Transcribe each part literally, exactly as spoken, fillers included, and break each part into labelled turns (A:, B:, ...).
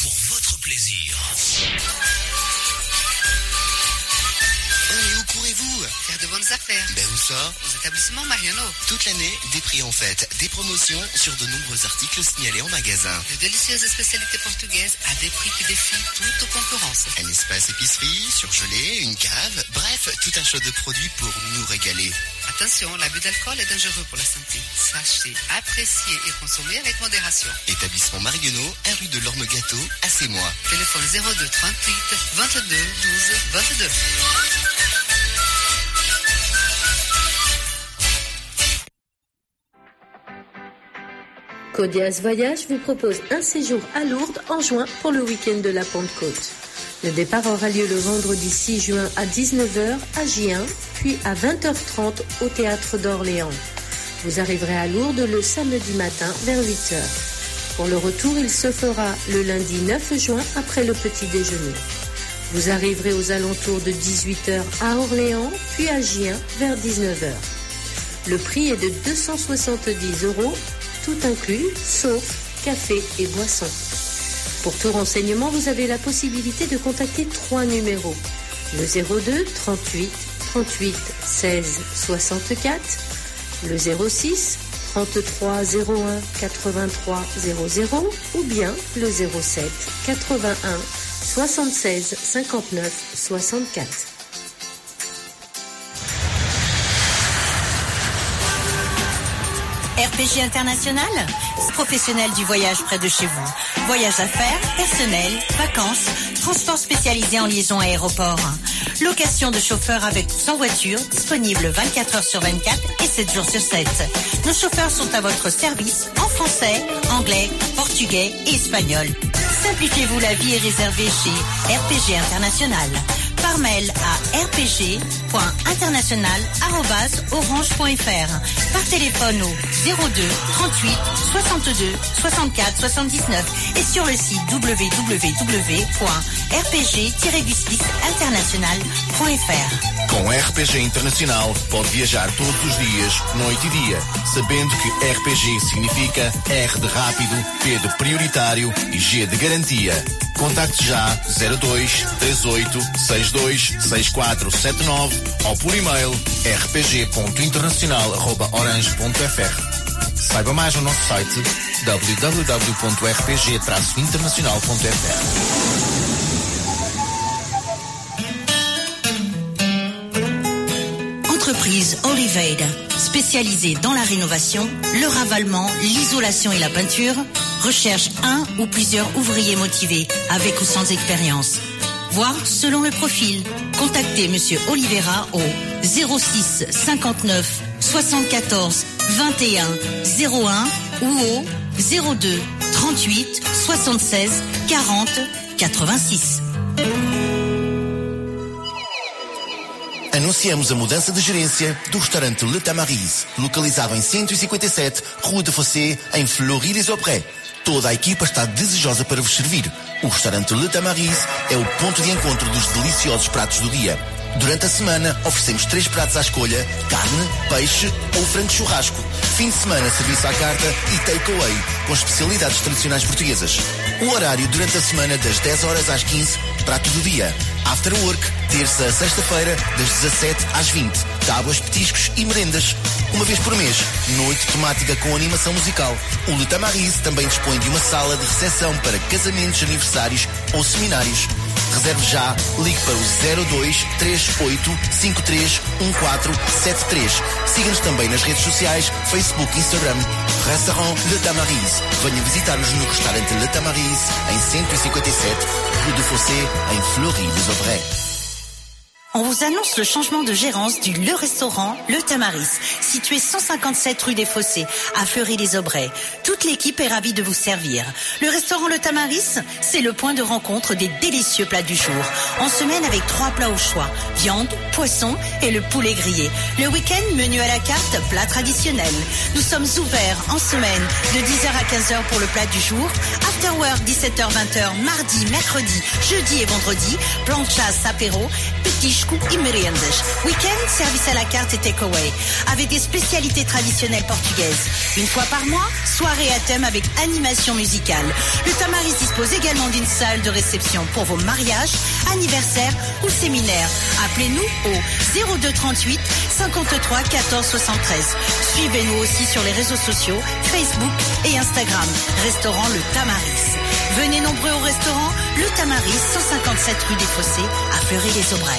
A: pour votre plaisir.
B: Oh, et où courez-vous?
C: Faire de bonnes affaires.
B: Ben où ça?
C: Aux établissements Mariano.
B: Toute l'année, des prix en fête, des promotions sur de nombreux articles signalés en magasin.
C: De délicieuses spécialités portugaises à des prix qui défient toute concurrence.
B: Un espace épicerie, surgelé, une cave, bref, tout un choix de produits pour nous régaler.
C: Attention, l'abus d'alcool est dangereux pour la santé. Sachez, apprécier et consommer avec modération.
B: Établissement Marionneau, un rue de l'Orme Gâteau, à Sémois.
C: Téléphone zéro deux trente-huit vingt-deux douze vingt-deux.
D: Codias Voyage vous propose un séjour à Lourdes en juin pour le week-end de la Pentecôte. Le départ aura lieu le vendredi six juin à dix-neuf heures à Gien, puis à vingt heures trente au Théâtre d'Orléans. Vous arriverez à Lourdes le samedi matin vers huit heures. Pour le retour, il se fera le lundi neuf juin après le petit déjeuner. Vous arriverez aux alentours de dix-huit heures à Orléans, puis à Gien vers dix-neuf heures. Le prix est de deux cent soixante-dix euros, tout inclus, sauf café et boissons. Pour tout renseignement, vous avez la possibilité de contacter trois numéros. Le zéro deux trente-huit trente-huit seize soixante-quatre, le zéro six trente-trois zéro un quatre-vingt-trois zéro zéro ou bien le zéro sept quatre-vingt-un soixante-seize cinquante-neuf soixante-quatre.
E: R P G International, professionnel du voyage près de chez vous. Voyage d'affaires, personnel, vacances, transport spécialisé en liaison aéroport. Location de chauffeurs avec ou sans voiture, disponible vingt-quatre heures sur vingt-quatre et sept jours sur sept. Nos chauffeurs sont à votre service en français, anglais, portugais et espagnol. Simplifiez-vous la vie et réservez chez R P G International. Par mail à r p g point international arobase orange point f r. Par téléphone au zéro deux trente-huit soixante-deux soixante-quatre soixante-dix-neuf et sur le site w w w point r p g tiret du six international point f r.
F: Com R P G Internacional pode viajar todos os dias, noite e dia, sabendo que R P G significa R de rápido, P de prioritário e G de garantia. Contacte já zero dois três oito seis dois seis quatro sete nove ou por e-mail r p g ponto internacional arroba orange ponto f r. Saiba mais no nosso site w w w ponto r p g traço internacional ponto f r.
E: Entreprise Oliveira, spécialisée dans la rénovation, le ravalement, l'isolation et la peinture, recherche un ou plusieurs ouvriers motivés, avec ou sans expérience. Voir selon le profil. Contactez Monsieur Oliveira au zéro six cinquante-neuf soixante-quatorze vingt et un zéro un ou au zéro deux trente-huit soixante-seize quarante quatre-vingt-six.
F: Anunciamos a mudança de gerência do restaurante Le Tamariz, localizado em cento e cinquenta e sete Rua de Fossé, em Fleury-les-Aubrais. Toda a equipa está desejosa para vos servir. O restaurante Le Tamariz é o ponto de encontro dos deliciosos pratos do dia. Durante a semana, oferecemos três pratos à escolha: carne, peixe ou frango churrasco. Fim de semana, serviço à carta e take-away, com especialidades tradicionais portuguesas. O horário durante a semana, das dez horas às quinze, prato do dia. After work, terça a sexta-feira, das dezassete às vinte. Tábuas, petiscos e merendas. Uma vez por mês, noite temática com animação musical. O Le Tamariz também dispõe de uma sala de recepção para casamentos, aniversários ou seminários. Reserve já, ligue para o zero dois três oito cinco três um quatro sete três. Siga-nos também nas redes sociais, Facebook e Instagram. Restaurant Le Tamariz. Venha visitar-nos no restaurante Le Tamariz, em cento e cinquenta e sete Rue de Fossé, em Fleury-les-Aubrais.
E: On vous annonce le changement de gérance du Le Restaurant Le Tamariz, situé cent cinquante-sept rue des Fossés, à Fleury-les-Aubrais. Toute l'équipe est ravie de vous servir. Le Restaurant Le Tamariz, c'est le point de rencontre des délicieux plats du jour. En semaine avec trois plats au choix, viande, poisson et le poulet grillé. Le week-end, menu à la carte, plat traditionnel. Nous sommes ouverts en semaine de dix heures à quinze heures pour le plat du jour. After work, dix-sept heures vingt heures, mardi, mercredi, jeudi et vendredi. Plan de chasse, apéro, petit petiscos et merendas. Week-end, service à la carte et takeaway, avec des spécialités traditionnelles portugaises. Une fois par mois, soirée à thème avec animation musicale. Le Tamaris dispose également d'une salle de réception pour vos mariages, anniversaires ou séminaires. Appelez-nous au zéro deux trente-huit cinquante-trois quatorze soixante-treize. Suivez-nous aussi sur les réseaux sociaux, Facebook et Instagram. Restaurant Le Tamaris. Venez nombreux au restaurant Le Tamaris, cent cinquante-sept rue des Fossés, à Fleury-les-Aubrais.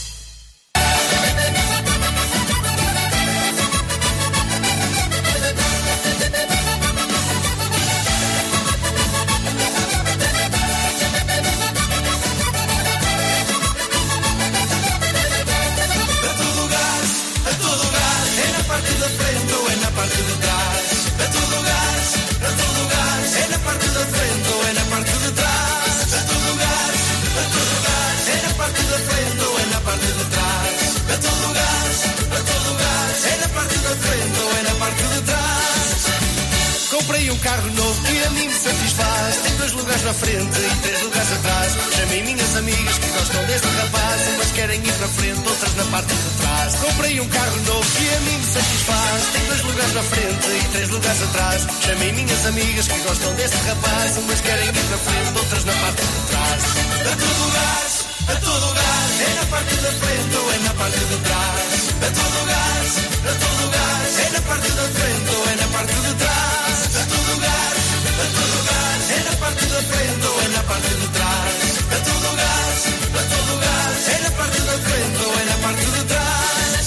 A: Comprei um carro novo que a mim me satisfaz. Tem dois lugares na frente e três lugares atrás. Chamei minhas amigas que gostam deste rapaz. Umas querem ir na frente, outras na parte de trás. Comprei um carro novo que a mim me satisfaz. Tem dois lugares na frente e três lugares atrás. Chamei minhas amigas que gostam deste rapaz. Umas querem ir na frente, outras na parte de trás. A todo lugar, a todo lugar. É na parte da frente ou é na parte de trás. A todo lugar, a todo lugar. É na parte da frente ou é na parte de trás. A todo lugar, a todo lugar. É na parte da frente ou é na parte de trás. A todo lugar, a todo lugar. É na parte da frente ou é na parte de trás.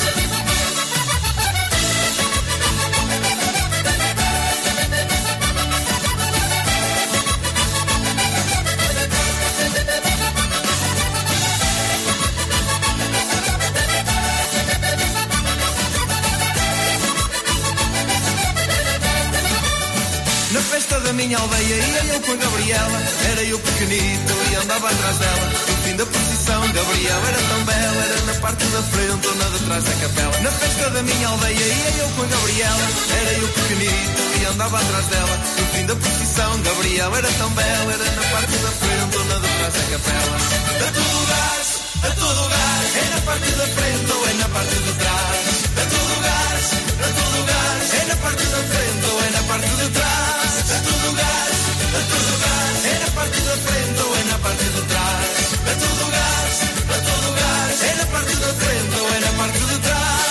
A: Na festa da minha aldeia ia eu com a Gabriela. Era eu pequenito e andava atrás dela. No fim da procissão, Gabriela era tão bela. Era na parte da frente ou na de trás da capela. Na festa da minha aldeia ia eu com a Gabriela. Era eu pequenito e andava atrás dela. No fim da procissão, Gabriela era tão bela. Era na parte da frente ou na de trás da capela. A todo lugar, a todo lugar. É na parte da frente ou é na parte de trás. A todo lugar, a todo lugar. É na parte da frente ou é na parte de trás. A todo lugar, a todo lugar. É na parte da frente ou é na parte de trás. A todo lugar, a todo lugar. É na parte da frente ou é na parte de trás.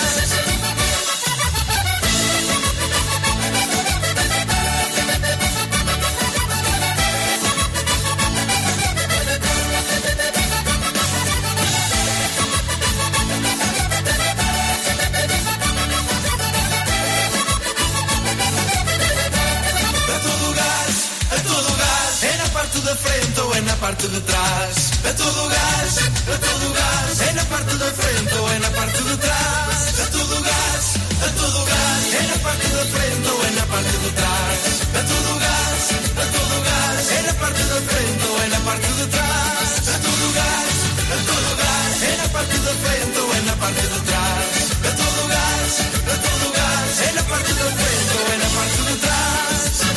A: Da frente ou é na parte de trás. A todo lugar, a todo lugar. É na parte da frente ou é na parte de trás. A todo lugar, a todo lugar. É na parte da frente ou é na parte de trás. A todo lugar, a todo lugar. É na parte da frente ou é na parte de trás. A todo lugar, a todo lugar. É na parte da frente ou é na parte de trás. A todo lugar, a todo lugar. É na parte da frente ou é na parte de trás.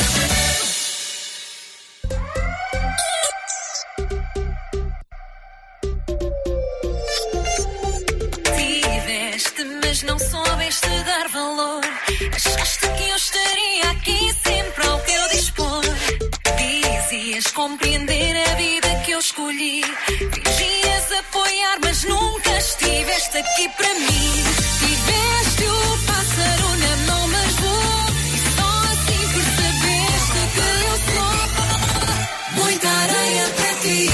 G: Mas não soubeste dar valor. Achaste que eu estaria aqui sempre ao teu dispor. Dizias compreender a vida que eu escolhi. Fingias apoiar, mas nunca estiveste aqui para mim. Tiveste o pássaro na mão, mas voou. E só assim percebeste que eu sou muita areia para ti.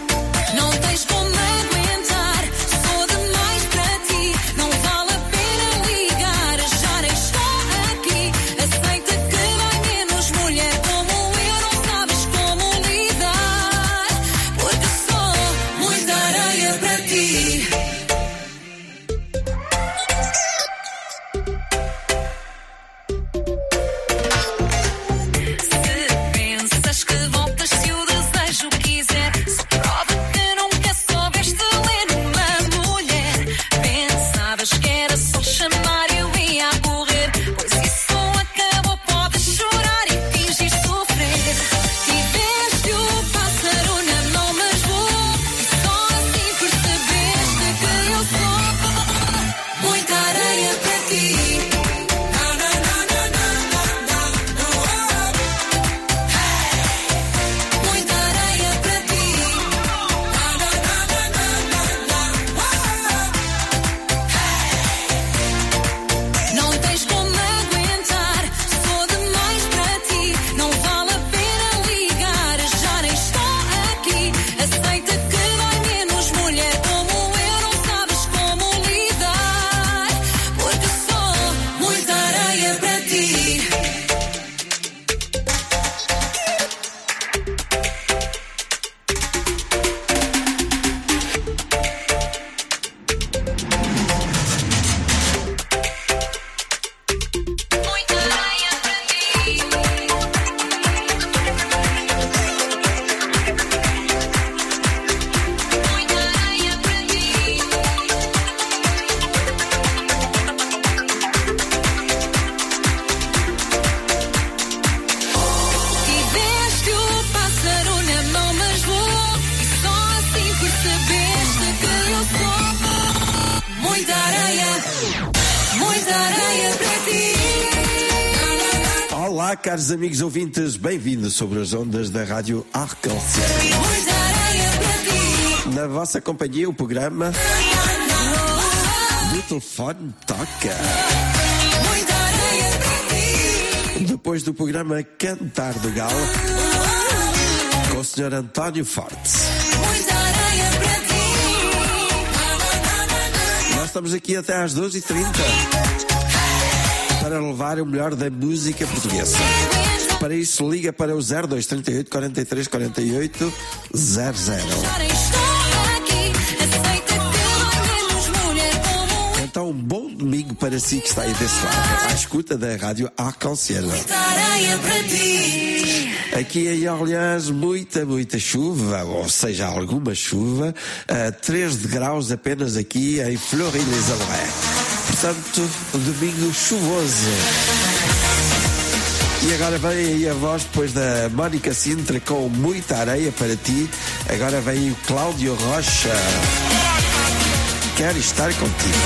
G: Não tens como aguentar, sou demais para ti. Não vale a pena
H: Olá, caros amigos ouvintes, bem-vindos sobre as ondas da Rádio Arc-en-Ciel. Na vossa companhia, o programa do telefone toca. Depois do programa Cantar do Galo, com o senhor António Fortes. Nós estamos aqui até às doze e trinta para levar o melhor da música portuguesa. Para isso, liga para o zero dois trinta e oito, quarenta e três, quarenta e oito, zero zero. Então, um bom domingo para si que está aí desse lado, à escuta da Rádio Arc-en-Ciel. Aqui em Orleans, muita, muita chuva, ou seja, alguma chuva, uh, três graus apenas aqui em Fleury-les-Aubrais. Portanto, um domingo chuvoso. E agora vem aí a voz depois da Mónica Sintra com Muita Areia para Ti. Agora vem o Cláudio Rocha. Quero estar contigo.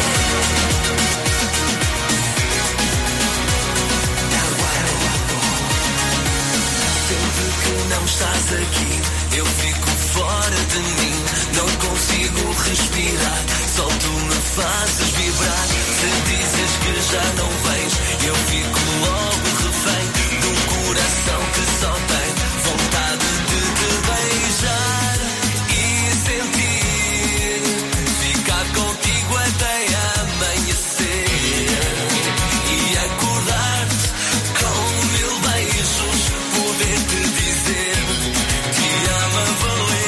I: Sempre que não estás aqui, eu fico fora de mim. Não consigo respirar, só tu me fazes vibrar. Se dizes que já não vens, eu fico logo refém de um coração que só tem vontade de te beijar e sentir, ficar contigo até amanhecer e acordar-te com mil beijos, poder te dizer te amo a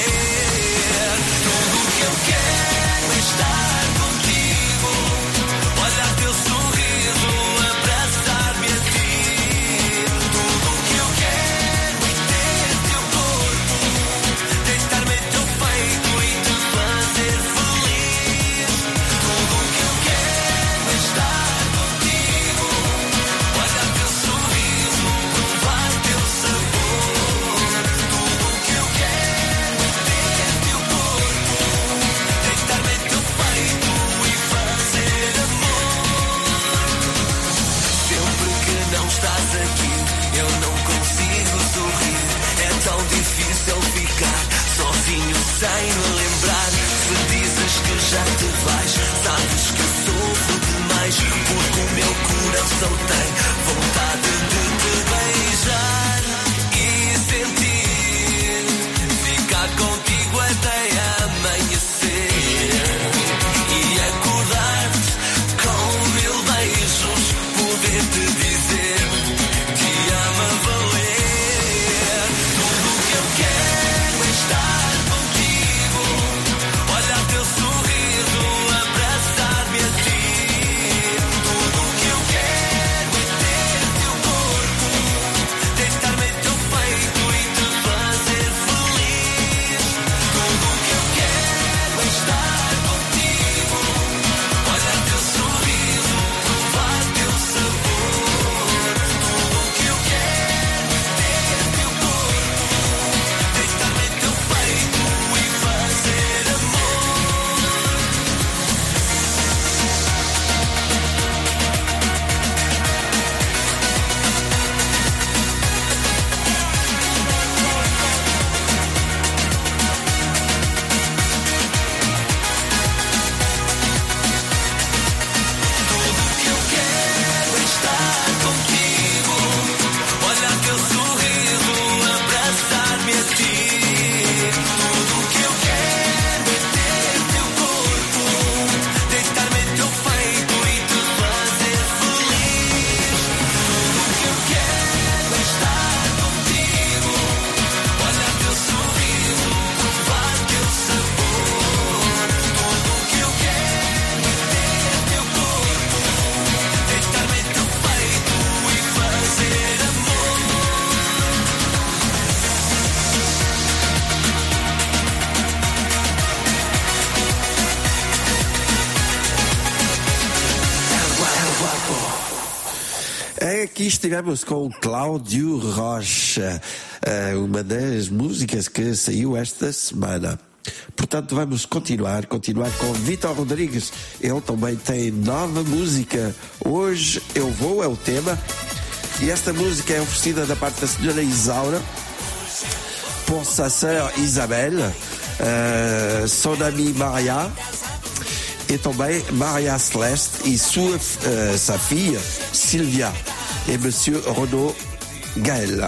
I: valer. Tudo o que eu quero é estar contigo, olhar teu sorriso, abraçar-me a ti. Tudo o que eu quero é ter teu corpo, deitar-me em teu peito e te fazer feliz. Tudo o que eu quero é estar contigo, olhar teu sorriso, provar teu sabor. Tudo o que eu quero é ter teu corpo, deitar-me em teu peito e fazer amor. Sempre que não estás aqui, eu não consigo sorrir. É tão difícil ficar sozinho sem me lembrar. Se dizes que já te vais, sabes que sofro demais, porque o meu coração tem vontade de te beijar e sentir, ficar contigo até amanhecer e acordar-te com mil beijos, poder te dizer te amo a valer. Tudo o que eu quero é estar contigo, olhar teu sorriso, abraçar-me a ti. Tudo o que eu quero é ter teu corpo, deitar-me em teu peito e te fazer feliz. Tudo o que eu quero é estar contigo, olhar teu sorriso, provar teu sabor. Tudo o que eu quero é ter teu corpo, deitar-me em teu peito e fazer amor. Tudo o que eu quero é estar contigo, olhar teu sorriso, abraçar-me a ti. Tudo o que eu quero é ter teu corpo, deitar-me em teu peito e te fazer feliz. Tudo o que eu quero é estar contigo, olhar teu sorriso, provar teu sabor. Tudo o que eu quero é ter teu corpo, deitar-me em teu peito e fazer amor.
H: Aqui estivemos com o Cláudio Rocha, eh, uma das músicas que saiu esta semana. Portanto, vamos continuar, continuar com Vitor Rodrigues. Ele também tem nova música. Hoje eu vou, é o tema. E esta música é oferecida da parte da senhora Isaura pour sa sœur Isabelle, uh, son amie Maria e também Maria Celeste e sua, uh, sa filha Silvia e Monsieur Renaud Gaël.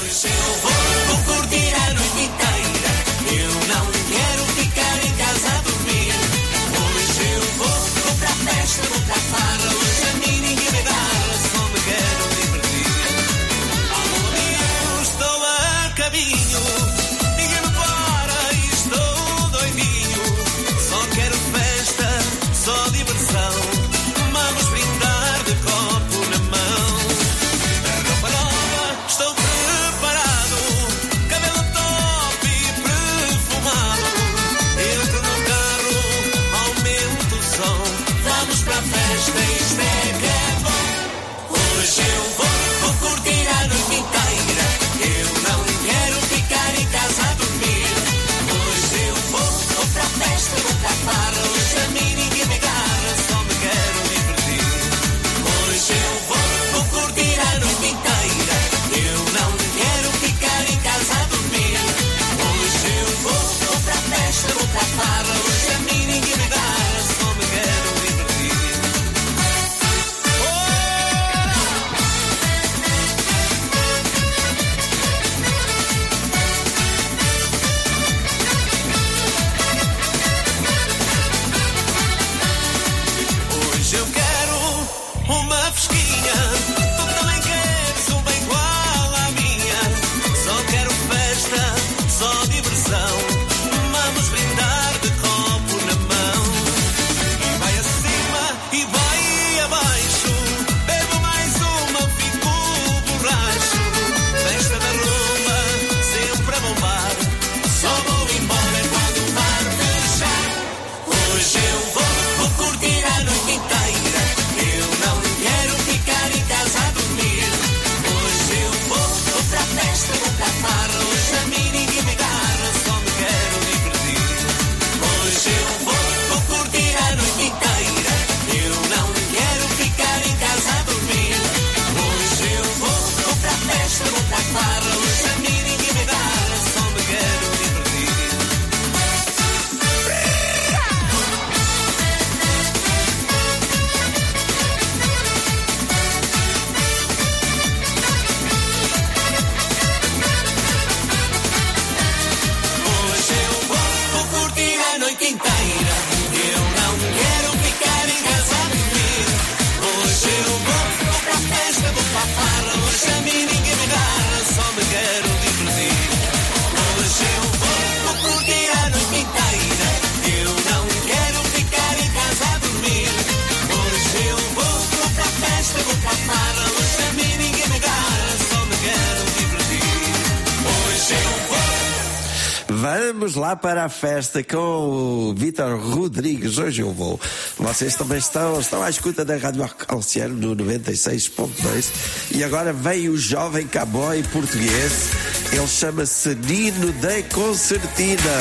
H: Vamos lá para a festa com o Vítor Rodrigues. Hoje eu vou. Vocês também estão, estão à escuta da Rádio Arco-Ciano no noventa e seis ponto dois. E agora vem o jovem cowboy português. Ele chama-se Nino da Concertina.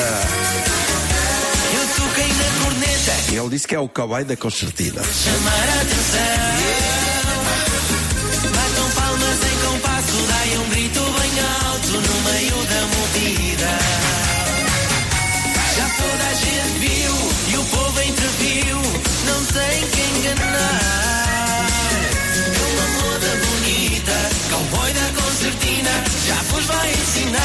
I: Eu toquei na corneta.
H: Ele disse que é o cowboy da Concertina.
I: Chamar a atenção. Batam palmas em compasso, dai um grito bem alto no meio da multidão. Já toda a gente viu e o povo entreviu, não tem que enganar. É uma moda bonita, cowboy da Concertina, já vos vai ensinar.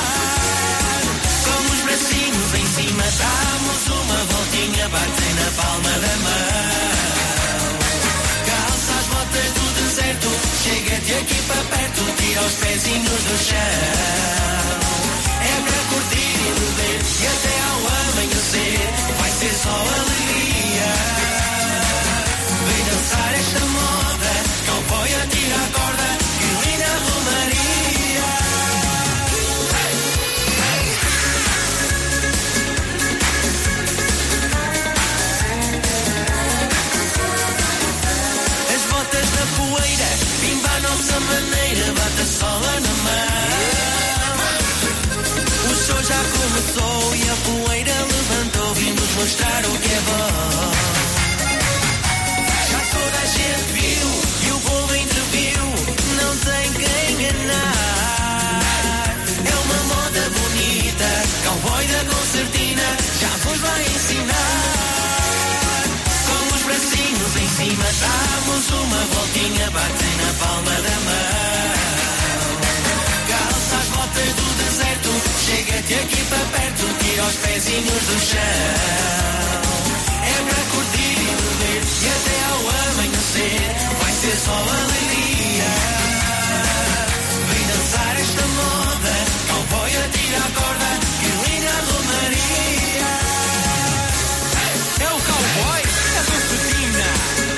I: Com os bracinhos em cima, damos uma voltinha, batem na palma da mão. Calça as botas do deserto, chega-te aqui para perto, tira os pezinhos do chão. É para curtir e beber e até ao amanhecer vai ser só alegria. Vem dançar esta moda, cowboy atira a corda, que linda romaria. As botas na poeira, pimba a nossa maneira, bate a sola na mão. O show já começou e a poeira levantou, vimos mostrar o que é bom. Já toda a gente viu e o povo entreviu, não tem Chega-te aqui para perto, tira os pezinhos do chão. É para curtir e beber e até ao amanhecer vai ser só alegria. Vem dançar esta moda, cowboy atira a corda, Carolina Romaria. É o cowboy, é do Cetina.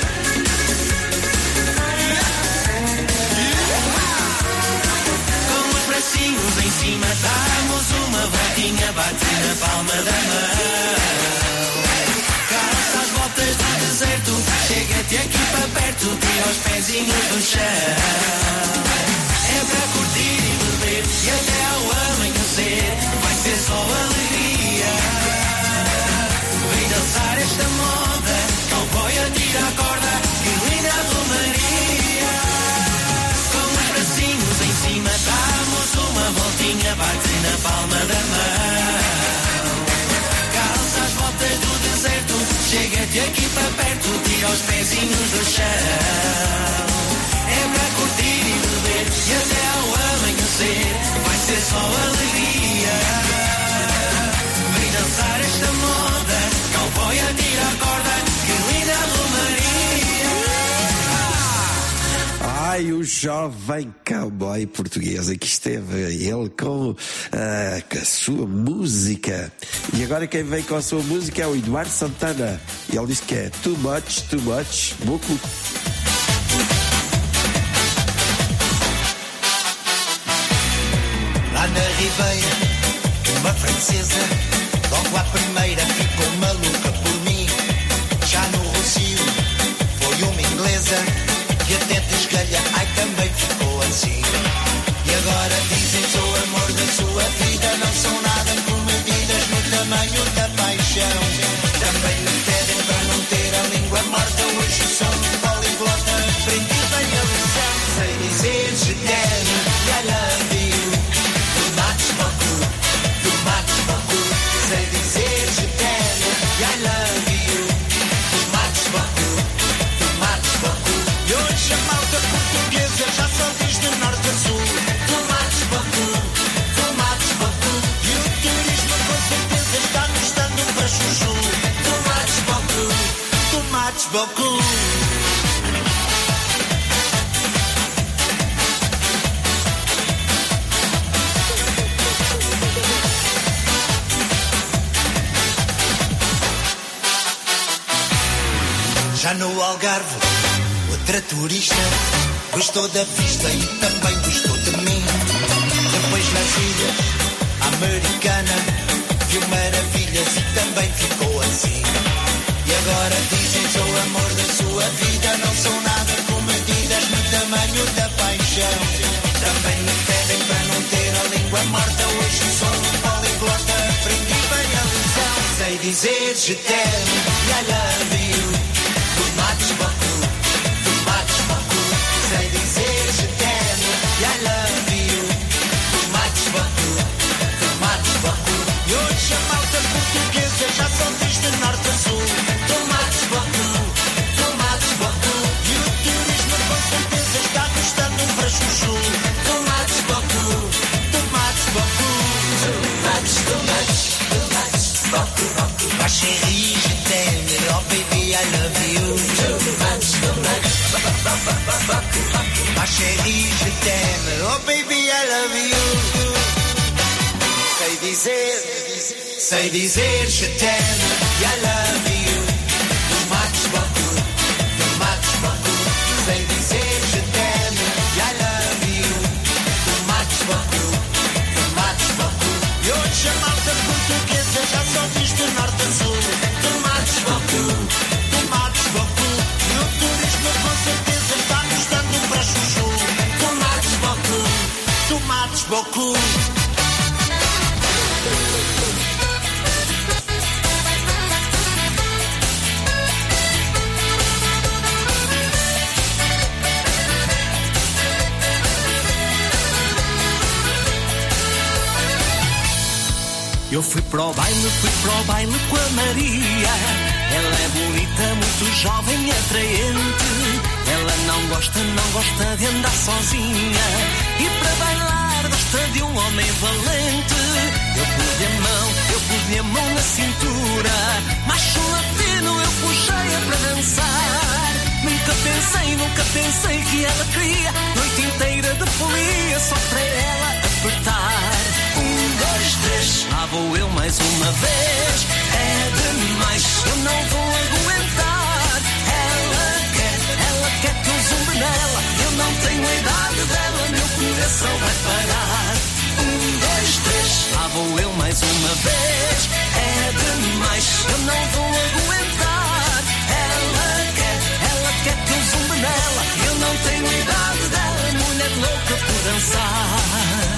I: Com os bracinhos em cima damos uma voltinha, bate na palma da mão. Calça as voltas do deserto, chega-te aqui para perto, tira os pezinhos do chão. É para curtir e beber e até ao amanhecer vai ser só alegria. Vem dançar esta moda, cowboy atira a corda, Carolina Romaria. Com os bracinhos em cima damos uma voltinha, bate na palma da mão. Calça as voltas do deserto, chega-te aqui para perto, tira os pezinhos do chão. É para curtir e beber e até ao amanhecer vai ser só alegria. Vem dançar esta moda, cowboy atira a corda, Carolina Romaria.
H: Ai, o jovem cowboy português, aqui esteve ele com uh, a sua música. E agora quem vem com a sua música é o Eduardo Santana. E ele diz que é Too Much, Too Much, Boku.
J: Lá na Ribeira, uma francesa, logo à primeira ficou maluca por mim. Já no Rocio, foi uma inglesa, que até te esgalha, ai também ficou assim. E agora dizem sou amor da sua vida, não são nada comedidas no tamanho da paixão. Também me pedem para não ter a língua morta, hoje sou um poliglota, aprendi bem a lição. Sei dizer je t'aime, I love you. Sei dizer je t'aime, I love you. Tu mates beaucoup, tu mates beaucoup. E hoje a malta portuguesa já só diz de norte a sul. Tu mates beaucoup, tu mates beaucoup. E o turismo com certeza está nos dando para chuchu. Tu mates beaucoup, tu mates beaucoup. Já no Algarve, outra turista gostou da vista e também gostou de mim. Depois nas ilhas, a americana viu maravilhas e também ficou assim. E agora dizem sou amor da sua vida, não são nada comedidas no tamanho da paixão. Também me pedem para não ter a língua morta, hoje sou um poliglota, aprendi bem a lição. Sei dizer je t'aime, I love you. Tu mates beaucoup, tu mates beaucoup. Sei dizer je t'aime, I love you. Tu mates beaucoup, tu mates beaucoup. E hoje a malta portuguesa já só diz de norte a sul. Tu mates beaucoup, tu mates beaucoup. E o turismo com certeza está gostando para chuchu. Tu mates beaucoup, tu mates beaucoup. Tu mates, tu mates, tu mates beaucoup. Ma chérie, je t'aime, oh baby, I love you. Too much, too much, ma chérie, je t'aime, oh baby, I love you. Sei dizer, sei dizer, je t'aime, I love you. Too much, beaucoup, too much, beaucoup. Sei dizer, je t'aime, I love you. Too much, beaucoup, too much, beaucoup. E hoje a malta portuguesa já só diz de norte a sul. Too much, beaucoup, too much, beaucoup. E o turismo com certeza está nos dando para chuchu. Too much, beaucoup, too much, beaucoup.
I: Eu fui para o baile, fui para o baile com a Maria. Ela é bonita, muito jovem, atraente. Ela não gosta, não gosta de andar sozinha. E para bailar gosta gosta de um homem valente. Eu pus-lhe a mão, eu pus-lhe a mão na cintura. Macho latino, eu puxei-a para dançar. Nunca pensei, nunca pensei que ela queria noite inteira de folia só para ela apertar. Um, dois, três, lá vou eu mais uma vez. É demais, eu não vou aguentar. Ela quer, ela quer que eu zumbe nela. Eu não tenho a idade dela, meu coração vai parar. Um, dois, três, lá vou eu mais uma vez. É demais, eu não vou aguentar. Ela quer, ela quer que eu zumbe nela. Eu não tenho a idade dela, mulher louca por dançar.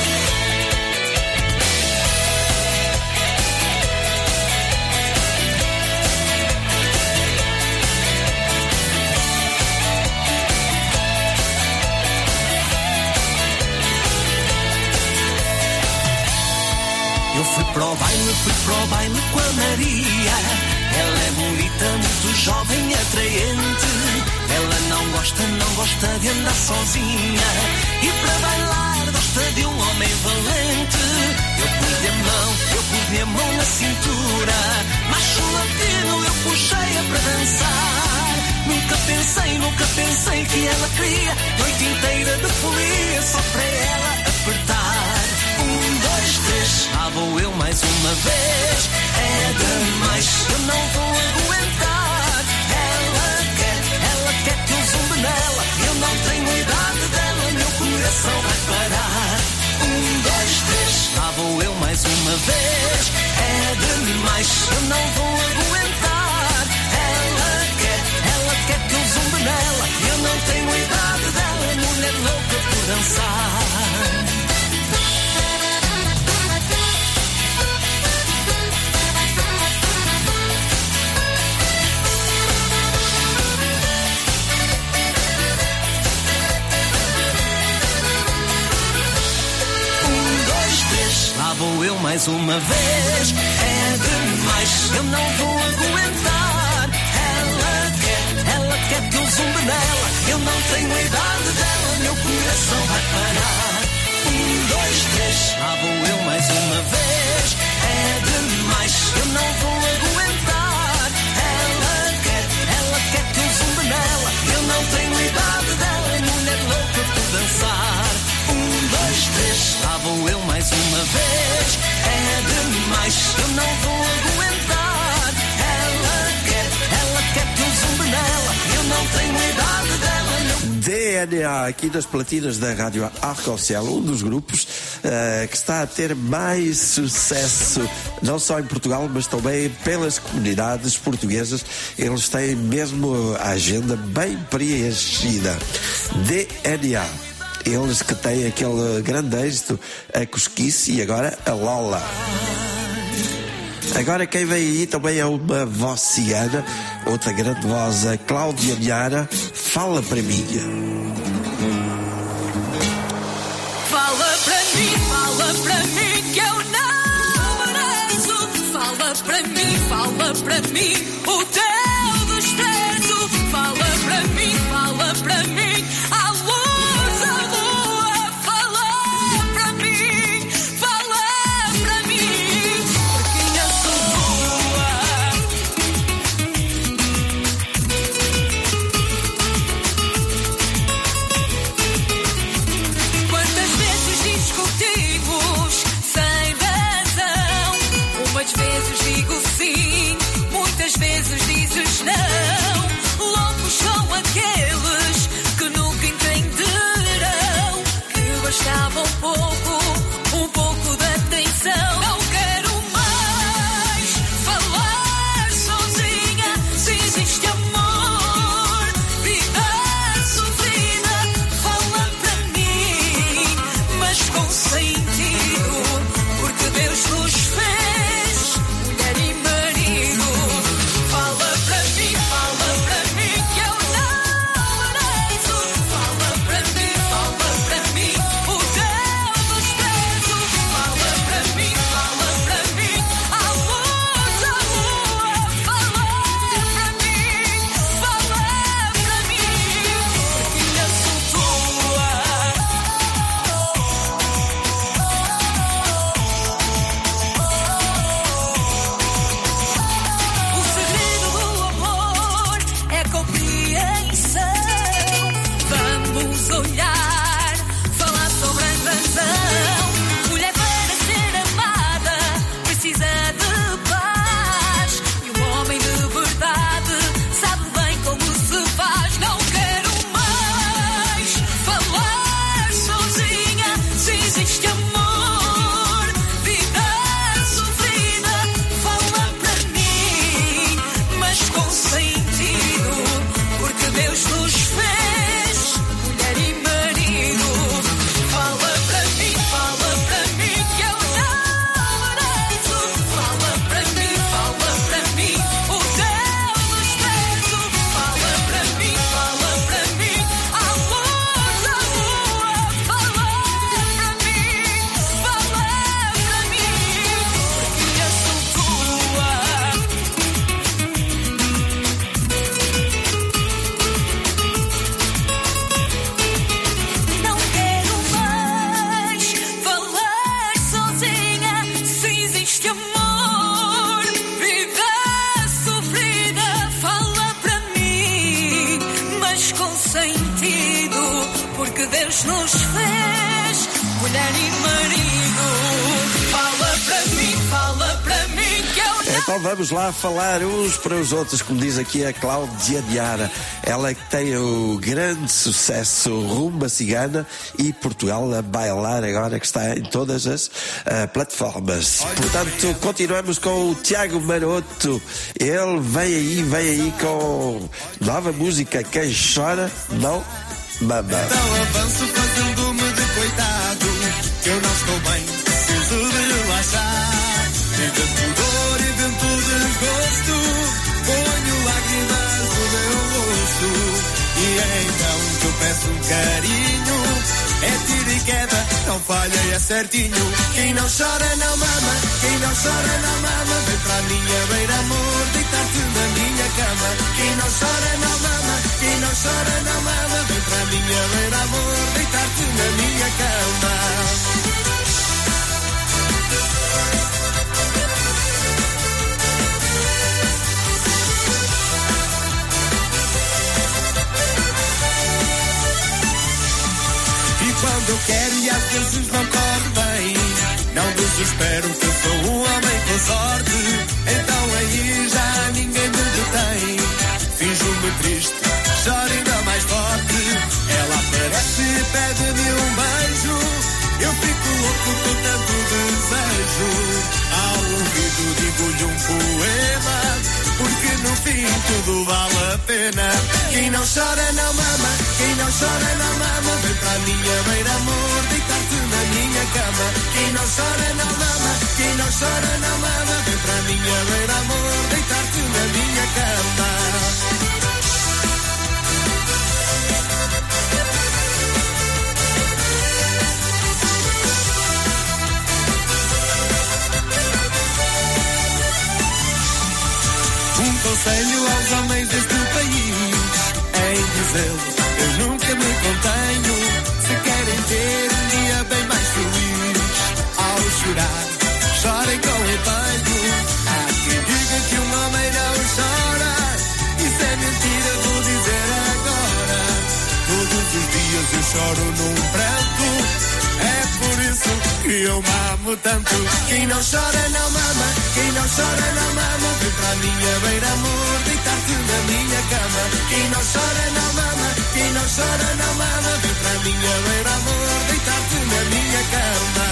I: Eu fui para o baile, fui para o baile com a Maria. Ela é bonita, muito jovem e atraente. Ela não gosta, não gosta de andar sozinha. E para bailar gosta de um homem valente. Eu pus-lhe a mão, eu pus-lhe a mão na cintura. Macho latino, eu puxei-a para dançar. Nunca pensei, nunca pensei que ela queria noite inteira de folia só para ela apertar. Um, dois, três, lá vou eu mais uma vez. É demais, eu não vou aguentar. Ela quer, ela quer que eu zumbe nela. Eu não tenho a idade dela, meu coração vai parar. Um, dois, três, lá vou eu mais uma vez. É demais, eu não vou aguentar. Ela quer, ela quer que eu zumbe nela. Eu não tenho a idade dela, mulher louca por dançar. Lá vou eu mais uma vez. É demais, eu não vou aguentar. Ela quer, ela quer que eu zumbe nela. Eu não tenho a idade dela, meu coração vai parar. Um, dois, três, lá vou eu mais uma vez. É demais, eu não vou aguentar. Ela quer, ela quer que eu zumbe nela. Eu não tenho a idade dela, mulher louca por dançar. Um, dois, três, lá vou eu mais uma vez. É demais, eu não vou aguentar. Ela quer, ela quer que eu zumbe nela. Eu não tenho a idade dela, meu...
H: D N A, aqui das platinas da Rádio Arco-Ciel, um dos grupos uh, que está a ter mais sucesso, não só em Portugal, mas também pelas comunidades portuguesas. Eles têm mesmo a agenda bem preenchida. D N A. Eles que têm aquele grande êxito, a Cosquice e agora a Lola. Agora quem vem aí também é uma vociana, outra grande voz, a Cláudia Niara. Fala para mim.
G: Fala para mim, fala para mim que eu não mereço. Fala para mim, fala para mim o teu desprezo. Fala para mim, fala para mim a luz, a lua. Fala para mim, fala para mim, porque eu sou quantas vezes discutimos sem razão? Umas vezes digo sim, muitas vezes digo Deus nos fez, mulher e marido. Fala para mim, fala para mim que eu não...
H: Então vamos lá falar uns para os outros, como diz aqui a Cláudia Diara. Ela que tem o grande sucesso Rumba Cigana e Portugal a bailar agora, que está em todas as uh, plataformas. Portanto, continuamos com o Tiago Maroto. Ele vem aí, vem aí com nova música, Quem Chora Não Mama.
A: Então avanço fazendo-me de coitado, que eu não estou bem, preciso de relaxar. E dentro dor e dentro desgosto, ponho lágrimas no meu rosto. E é então que eu peço um carinho, é tiro e queda, não falha e é certinho. Quem não chora não mama, quem não chora não mama. Vem para a minha beira, amor, deitar-te na minha cama. Quem não chora não mama, quem não chora não mama. Vem para a minha beira, amor, deitar-te na minha cama. Quando eu quero e às vezes não corre bem, não desespero que eu sou um homem com sorte. Então aí já ninguém me detém, finjo-me triste, choro ainda mais forte. Ela aparece e pede-me um beijo, eu fico louco com tanto desejo. Ao ouvido digo-lhe um poema, porque no fim tudo vale a pena. Quem não chora não mama, quem não chora não mama. Vem para a minha beira, amor, deitar-te na minha cama. Quem não chora não mama, quem não chora não mama. Vem para a minha beira, amor, deitar-te na minha cama. Um conselho aos homens deste país é em dizê-lo, eu nunca me contenho. Se querem ter um dia bem mais feliz, ao chorar, chorem com empenho. Há quem diga que um homem não chora, isso é mentira, vou dizer agora. Todos os dias eu choro num pranto, é por isso que eu mamo tanto. Quem não chora não mama, quem não chora não mama. Vem para a minha beira, amor, deitar-te na minha cama. Quem não chora não mama, quem não chora não mama. Vem para a minha beira, amor, deitar-te na minha cama.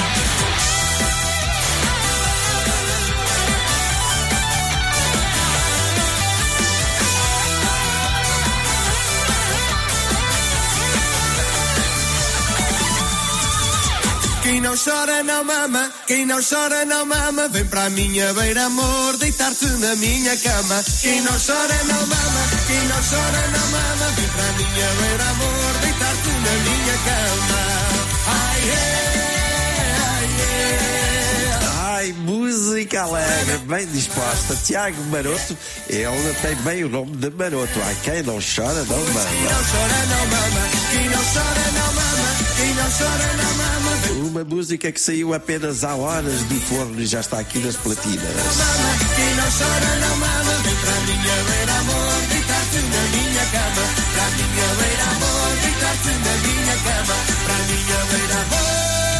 A: Quem não chora não mama, quem não chora não mama. Vem para a minha beira, amor, deitar-te na minha cama. Quem não chora não mama, quem não chora não mama. Vem para a minha beira, amor, deitar-te na minha cama. Ai, é, ai, é.
H: Ai, música alegre, bem disposta. Tiago Maroto, ele tem bem o nome de Maroto. Ai, quem não chora não mama.
A: Quem não chora não mama, quem não chora não mama. Quem não chora não mama.
H: Uma música que saiu apenas há horas do forno e já está aqui nas platinas.
A: Quem não chora não mama. Vem para a minha beira, amor, deitar-te na minha cama. Para a minha beira, amor, deitar-te na minha cama. Para a minha beira, amor.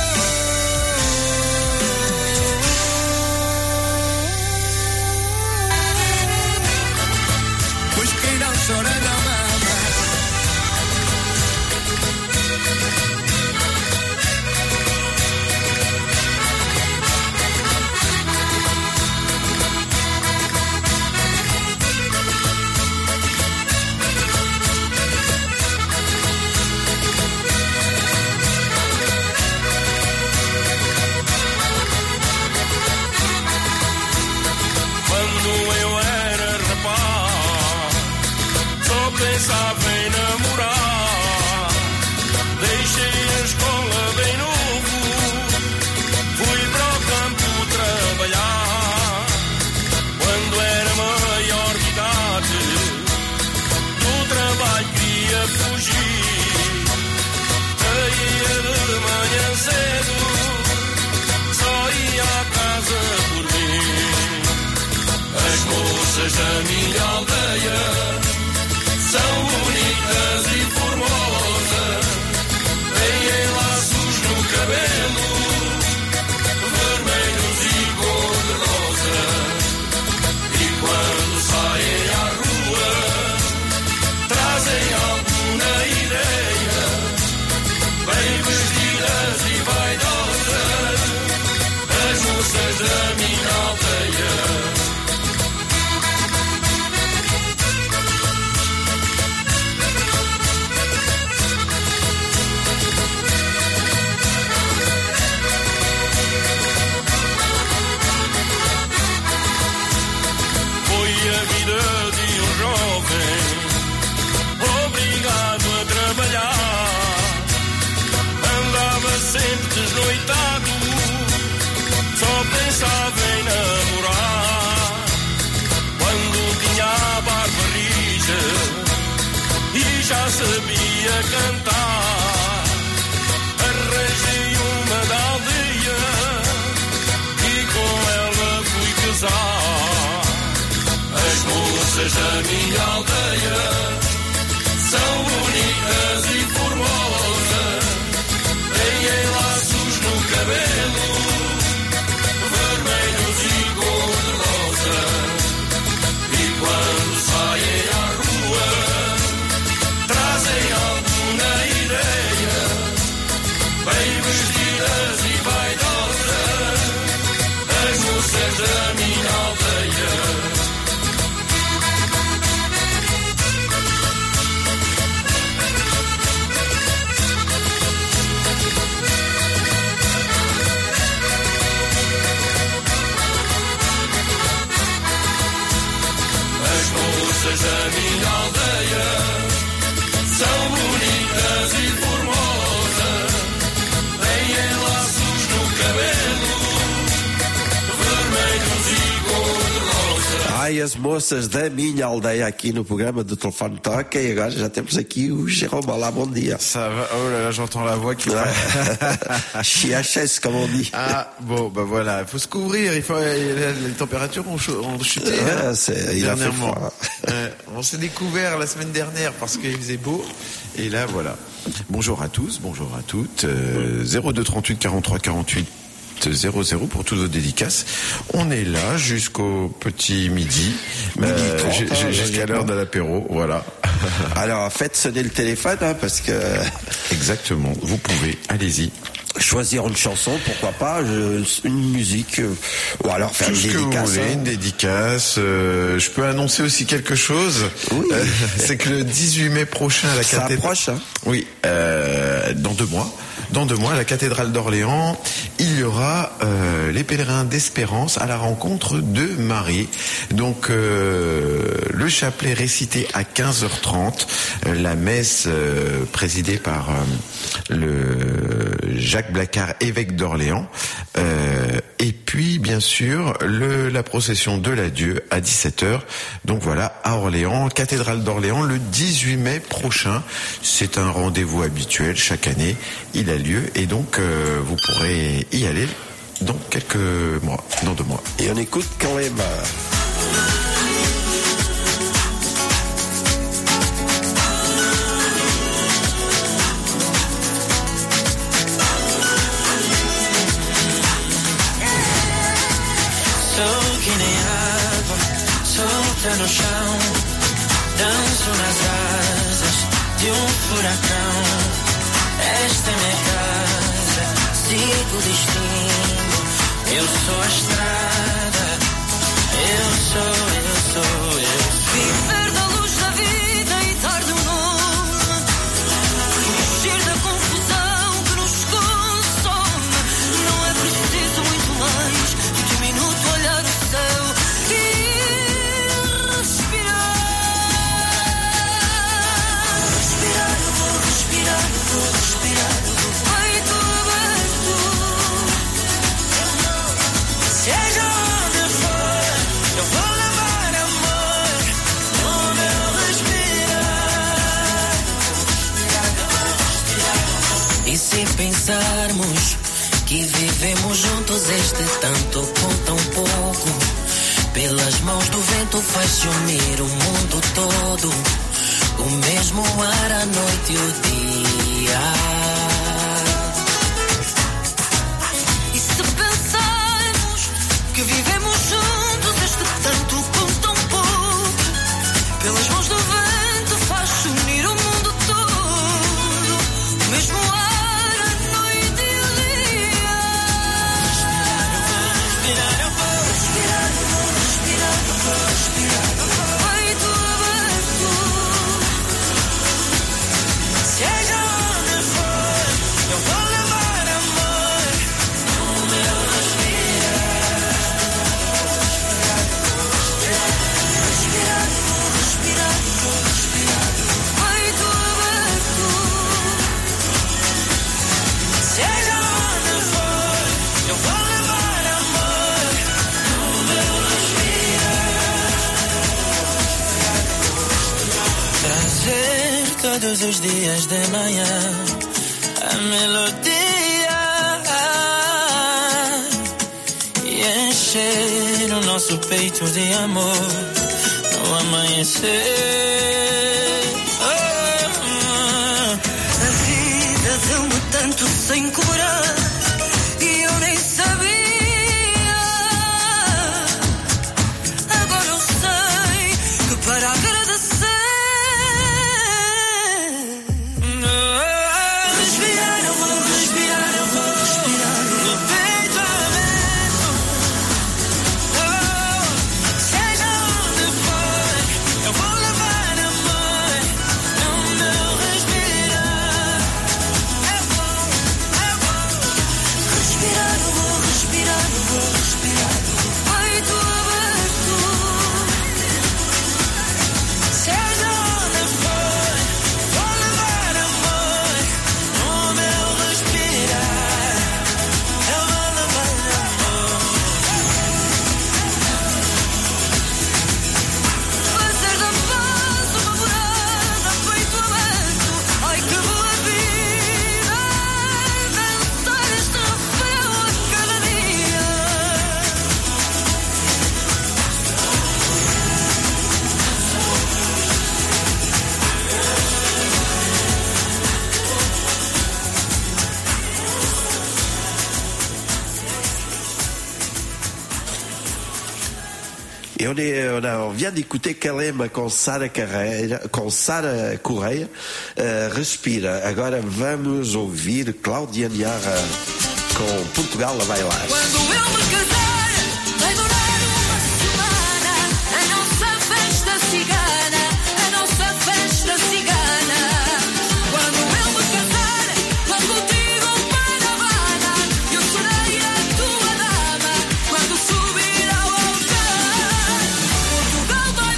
A: Pois quem não chora não mama.
I: moças da minha aldeia.
K: Sempre desnoitado, só pensava em namorar. Quando tinha a barba rija e já sabia cantar, arranjei uma da aldeia e com ela fui casar. As moças da minha aldeia são bonitas e formosas, têm laços no cabelo, vermelhos e cor-de-rosa. E quando saem à rua, trazem alguma ideia, bem vestidas e vaidosas, as moças da minha aldeia. Moças da minha aldeia são bonitas e formosas, têm laços no cabelo, vermelhos e cor-de-rosa.
H: Ai, as moças da minha aldeia aqui no programa do Telefone Toca. E agora já temos aqui o Jérôme. Olá, bom dia.
L: Ça va? Oh là là, j'entends la voix qui va.
H: Chiachès, comme on dit.
L: Ah, bon, bah voilà, il faut se couvrir, il faut, les températures ont, ont chuté.
H: Ah,
L: hein,
H: c'est, il a fait froid.
L: Euh, on s'est découvert la semaine dernière parce qu'il faisait beau. Et là, voilà. Bonjour à tous, bonjour à toutes. Euh, zéro deux trente-huit quarante-trois quarante-huit zéro zéro pour toutes vos dédicaces. On est là jusqu'au petit midi,
H: midi
L: euh,
H: trente,
L: j-
H: hein,
L: jusqu'à l'heure de l'apéro, voilà.
H: Alors, faites sonner le téléphone, hein, parce que...
L: Exactement, vous pouvez, allez-y.
H: Choisir une chanson, pourquoi pas, je, une musique, euh, ou alors faire
L: tout
H: une
L: ce
H: dédicace.
L: que vous voulez,
H: hein.
L: une dédicace. Euh, je peux annoncer aussi quelque chose.
H: Oui.
L: Euh, c'est que le dix-huit mai prochain à la
H: Ça
L: cathédrale.
H: approche, hein.
L: Oui, euh, dans deux mois. Dans deux mois, à la cathédrale d'Orléans, il y aura euh, les pèlerins d'Espérance à la rencontre de Marie. Donc, euh, le chapelet récité à quinze heures trente, euh, la messe euh, présidée par euh, le Jacques Blacard, évêque d'Orléans, euh, et puis, bien sûr, le, la procession de l'adieu à dix-sept heures. Donc voilà, à Orléans, cathédrale d'Orléans, le dix-huit mai prochain. C'est un rendez-vous habituel chaque année. Il a lieu et donc euh, vous pourrez y aller dans quelques mois, dans deux mois.
H: Et on écoute quand même.
I: Sou que nem água, solta no chão, danço nas asas de um furacão. Esta é minha casa, sigo o destino. Eu sou a estrada, eu sou, eu sou, eu sou. Viver da luz da vida e dar do nome, fugir da confusão que nos consome. Não é preciso muito mais do que um minuto olhar o céu e respirar. Respirar, eu vou respirar, eu vou respirar. Peito aberto, seja onde for, eu vou levar amor no meu respirar. E se pensarmos que vivemos juntos este tanto com tão pouco, pelas mãos do vento faz-se unir o mundo todo, o mesmo ar, a noite e o dia. E se pensarmos que vivemos juntos este tanto com tão pouco, pelas mãos do vento faz-se unir o mundo todo, o mesmo ar, a noite e o dia. Respirar, eu vou respirar. todos os dias de manhã. A melodia e encher o nosso peito de amor no amanhecer. Oh, a vida deu-me tanto sem cobrar e eu nem sabia. Agora eu sei que para agradecer respirar, eu vou respirar, eu vou respirar no peito aberto. Oh, seja onde for, eu vou levar amor no meu respirar. É bom, é bom respirar, eu vou respirar, eu vou respirar no peito aberto. Seja onde for, vou levar amor no meu respirar. Eu vou levar amor. Fazer da paz uma morada, peito aberto. Ai que boa vida, dançar este refrão a cada dia.
H: Et on, est, on, a, on vient d'écouter Calema com Sara Carreira, com Sara Correia, uh, Respira. Agora vamos ouvir Cláudia Niara com Portugal a bailar.
G: Quando eu me casar, vai durar uma semana. A nossa festa cigana, a nossa festa cigana. Quando eu me casar, vou contigo para a Habana. Eu serei a tua dama quando subir ao altar. Portugal vai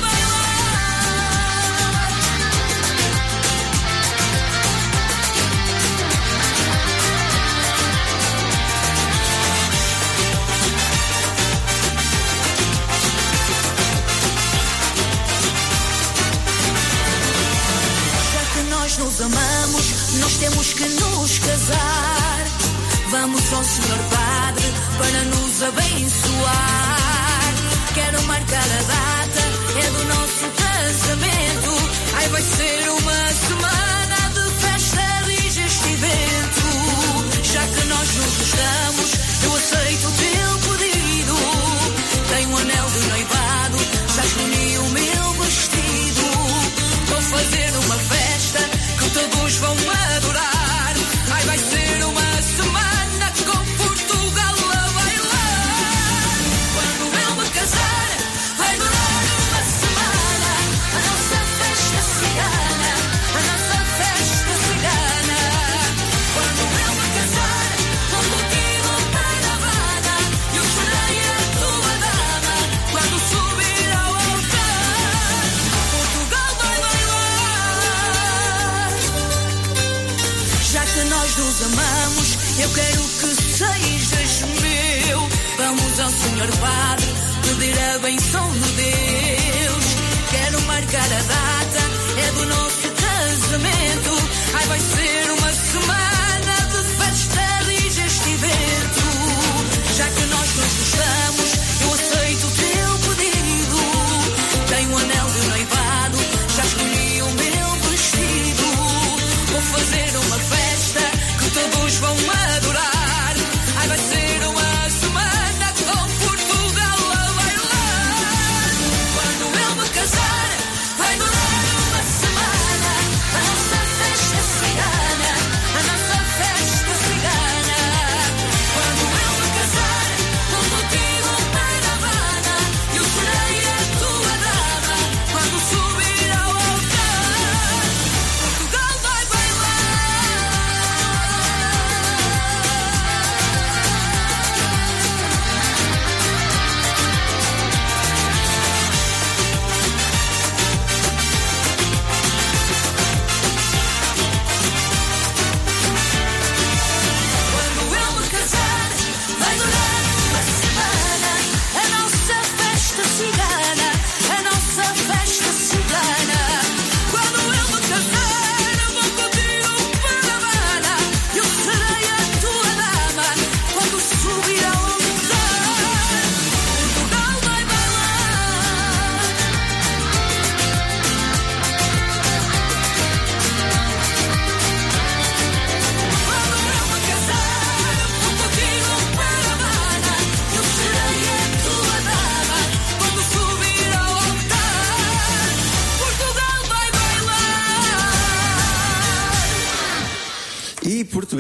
G: Já que nós nos amamos, nós temos que nos casar. Vamos ao Senhor Padre para nos abençoar. Quero marcar a data, é do nosso casamento. Ai, vai ser uma semana de festa, diz este evento. Já que nós nos gostamos, eu aceito o teu pedido. Tenho um anel de noivado, já escolhi o meu vestido. Vou fazer uma festa que todos vão adorar. Ai, vai ser uma semana com Portugal a bailar. Quando eu me casar, vai durar uma semana. A nossa festa cigana, a nossa festa cigana. Quando eu me casar, vou contigo para a Habana. Eu serei a tua dama quando subir ao altar. Portugal vai bailar. Já que nós nos amamos, eu quero que sejas meu. Vamos ao Senhor Padre pedir a benção de Deus. Quero marcar a data, é do nosso casamento. Ai, vai ser uma semana de festa, diz este evento. Já que nós nos gostamos, eu aceito o teu pedido. Tenho um anel de noivado, já escolhi o meu vestido. Vou fazer uma festa que todos vão adorar. Ai, vai ser uma semana com Portugal a bailar. Quando eu me casar, vai durar uma semana. A nossa festa cigana,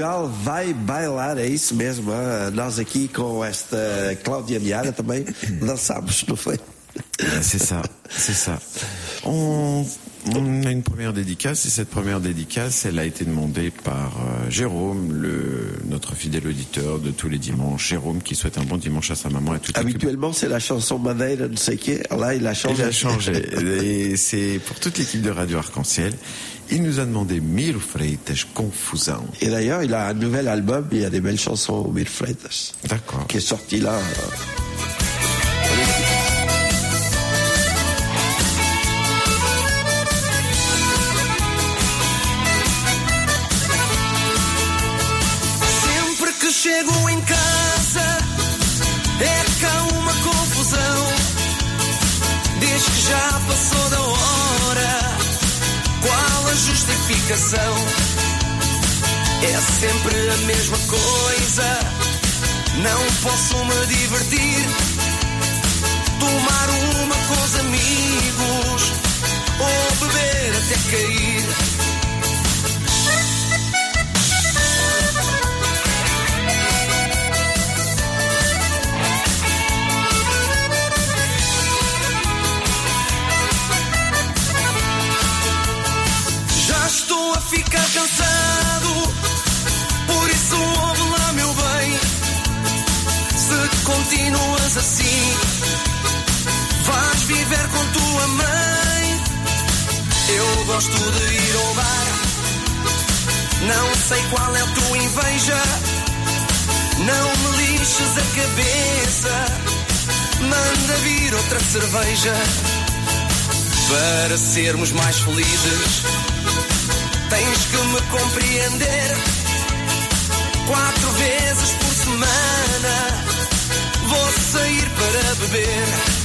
H: Portugal vai bailar, é isso mesmo. Ah, nós aqui com esta Cláudia Miara também dançámos, não foi?
L: C'est ça, c'est ça. On, on a une première dédicace et cette première dédicace, elle a été demandée par euh, Jérôme, le, notre fidèle auditeur de tous les dimanches. Jérôme qui souhaite un bon dimanche à sa maman et à toute l'équipe.
H: Habituellement, c'est la chanson Madeira, ne sais qui. Là, il a changé.
L: Il a changé. Et c'est pour toute l'équipe de Radio Arc-en-Ciel. Il nous a demandé Miro Freitas, Confusão.
H: Et d'ailleurs, il a un nouvel album, il y a des belles chansons, Miro Freitas.
L: D'accord.
H: Qui est sorti là. Euh...
A: Chego em casa, é cá uma confusão. Diz que já passou da hora, qual a justificação? É sempre a mesma coisa, não posso me divertir. Tomar uma com os amigos, ou beber até cair. Estou a ficar cansado, por isso ouve lá, meu bem. Se continuas assim, vais viver com tua mãe. Eu gosto de ir ao bar, não sei qual é a tua inveja. Não me lixes a cabeça, manda vir outra cerveja. Para sermos mais felizes, tens que me compreender. Quatro vezes por semana vou sair para beber.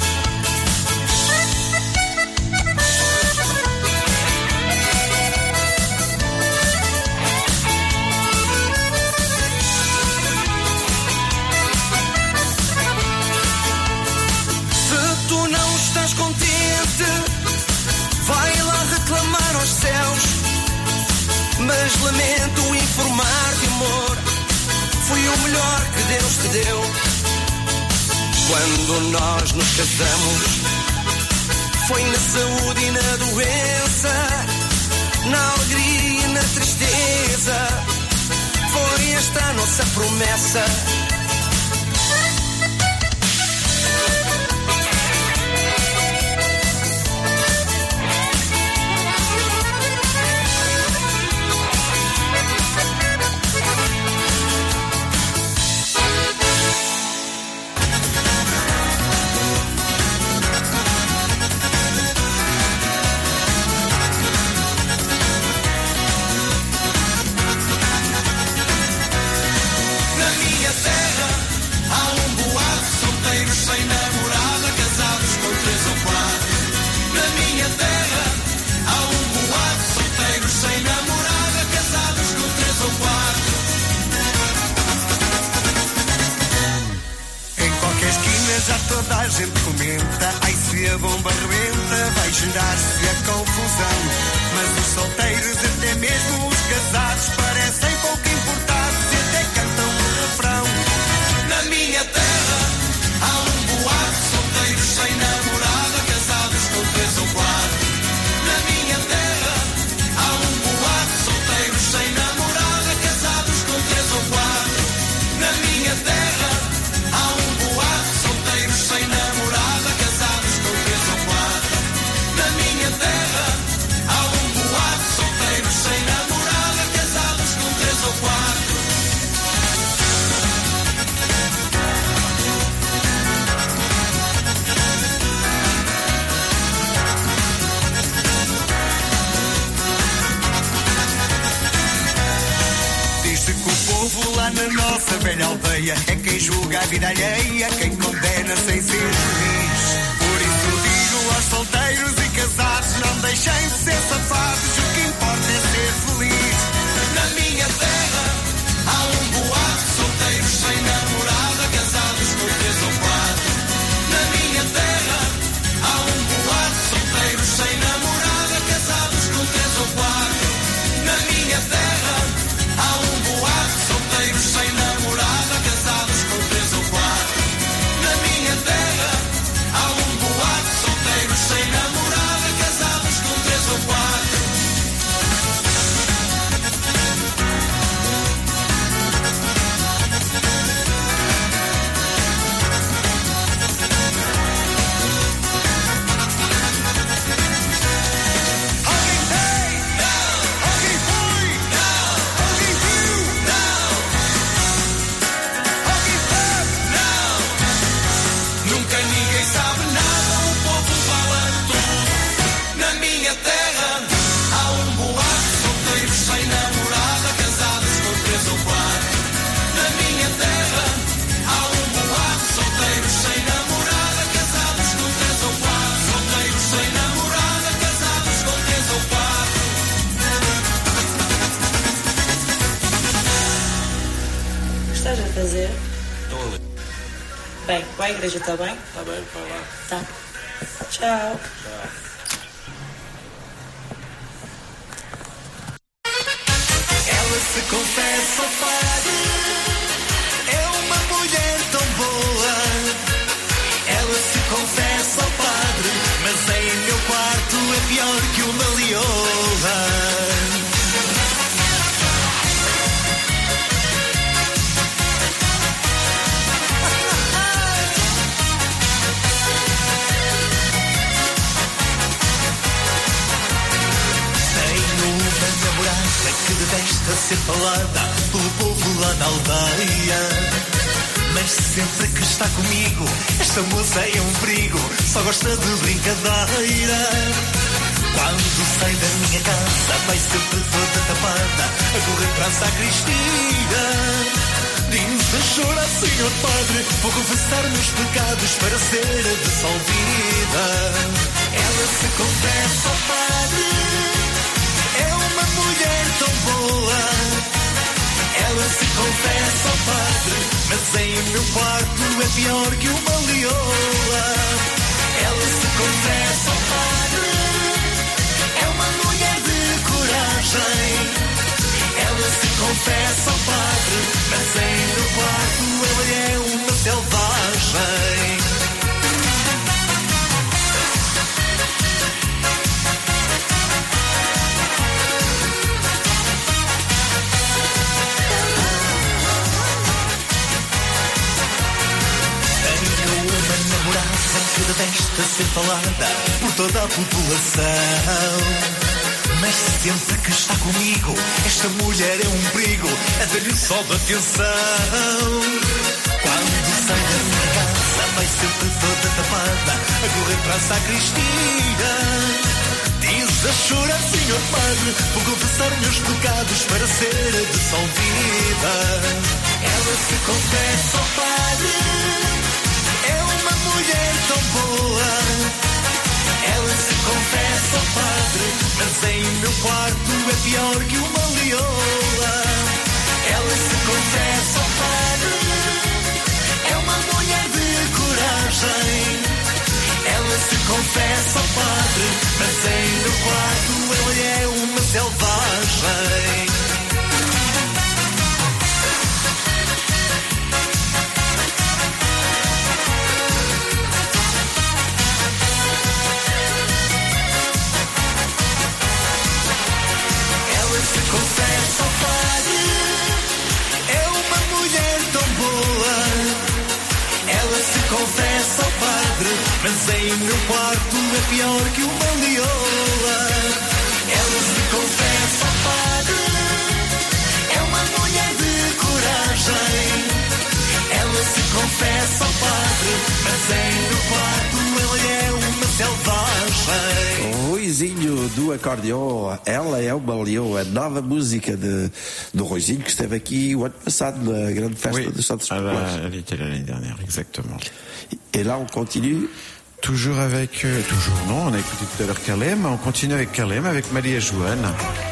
A: Se tu não estás contente, vai lá reclamar aos céus. Mas lamento informar-te, amor, fui o melhor que Deus te deu. Quando nós nos casamos, foi na saúde e na doença, na alegria e na tristeza, foi esta a nossa promessa. Já toda a gente comenta, ai se a bomba rebenta, vai gerar-se a confusão. Mas os solteiros, até mesmo os casados, parecem pouco importados e até cantam um refrão. Na minha terra há um boato, solteiros sem namorada, casados com três ou quatro. Na minha terra há um boato, solteiros sem namorada, casados com três ou quatro. Na minha terra há um boato, solteiros sem namorada, casados com três ou quatro. Na minha terra há um boato, solteiros sem namorada, casados com três ou quatro. Diz-se que o povo lá na nossa velha aldeia é quem julga a vida alheia, quem condena sem ser juiz. Por isso digo aos solteiros e casados, não deixem de ser safados, o que importa é ser feliz. Na minha terra há um boato, solteiros sem namorada, casados com três ou quatro. Na minha terra há um boato, solteiros sem namorada, casados com três ou quatro. Na minha terra há um boato,
K: nunca ninguém sabe nada, o povo fala tudo. Na minha terra há um boato, solteiros sem namorada, casados com três ou quatro. Na minha terra há um boato, solteiros sem namorada, casados com três ou quatro. Solteiros sem namorada, casados com três ou quatro.
M: O que estás a fazer?
N: Estou ali.
M: Bem, vai à igreja, está bem?
N: Está bem, vai lá.
M: Tá. Tchau.
N: Tchau.
A: Ela se confessa ao padre, é uma mulher tão boa. Ela se confessa ao padre, mas em meu quarto é pior que uma leoa. Que detesta ser falada pelo povo lá na aldeia, mas sempre que está comigo esta moça é um perigo, só gosta de brincadeira. Quando sai da minha casa vai sempre toda tapada a correr para a sacristia. Diz a chorar, senhor padre, vou confessar meus pecados para ser absolvida. Ela se confessa ao padre, é uma mulher tão boa. Ela se confessa ao padre, mas em meu quarto é pior que uma leoa. Ela se confessa ao padre, é uma mulher de coragem. Ela se confessa ao padre, mas em meu quarto ela é uma selvagem. Que detesta ser falada por toda a população, mas sempre que está comigo esta mulher é um perigo, é dar-lhe só de atenção. Quando sai da minha casa vai sempre toda tapada a correr para a sacristia. Diz a chorar, senhor padre, vou confessar meus pecados para ser absolvida. Ela se confessa ao padre, é uma mulher tão boa. Ela se confessa ao padre, mas em meu quarto é pior que uma leoa. Ela se confessa ao padre, é uma mulher de coragem. Ela se confessa ao padre, mas em meu quarto ela é uma selvagem. Confessa ao padre, é uma mulher tão boa. Ela se confessa ao padre, mas em meu quarto é pior que uma leoa. Ela se confessa ao padre, é uma mulher de coragem. Ela se confessa ao padre, mas em meu quarto ela é uma selvagem.
H: Ruizinho do acordeon, ela é uma leoa, nova música de, do Ruizinho que esteve aqui o ano passado na grande festa
L: oui,
H: dos Santos
L: Populares. Elle était l'année dernière, exactement.
H: Et là, on continue.
L: Toujours avec, euh, toujours non, on a écouté tout à l'heure Kalem, on continue avec Kalem, avec Maria Joana.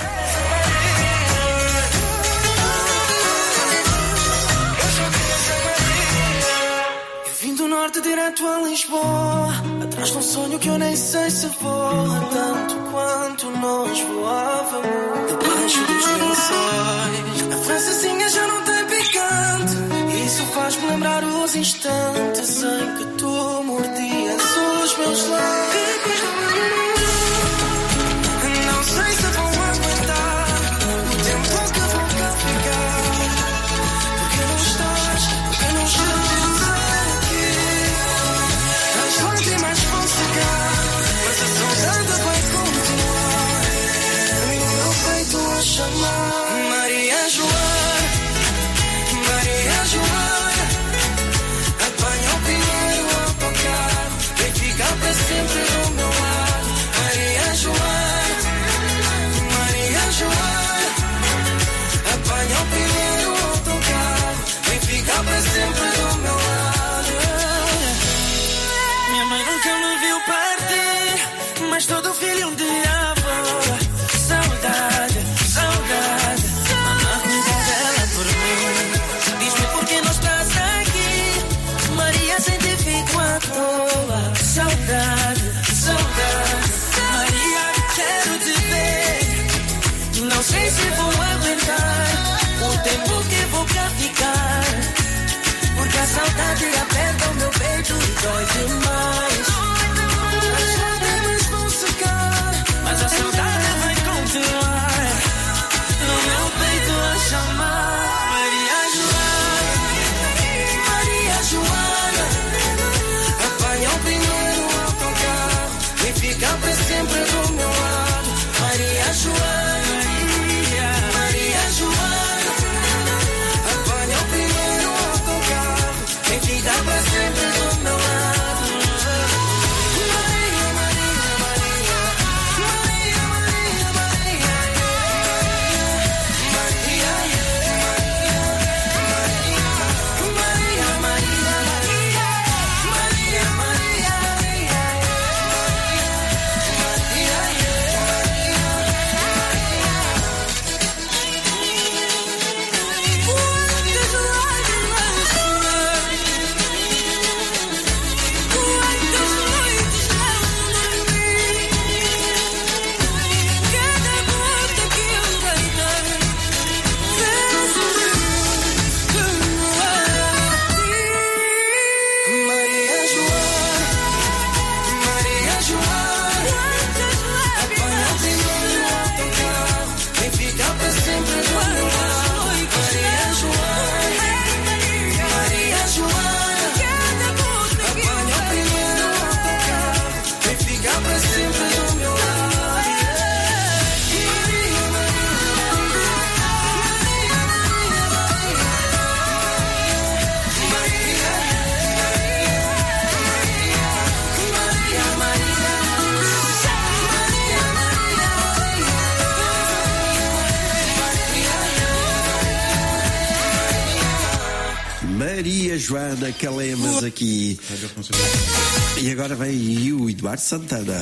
O: Vim do norte direto a Lisboa, atrás de um sonho que eu nem sei se voa, tanto quanto nós voávamos, debaixo dos lençóis. A francesinha já não tem picante, isso faz-me lembrar os instantes em que tu mordias os meus lábios. Não sei se vou aguentar o tempo que vou cá ficar, porque não estás, porque não estás aqui. As lágrimas vão secar, mas a saudade vai continuar. E o meu peito a chamar Maria Joana, Maria Joana. Apanha o primeiro autocarro Minha mãe nunca me viu partir, mas todo filho um dia avó. Saudade, saudade, mamãe cuida dela por mim. Diz-me por que não estás aqui, Maria, sem ti fico à toa. Saudade, saudade, Maria, quero te ver. Não sei se vou aguentar o tempo que vou pra ficar, porque a saudade aperta o meu peito e dói demais. As lágrimas vão secar, mas a saudade vai continuar no meu peito a chamar. Maria Joana, Maria Joana, apanha o primeiro autocarro e fica pra sempre do meu lado. Maria Joana, Maria, Maria Joana, apanha o primeiro autocarro e fica pra sempre do meu lado. Maria, Maria, Maria, Maria, Maria, Maria, Maria, Maria, Maria,
H: Maria Joana Calemas aqui. E agora vem o Eduardo Santana.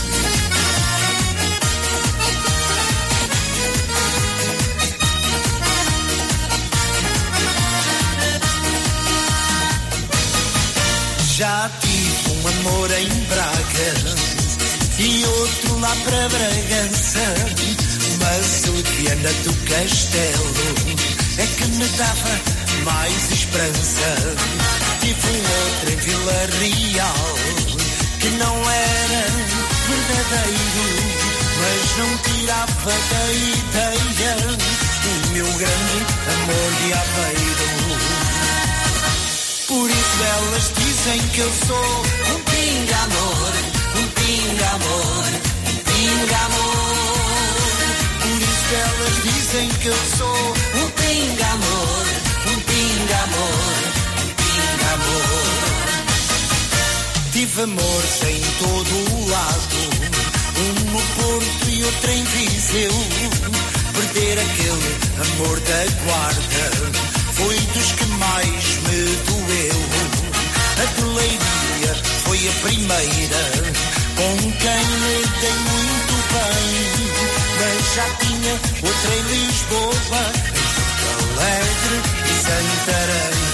J: Já tive um amor em Braga e outro lá para Bragança, mas o de Viana do Castelo é que me dava mais esperança. Tive um outro em Vila Real que não era verdadeiro, mas não tirava da ideia o meu grande amor de Aveiro. Por isso elas dizem que eu sou um pinga-amor, um pinga-amor, um pinga-amor. Por isso elas dizem que eu sou um pinga-amor, um pinga-amor, um pinga-amor. Tive amores em todo o lado, um no Porto e outro em Viseu. Perder aquele amor da guarda foi dos que mais me doeu. A de Leiria foi a primeira com quem me dei muito bem, mas já tinha outra em Lisboa, em Porto Alegre e Santarém.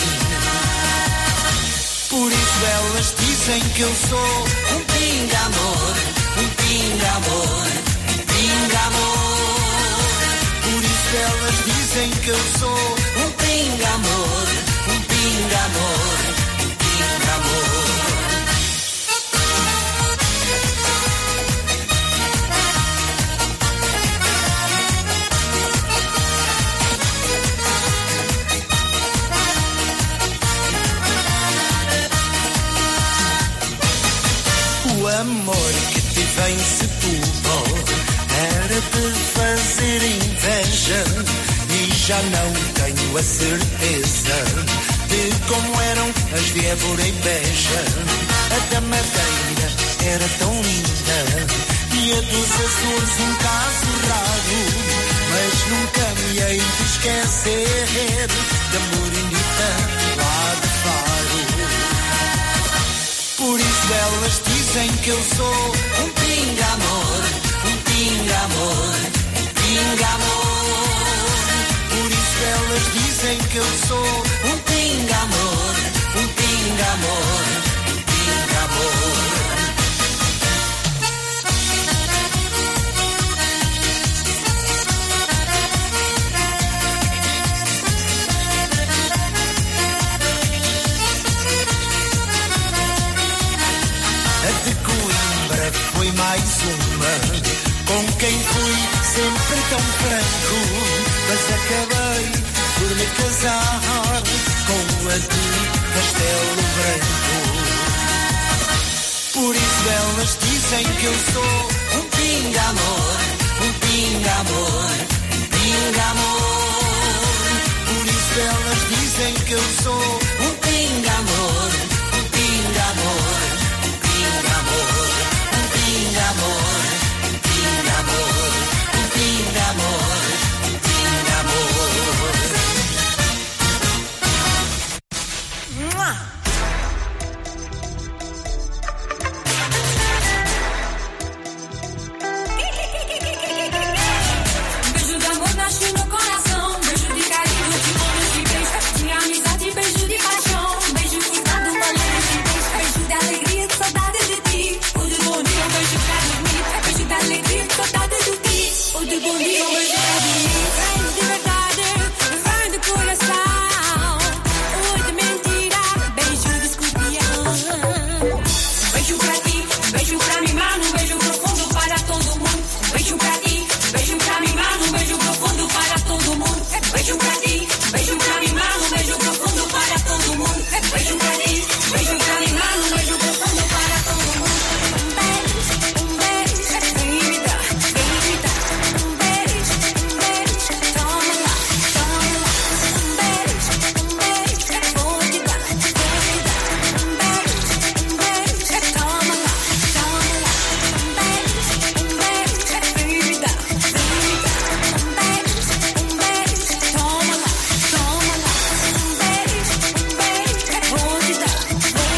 J: Por isso elas dizem que eu sou um pinga-amor, um pinga-amor, um pinga-amor. Por isso elas dizem que eu sou um pinga-amor, um pinga-amor, um pinga-amor. O amor que tive em Setúbal era de fazer inveja, e já não tenho a certeza de como eram as de Évora e Beja. A da Madeira era tão linda e a dos Açores um caso raro, mas nunca me hei de esquecer da morenita lá de Faro. Por isso elas dizem que eu sou um pinga-amor, um pinga-amor, um pinga-amor. Por isso elas dizem que eu sou um pinga-amor, um pinga-amor, um pinga-amor. Foi mais uma com quem fui sempre tão franco, mas acabei por me casar com a de Castelo Branco. Por isso elas dizem que eu sou um pinga-amor, um pinga-amor, um pinga-amor. Por isso elas dizem que eu sou um pinga-amor, um pinga-amor, um pinga-amor. Pinga-amor, pinga-amor, pinga-amor, pinga-amor.
G: Beijo de amor nasce no coração, beijo de carinho, de bolo de beijo, de amizade, beijo de paixão, beijo cuidado, valor de beijo, beijo de alegria, de saudade de ti. O de bom dia, um beijo pra dormir, beijo de alegria, de saudade de ti. O de bom dia, um beijo pra dormir, beijo de verdade, vem do coração. O de mentira, beijo de escorpião. Beijo pra ti, beijo pra mim, mano, um beijo profundo para todo mundo. Beijo pra ti, beijo pra mim, mano, um beijo profundo para todo mundo. Beijo pra ti, beijo pra mim, mano, um beijo profundo para todo mundo. Beijo pra ti, beijo pra mim, mano, um beijo profundo para todo mundo. Um beijo, um beijo, vem me dar, vem me dar. Um beijo, um beijo, toma lá, toma lá. Um beijo, um beijo, vou te dar, vou te dar. Um beijo, um beijo, toma lá, toma lá. Um beijo, um beijo, vem me dar, vem me dar. Um beijo, um beijo, toma lá, toma lá. Um beijo, um beijo, vou te dar, vou te dar. Um beijo, um beijo, toma lá, toma lá.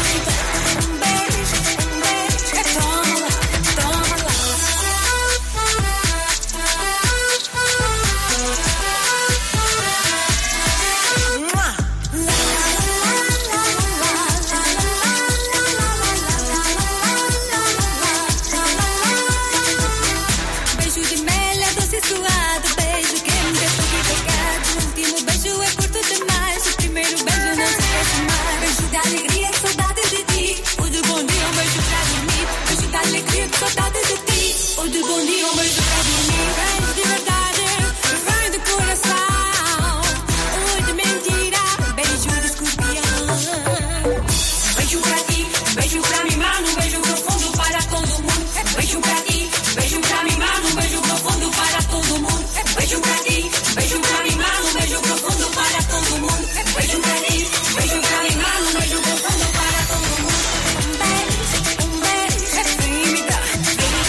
G: Beijo de mel é doce e suado, beijo que me deixa de pecado. O último beijo é curto demais, o primeiro beijo não se esquece mais. Beijo de alegria, saudade de ti. O de bom dia, um beijo pra dormir. Beijo de alegria, saudade de ti. O de bom dia, um beijo pra dormir. Beijo de verdade, vem do coração. O de mentira, beijo de escorpião. Beijo pra ti, beijo pra mim, mano, um beijo profundo para todo mundo. Beijo pra ti, beijo pra mim, mano, um beijo profundo para todo mundo. Beijo pra ti, beijo pra mim, mano, um beijo profundo para todo mundo. Beijo pra ti, beijo pra mim, mano, um beijo profundo para todo mundo. Um beijo, um beijo, vem me dar, vem me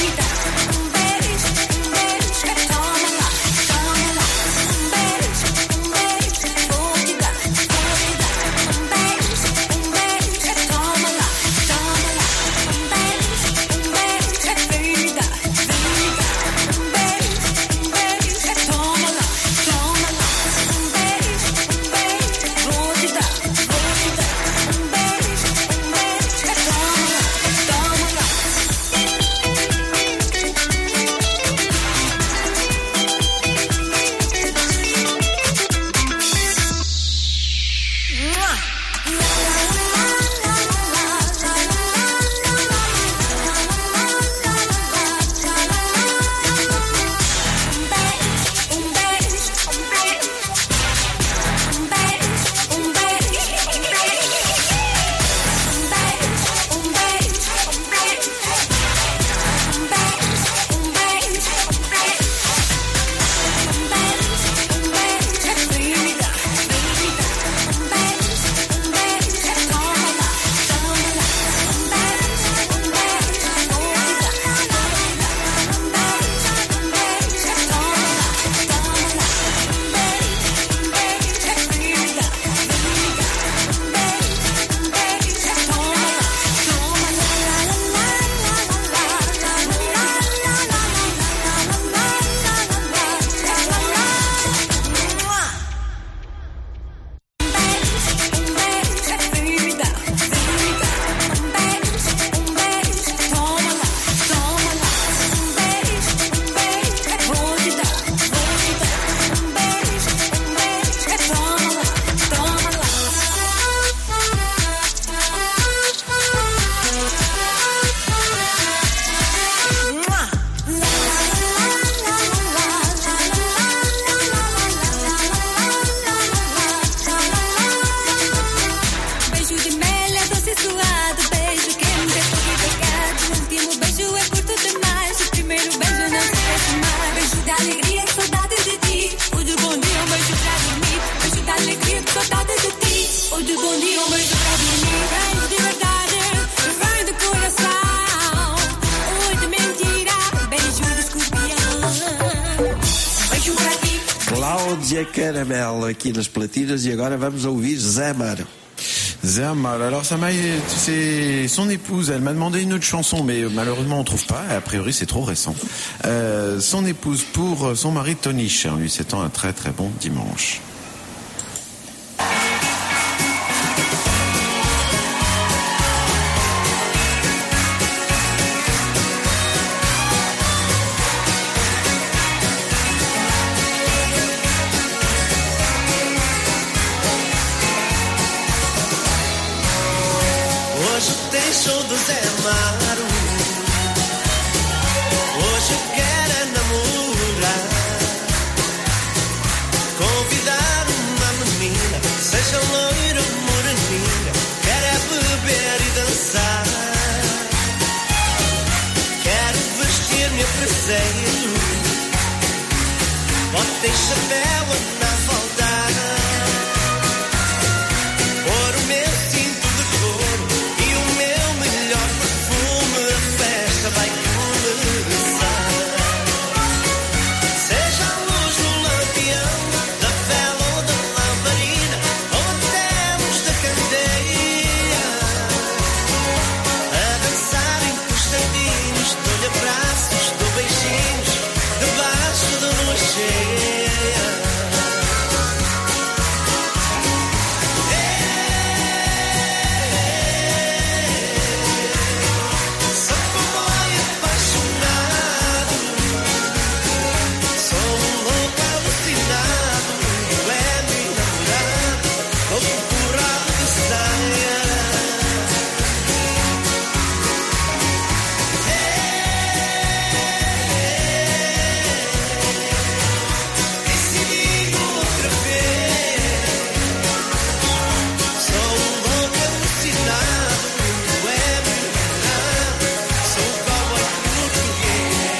H: Cláudia Caramel aqui nas platinas e agora vamos ouvir Zé Amaro.
L: Zé Amaro, alors ça m'a, c'est son épouse, elle m'a demandé une autre chanson, mais malheureusement on trouve pas, a priori c'est trop récent. Euh, son épouse pour son mari Toniche, en lui souhaitant un très très bon dimanche.
A: Hoje tem show do Zé Amaro. Hoje eu quero é namorar. Convidar uma menina, seja loira ou moreninha. Quero é beber e dançar. Quero vestir-me a presente. Bota e chapéu na voltar. Pôr o meu cinto de couro e o meu melhor perfume, a festa vai começar. Seja a luz do lampião, da vela ou da lamparina, ou até a luz da candeia. A dançar encostadinhos, dou-lhe abraços, dou beijinhos, debaixo da lua cheia. Sou cowboy apaixonado, sou um louco alucinado, é meu namorado, louco por algo de saia. E se digo outra vez, sou um louco alucinado, é meu namorado, sou um cowboy português.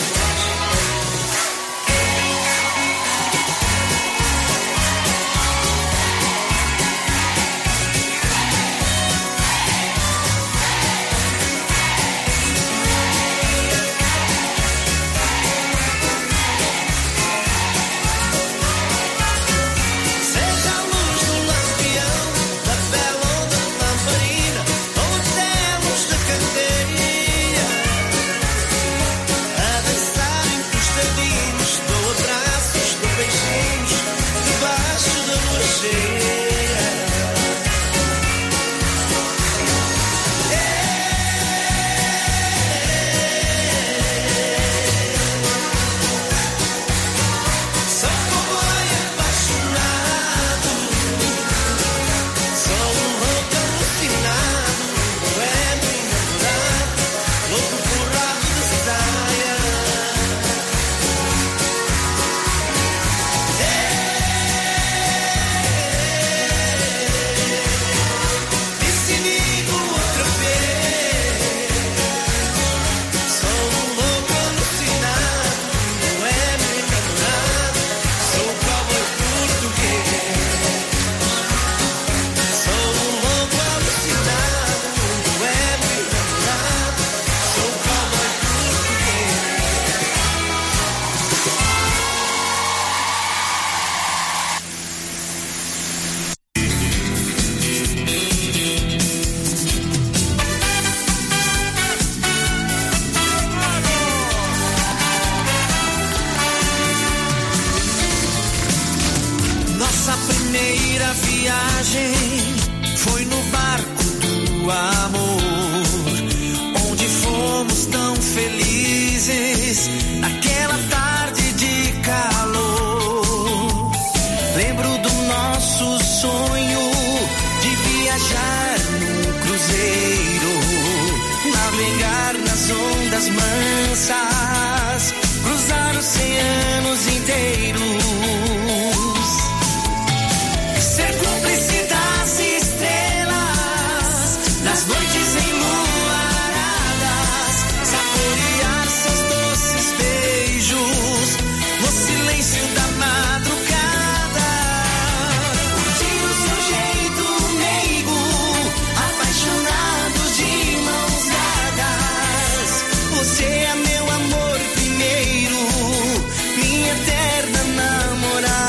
A: Seja a luz do lampião, da vela ou da lamparina, ou até a luz da candeia. A dançar encostadinhos, dou abraços, dou beijinhos, debaixo da lua cheia. Sou cowboy apaixonado, sou um louco alucinado, é meu namorado, louco por rabo de saia. E se digo outra vez, sou um louco alucinado, é meu namorado, sou um cowboy português. Sou um louco alucinado, é meu namorado, sou um cowboy português. Nossa primeira viagem foi no barco do amor, onde fomos tão felizes naquela tarde de calor. Lembro do nosso sonho de viajar num cruzeiro, navegar nas ondas mansas, cruzar oceanos inteiros. Ser cúmplice das estrelas, nas noites enluaradas, saborear seus doces beijos, no silêncio da madrugada. Curtir o seu jeito meigo, apaixonados de mãos dadas. Você é meu amor primeiro, minha eterna namorada.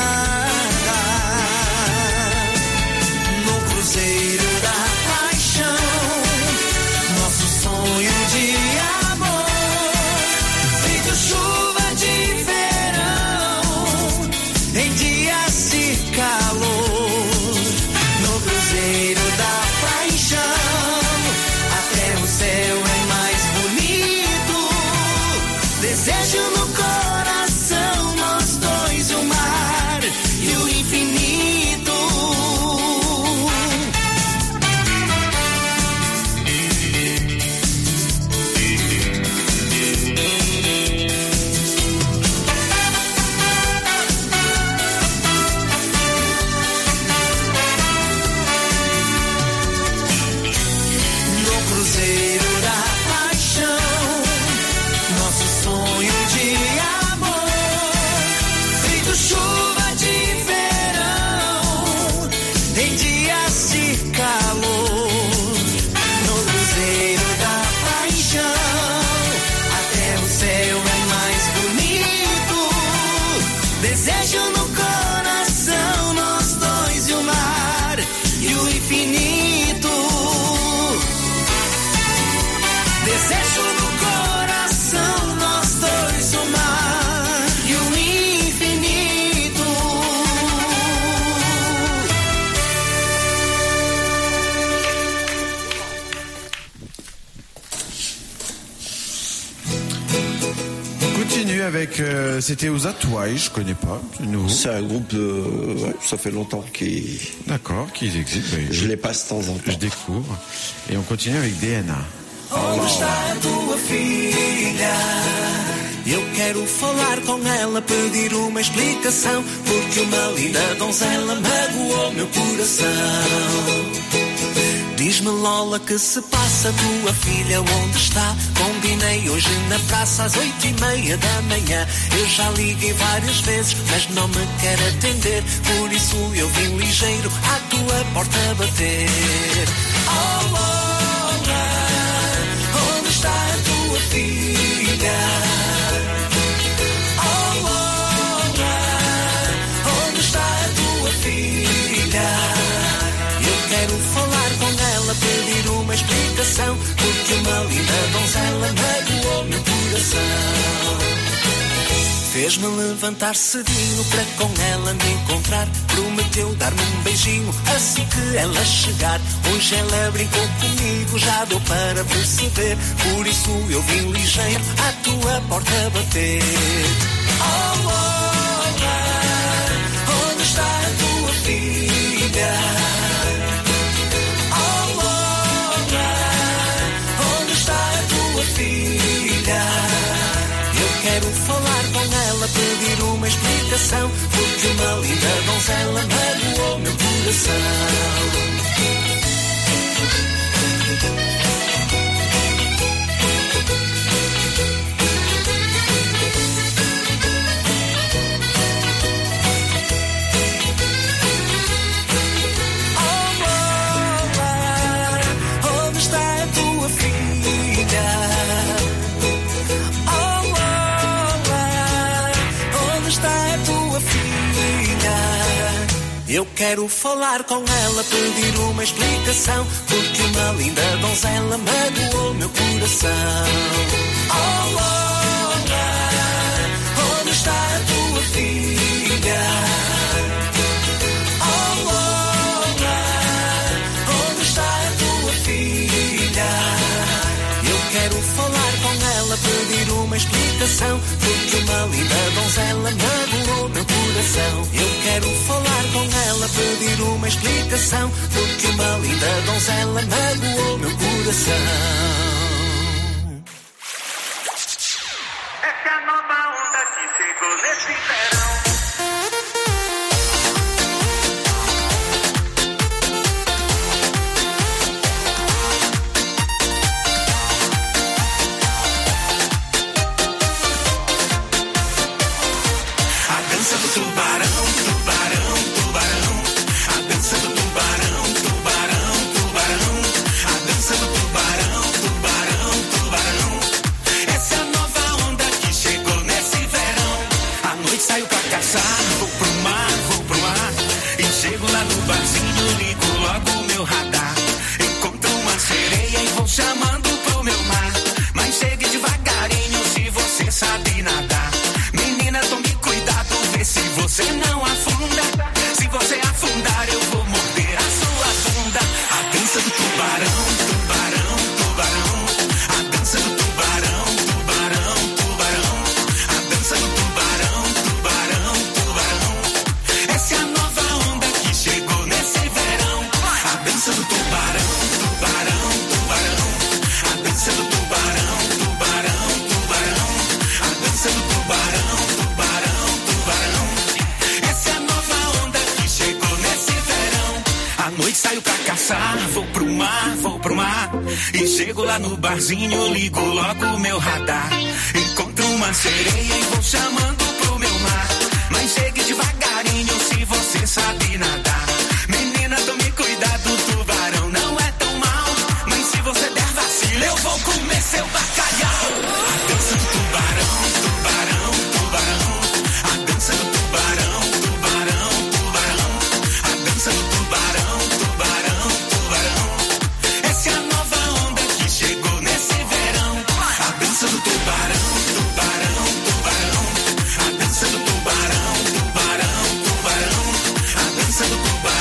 L: continue avec. Euh, C'était aux Atois, je connais pas. C'est nouveau.
H: C'est un groupe de. Ouais, ça fait longtemps qu'ils.
L: D'accord, qu'ils existent. Ben,
H: je les passe de temps en temps.
L: Je découvre. Et on continue avec D N A.
I: Onde está a tua filha? Eu quero falar com ela, pedir uma explicação, porque uma linda donzela magoou meu coração. Diz-me, Lola, que se passa, tua filha onde está? Combinei hoje na praça às oito e meia da manhã. Eu já liguei várias vezes, mas não me quer atender, por isso eu vim ligeiro à tua porta bater. Oh, Lola, onde está a tua filha? Oh, Lola, onde está a tua filha? Eu quero falar com ela, pedir uma explicação, porque uma linda donzela magoou meu coração. Fez-me levantar cedinho para com ela me encontrar. Prometeu dar-me um beijinho assim que ela chegar. Hoje ela brincou comigo, já deu para perceber, por isso eu vim ligeiro à tua porta bater. Oh, Lola, onde está a tua filha? Oh, Lola, onde está a tua filha? Eu quero falar com ela, pedir uma explicação, porque uma linda donzela magoou meu coração. Eu quero falar com ela, pedir uma explicação, porque uma linda donzela magoou meu coração. Oh, Lola, onde está a tua filha? Oh, Lola, onde está a tua filha? Eu quero falar com ela, pedir uma explicação, porque uma linda donzela magoou meu coração. Eu quero falar com ela, pedir uma explicação, porque uma linda donzela magoou meu coração.
K: Essa é a nova onda que chegou nesse verão.
I: E chego lá no barzinho, ligo logo meu radar. Encontro uma sereia e vou chamando pro meu mar. Mas chegue devagarinho se você sabe nadar. Menina, tome cuidado, tubarão não é tão mal. Mas se você der vacilo, eu vou comer seu bacalhau. A dança do tubarão, tubarão, tubarão. A dança do tubarão, tubarão, tubarão. A dança do tubarão, tubarão, tubarão. Essa é a nova onda que chegou nesse verão. A dança do tubarão, tubarão, tubarão. A dança do tubarão, tubarão, tubarão. A dança do tubarão.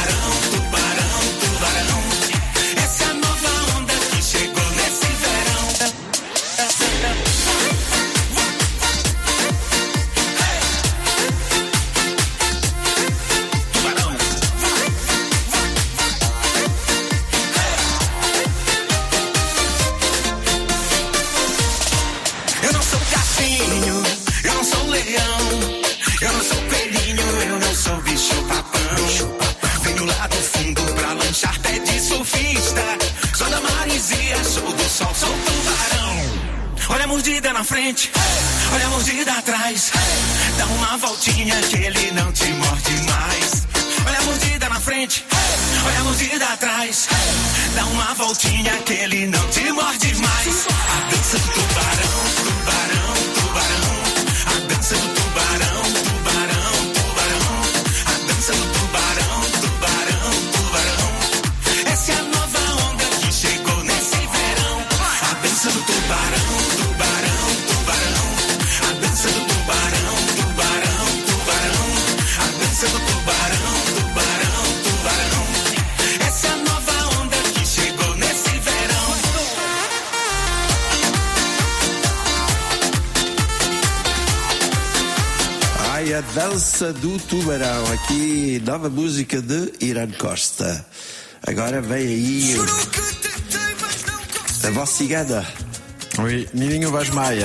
K: leão. Eu não sou coelhinho, eu não sou bicho papão. Venho lá do fundo pra lanchar pé de surfista. Sou da maresia, sou do sol, sou tubarão. Olha a mordida na frente, olha a mordida atrás. Dá uma voltinha que ele não te morde mais. Olha a mordida na frente, olha a mordida atrás. Dá uma voltinha que ele não te morde mais. A dança do tubarão, tubarão, tubarão. A dança do tubarão, tubarão, tubarão. A dança do tubarão, tubarão, tubarão. Essa é a nova onda que chegou nesse verão. A dança do tubarão, tubarão, tubarão. A dança do tubarão, tubarão, tubarão. A dança do tubarão, tubarão, tubarão. Essa é a nova onda que chegou nesse verão.
H: Ai, a dança do tubarão. Aqui, nova música de Irã Costa. Agora vem aí a voz cigana.
L: Oui, Nininho Vaz Maia.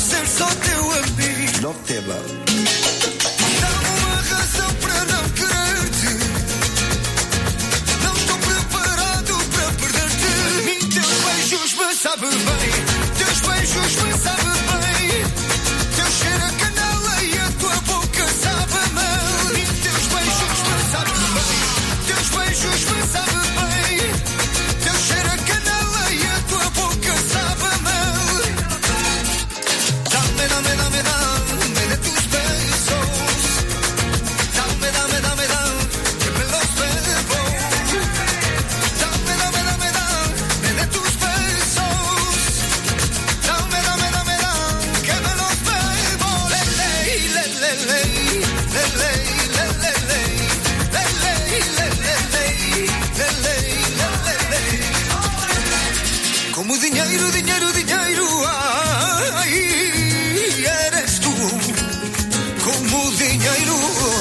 H: Novo tema.
K: Dá-me uma razão para não querer-te. Não estou preparado para perder-te. Mim, teus beijos me sabem bem. Teus beijos me sabem bem. Teu cheiro a canela e a tua boca sabe mal. Mim, teus beijos me sabem bem. Teus beijos me sabem bem. Teu cheiro a canela e a tua boca sabe mal. Dame, dame, dame, dame de tus besos. Dame, dame, dame, dame, que me los bebo. Dame, dame, dame, dame de tus besos. Dame, dame, dame, dame, que me los bebo. Le, le, le, le, le, le, le, le, le, le, le, le, le, le, le. Como dinheiro, dinheiro, dinheiro, ai, eres tu. Como dinheiro,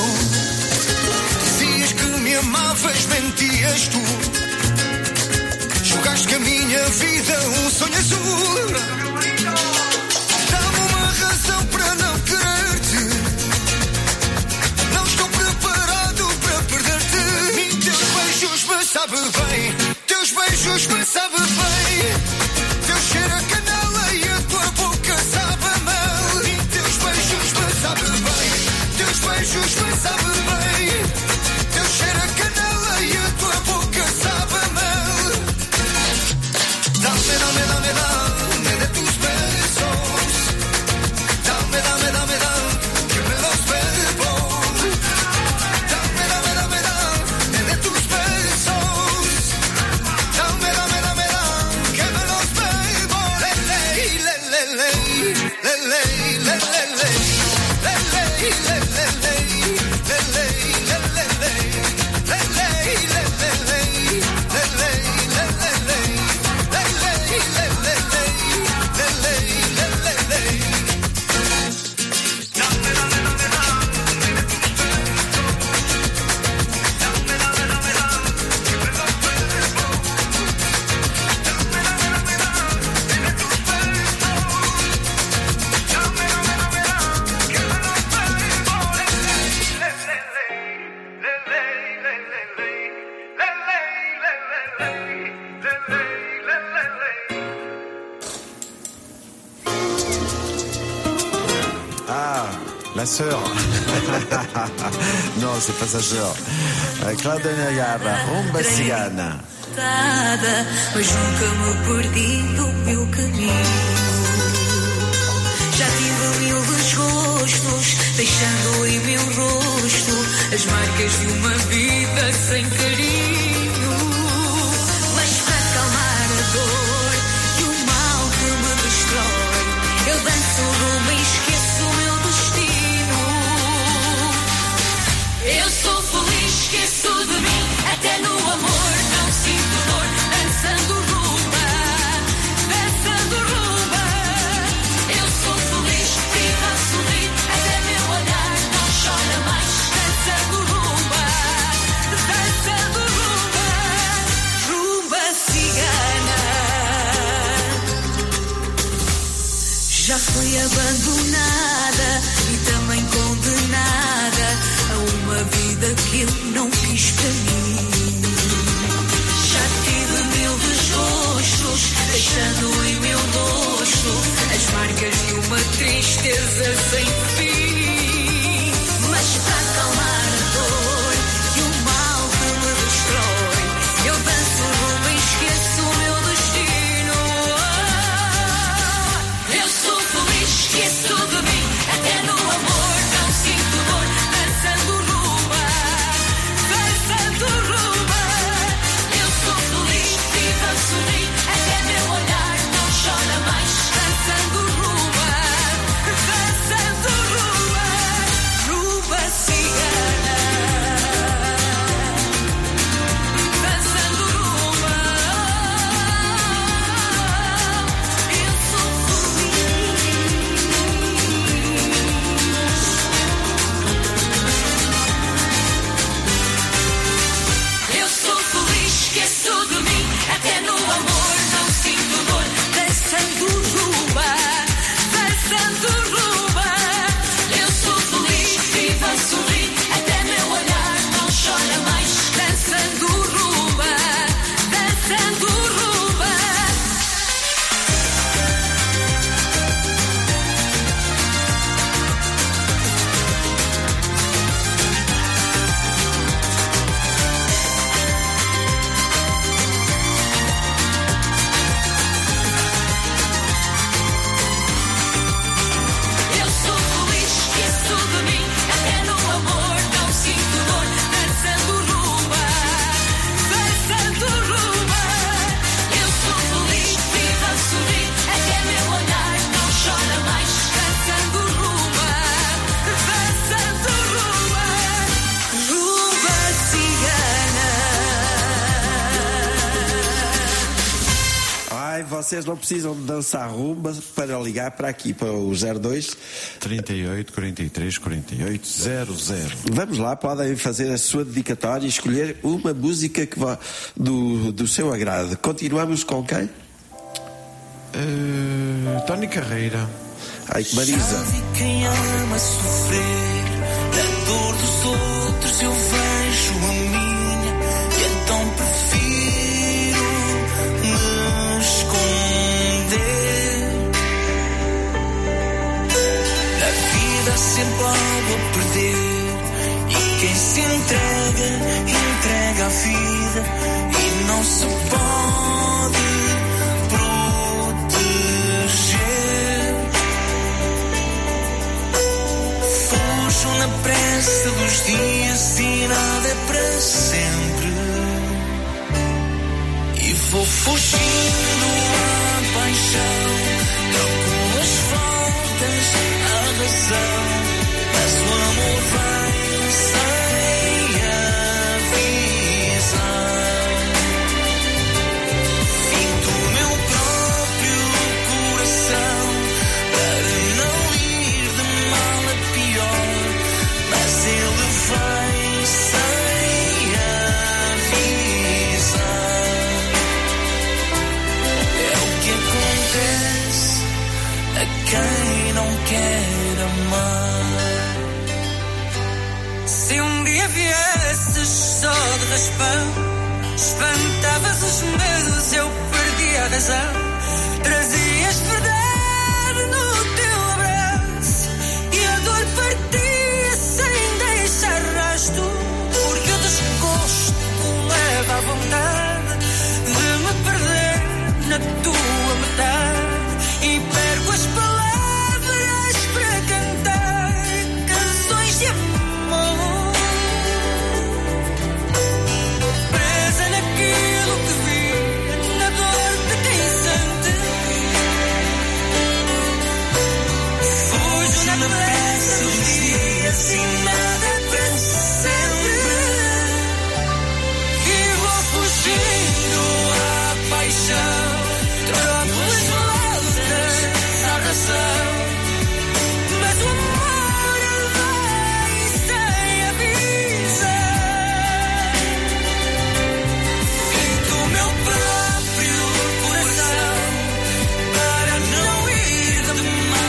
K: dizias que me amavas, mentias tu. Jogaste que a minha vida um sonho azul. Dá-me uma razão para não querer-te. Não estou preparado para perder-te. Mim, teus beijos me sabem bem. Teus beijos me sabem bem. Teu cheiro a canela e a tua boca sabe mal. Mim, teus beijos me sabem bem. Teus beijos me sabem bem. Teu cheiro a canela e a tua boca sabe mal. Dame, dame, dame, dame de tus besos. Dame, dame, dame, dame, que me los bebo. Dame, dame, dame, dame de tus besos. Dame, dame, dame, dame, que me los bebo. Le, le, le, le, le, le, le, le, le, le. Le, le, le, le, le, le, le, le, le, le. Le, le, le, le, le, le, le, le, le, le, le.
L: Ah, la sœur. Non, c'est pas sa sœur. Euh, Cláudia Nayara, Rumba Cigana.
G: Mas nunca me perdi do meu caminho. Já tive mil desgostos, deixando em meu rosto as marcas de uma vida sem carinho. Mas para acalmar a dor e o mal que me destrói, eu danço rumba e esqueço o meu destino. Eu sou feliz, esqueço de mim, até no amor não sinto dor, dançando rumba, dançando rumba. Eu sou feliz, vivo a sorrir, até meu olhar não chora mais, dançando rumba, dançando rumba, rumba cigana. Já fui abandonada e também condenada a uma vida que eu não quis para mim. Já tive mil desgostos, deixando em meu rosto as marcas de uma tristeza sem fim. Mas para acalmar a dor e o mal que me destrói, eu danço rumba e esqueço o meu destino. Eu sou feliz, esqueço de mim, até no amor não sinto dor. Dançando rumba, dançando rumba. Eu sou feliz, vivo a sorrir, até meu olhar não chora mais. Dançando rumba, dançando rumba, rumba cigana. Dançando rumba, eu sou Eu sou feliz, esqueço de mim, até no amor não sinto dor. Dançando rumba, dançando rumba. Eu sou feliz, vivo a sorrir, até meu olhar não chora mais. Dançando rumba, dançando rumba. Eu sou feliz, esqueço de mim, até no amor não sinto dor. Dançando rumba, dançando rumba. Eu sou feliz, vivo a sorrir, até meu olhar não chora mais. Dançando rumba, dançando rumba, rumba cigana.
H: Ai, vocês não precisam de dançar rumba para ligar para aqui, para o zero dois.
L: trinta e oito, quarenta e três, quarenta e oito, zero zero.
H: Vamos lá, podem fazer a sua dedicatória e escolher uma música que vá do, do seu agrado. Continuamos com quem?
L: Uh, Tony Carreira.
H: Ai, que Marisa.
O: Já vi quem ama sofrer da dor dos outros, eu vejo a minha e então prefiro me esconder. Na vida há sempre algo a perder e quem se entrega, entrega a vida e não se pode proteger. Fujo na pressa dos dias e nada é para sempre. E vou fugindo à paixão, troco as voltas à razão, mas o amor vem sem avisar. Finto o meu próprio coração para não ir de mal a pior, mas ele vem sem avisar. É o que acontece a quem não quer amar.
N: Se um dia viesses só de raspão, espantavas os medos, eu perdi a razão. Trazias verdade no teu abraço e a dor partia sem deixar rasto. Porque o desgosto leva à vontade de me perder na tua metade e perco as palavras para cantar canções de amor. Presa naquilo que vi, na dor de quem sente. Fujo na pressa dos dias e nada é para sempre. E vou fugindo à paixão, troco as voltas à razão, mas o amor vem sem avisar. Finto o meu próprio coração para não ir de mal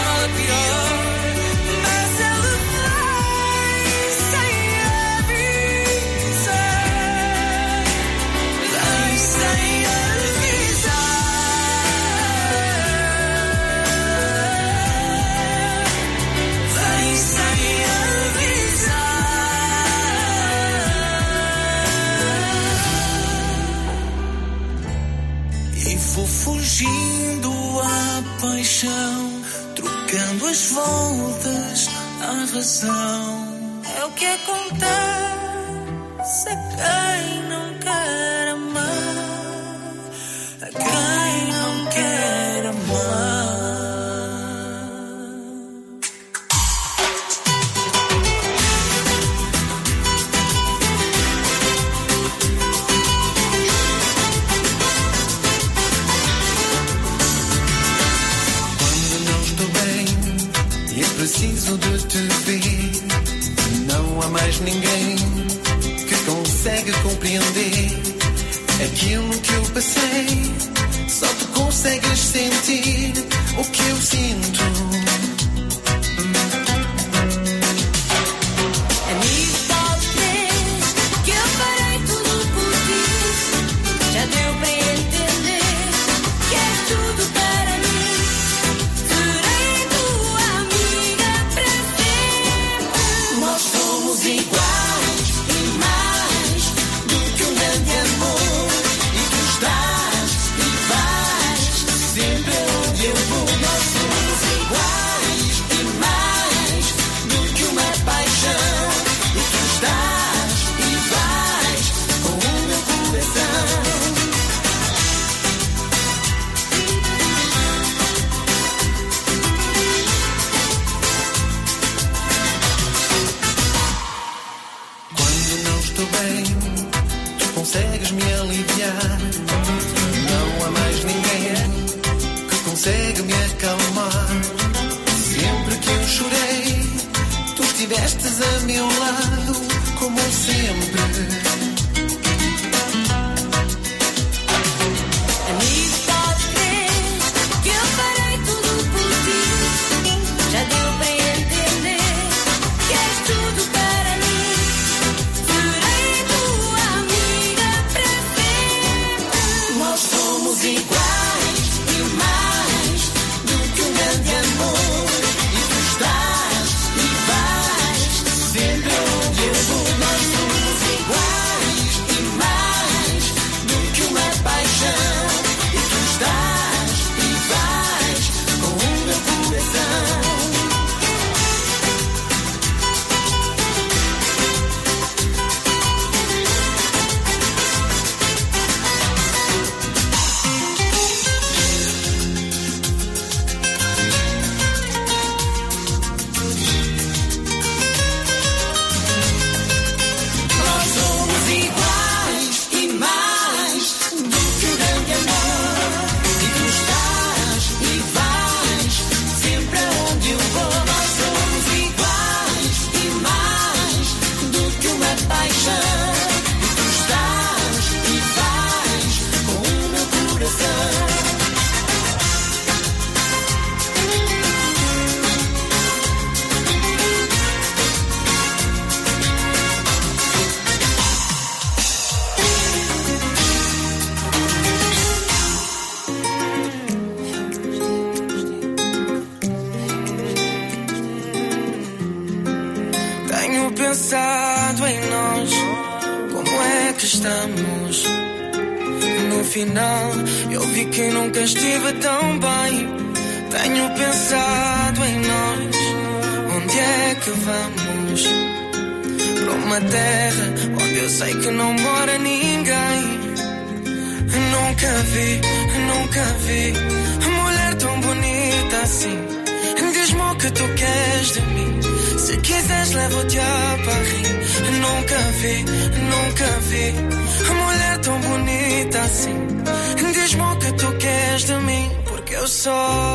O: que ando às voltas à razão.
G: É o que acontece a quem não quer amar, a quem não quer amar.
I: Preciso de te ver. Não há mais ninguém que consegue compreender aquilo que eu passei. Só tu consegues sentir o que eu sinto.
G: Amigo, pode crer que eu farei tudo por ti. Já deu para entender que és tudo para mim.
I: Nós somos iguais e mais do que um grande amor. E tu estás e vais sempre onde eu vou. Nós somos iguais e mais do que uma paixão. E tu estás e vais com o meu coração. Consegues me aliviar. Não há mais ninguém que consegue me acalmar. Sempre que eu chorei, tu estivestes a meu lado, como sempre.
G: Amigo, pode crer que eu farei tudo por ti. Já deu para entender que és tudo para mim.
I: Nós somos iguais e mais do que um grande amor. E tu estás e vais sempre onde eu vou. Nós somos iguais e mais do que uma paixão. E tu estás e vais com o meu coração.
O: Tenho pensado em nós, como é que estamos. No final, eu vi que nunca estive tão bem. Tenho pensado em nós, onde é que vamos? Para uma terra onde eu sei que não mora ninguém. Nunca vi, nunca vi mulher tão bonita assim. Diz-me o que tu queres de mim. Se quiseres levo-te a Paris. Nunca vi, nunca vi mulher tão bonita assim. Diz-me o que tu queres de mim. Porque eu sou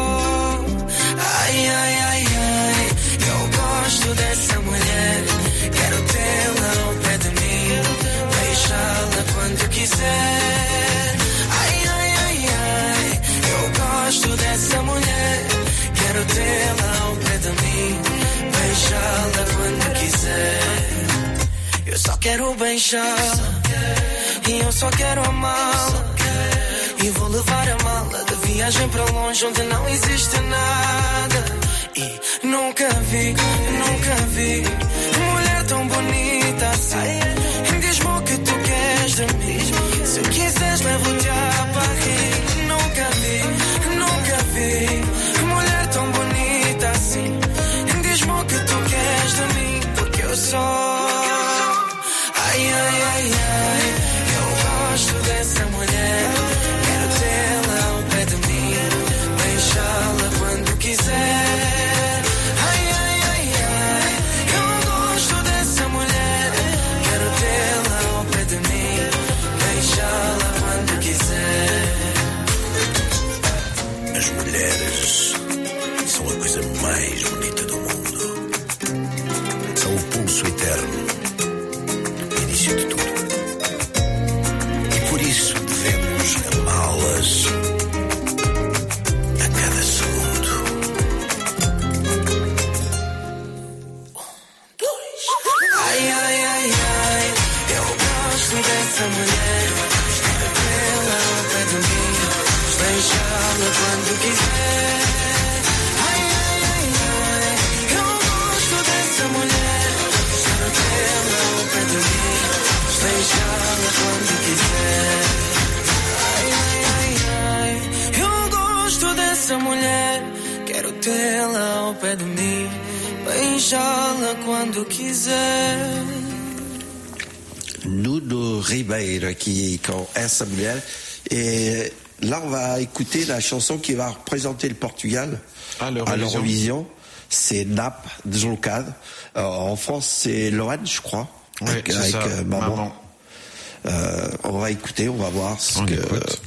O: ai, ai, ai, ai. Eu gosto dessa mulher. Quero tê-la ao pé de mim, beijá-la quando quiser. Ai, ai, ai, ai. Eu gosto dessa mulher. Quero tê-la ao pé de mim, beijá-la quando quiser. Eu só quero beijá-la e eu só quero amá-la. E vou levar a mala de viagem para longe onde não existe nada. E nunca vi, nunca vi mulher tão bonita assim. Diz-me o que tu queres de mim. Se quiseres levo-te a Paris. Nunca vi, nunca vi mulher tão bonita
P: mais bonita do mundo. São o pulso eterno, o início de tudo. E por isso devemos amá-las a cada segundo. Um, dois.
O: Ai, ai, ai, ai, eu gosto dessa mulher. Ela ao pé de mim, deixá-la quando quiser. Ai, ai, ai, ai, eu gosto dessa mulher. Ela ao pé de mim, deixá-la quando quiser. Ai, ai, ai, ai, eu gosto dessa mulher. Quero tê-la ao pé de mim, beijá-la quando quiser.
H: Nuno Ribeiro aqui com essa mulher. Et là, on va écouter la chanson qui va représenter le Portugal
L: à
H: à
L: l'Eurovision.
H: l'Eurovision. C'est Nap, Deslocado. Euh, En France, c'est Loane, je crois,
L: Oui,
H: avec,
L: c'est
H: avec,
L: ça,
H: euh, Maman.
L: Maman.
H: Euh, on va écouter, on va voir ce
L: On
H: que.
L: écoute.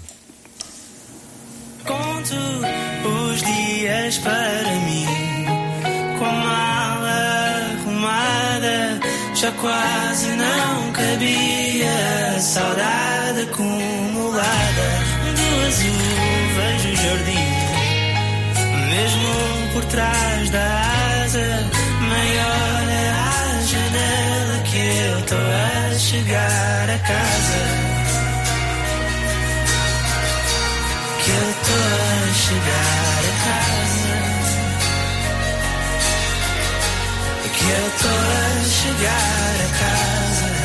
O: Conto os dias para mim, com a mala arrumada, já quase não cabia, saudade acumulada. Do azul vejo o jardim, mesmo por trás da asa, maior é a janela que eu tô a chegar a casa. Que eu tô a chegar a casa. Que eu tô a chegar a casa.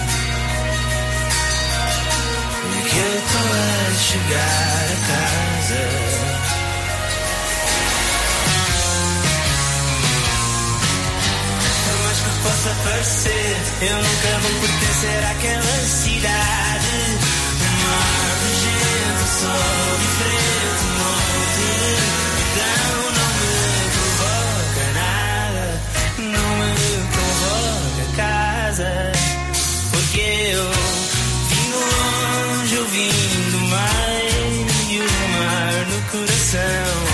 O: Que eu tô a chegar a casa. Por mais que possa parecer, eu nunca vou pertencer àquela cidade. Um mar de gente, sol diferente, um monte de então não me provoca nada, não me convoca casa, porque eu vim de longe, eu vim do meio do mar no coração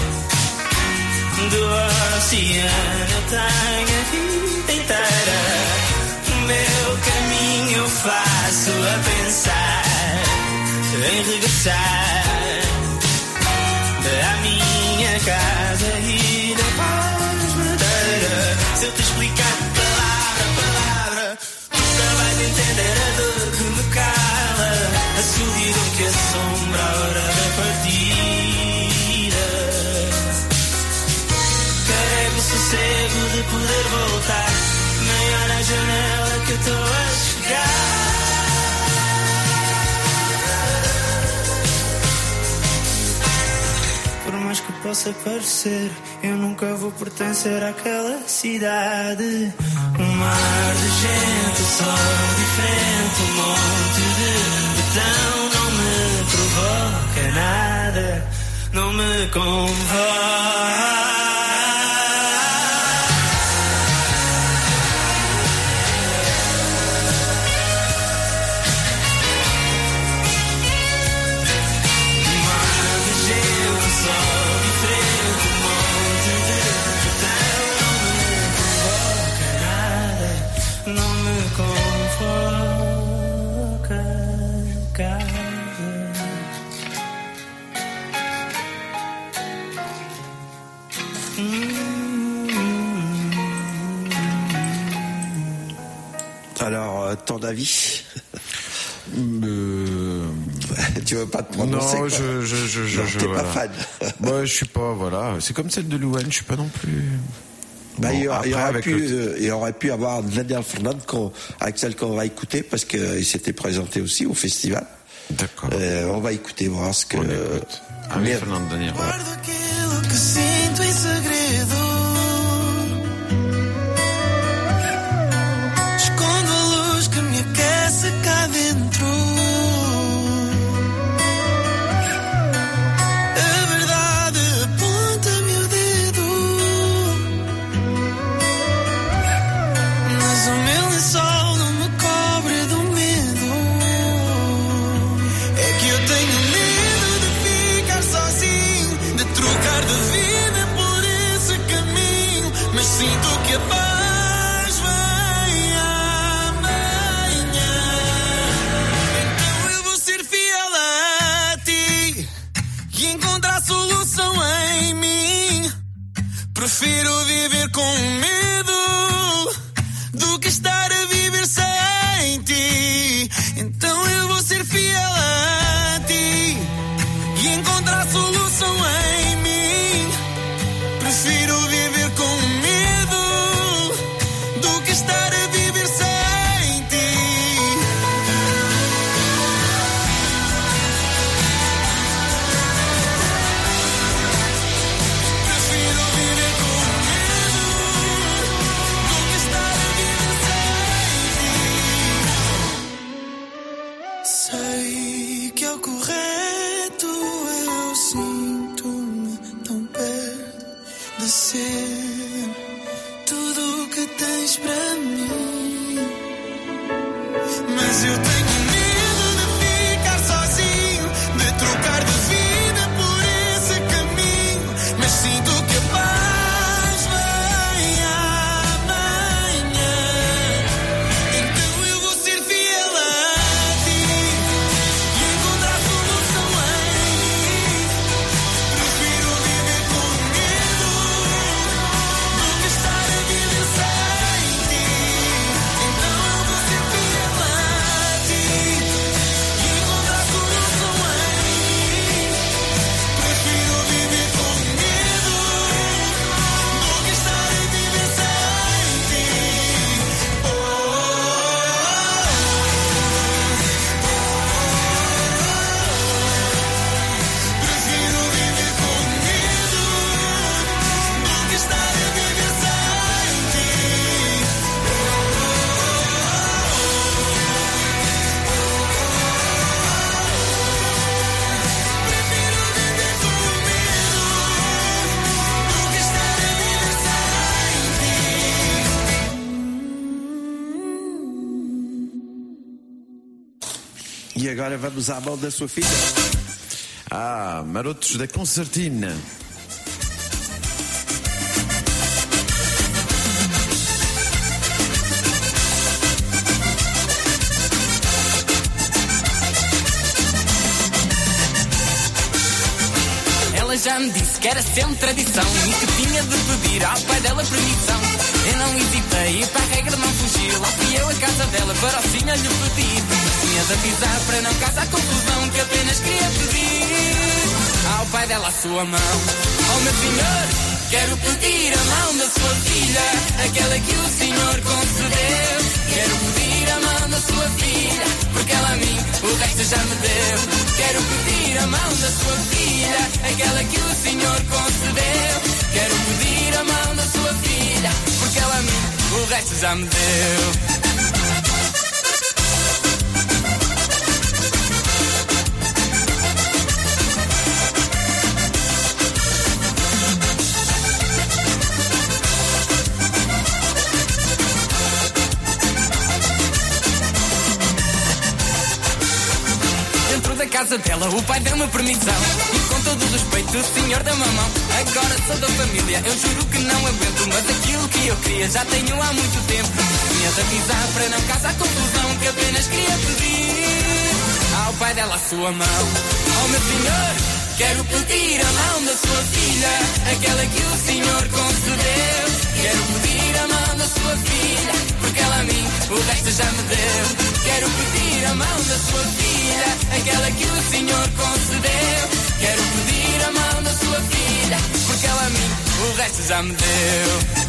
O: do oceano, eu tenho a vida inteira. O meu caminho eu faço a pensar em regressar à minha casa e da paz verdadeira. Se eu te explicar palavra a palavra, nunca vais entender a dor que me cala, a solidão que assombra a hora da partida. Carrego o sossego de poder voltar, maior a janela que eu estou a chegar. Por mais que possa parecer, eu nunca vou pertencer àquela cidade. Um mar de gente, sol diferente, um monte de betão não me provoca nada, não me convoca.
H: Alors, euh, ton avis?
L: Euh...
H: Tu veux pas te prononcer?
L: Non,
H: quoi.
L: je, je, je, je,
H: Non,
L: je
H: t'es
L: voilà.
H: pas fan.
L: Moi, je suis pas, voilà. C'est comme celle de Louane, je suis pas non plus.
H: Bah,
L: Bon,
H: il, y aura-
L: après,
H: il aurait
L: avec
H: pu,
L: le-
H: euh, il aurait pu avoir Daniel Fernand qu'on- avec celle qu'on va écouter parce qu'il s'était présenté aussi au festival.
L: D'accord.
H: Euh, on va écouter, voir ce que.
L: On écoute. Ah oui,
H: Merde.
L: Fernando Daniel.
O: Guardo aquilo que sinto em segredo. Escondo a luz que me aquece cá dentro. A verdade aponta-me o dedo. Mas o meu lençol não me cobre do medo. É que eu tenho medo de ficar sozinho, de trocar de vida
K: Prefiro viver com medo do que estar a viver sem ti. Então eu vou ser fiel a ti e encontrar solução em mim. Prefiro viver com medo do que estar a viver sem ti. Prefiro viver com medo do que estar a viver sem ti. Sei que é o correto, eu sinto-me tão perto de ser tudo o que tens para mim. Mas eu tenho medo de ficar sozinho, de trocar de vida por esse caminho. Mas sinto que a paz vem amanhã. Então eu vou ser fiel a ti e encontrar solução em mim. Prefiro viver com medo do que estar a viver sem ti. Então eu vou ser fiel a ti e encontrar solução em mim. Prefiro viver com medo do que estar a viver sem ti. Oh, oh, prefiro viver com medo do que estar a viver sem ti. Prefiro viver com medo do que estar a viver sem ti.
H: E agora vamos à mão da sua filha.
L: Ah, Marotos da Concertina.
Q: Ela já me disse que era sempre tradição e que tinha de pedir ao pai dela permissão. Eu não hesitei e para a regra não fugi. Lá fui eu à casa dela para o senhor lhe pedir. Tinha de avisar para não causar confusão, que apenas queria pedir ao pai dela a sua mão. Oh meu senhor, quero pedir a mão da sua filha, aquela que o senhor concedeu. Quero pedir a mão da sua filha, porque ela a mim o resto já me deu. Quero pedir a mão da sua filha, aquela que o senhor concedeu. Quero pedir a mão da sua filha, porque ela a mim o resto já me deu. Da casa dela, o pai deu-me permissão e com todo o respeito, o senhor deu-me a mão. Agora sou da família, eu juro que não aguento, mas aquilo que eu queria já tenho há muito tempo. Tinha de avisar para não causar confusão, que apenas queria pedir ao pai dela a sua mão. Oh meu senhor, quero pedir a mão da sua filha, aquela que o senhor concedeu. Quero pedir a mão da sua filha, porque ela a mim o resto já me deu. Quero pedir a mão da sua filha, aquela que o senhor concedeu. Quero pedir a mão da sua filha, porque ela a mim o resto já me deu.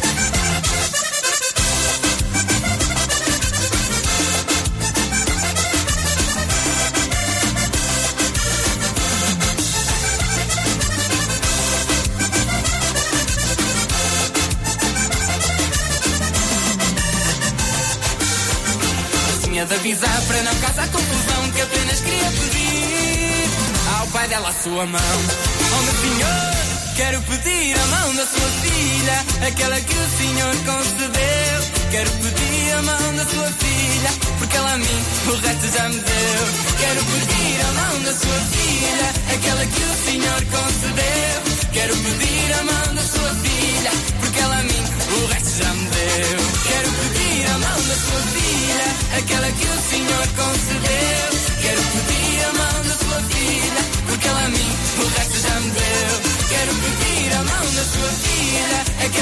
Q: Tinha de avisar para não causar confusão, que apenas queria pedir ao pai dela a sua mão. Oh meu senhor, quero pedir a mão da sua filha, aquela que o senhor concedeu. Quero pedir a mão da sua filha, porque ela a mim o resto já me deu. Quero pedir a mão da sua filha, aquela que o senhor concedeu. Quero pedir a mão da sua filha, porque ela a mim o resto já me deu. Quero pedir a mão da sua filha, aquela que o senhor concedeu. Quero pedir a mão da sua filha, porque ela a mim o resto já me deu. Quero pedir a mão da sua filha,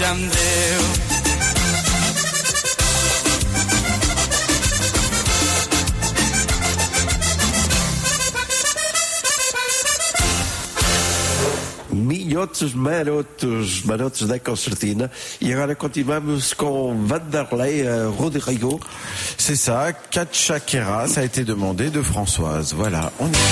Q: já me deu.
H: Minhotos marotos, marotos da concertina. E agora continuamos com Vanderlei euh, Rodrigo.
L: C'est ça, Katchakera, ça a été demandé de Françoise. Voilà, on y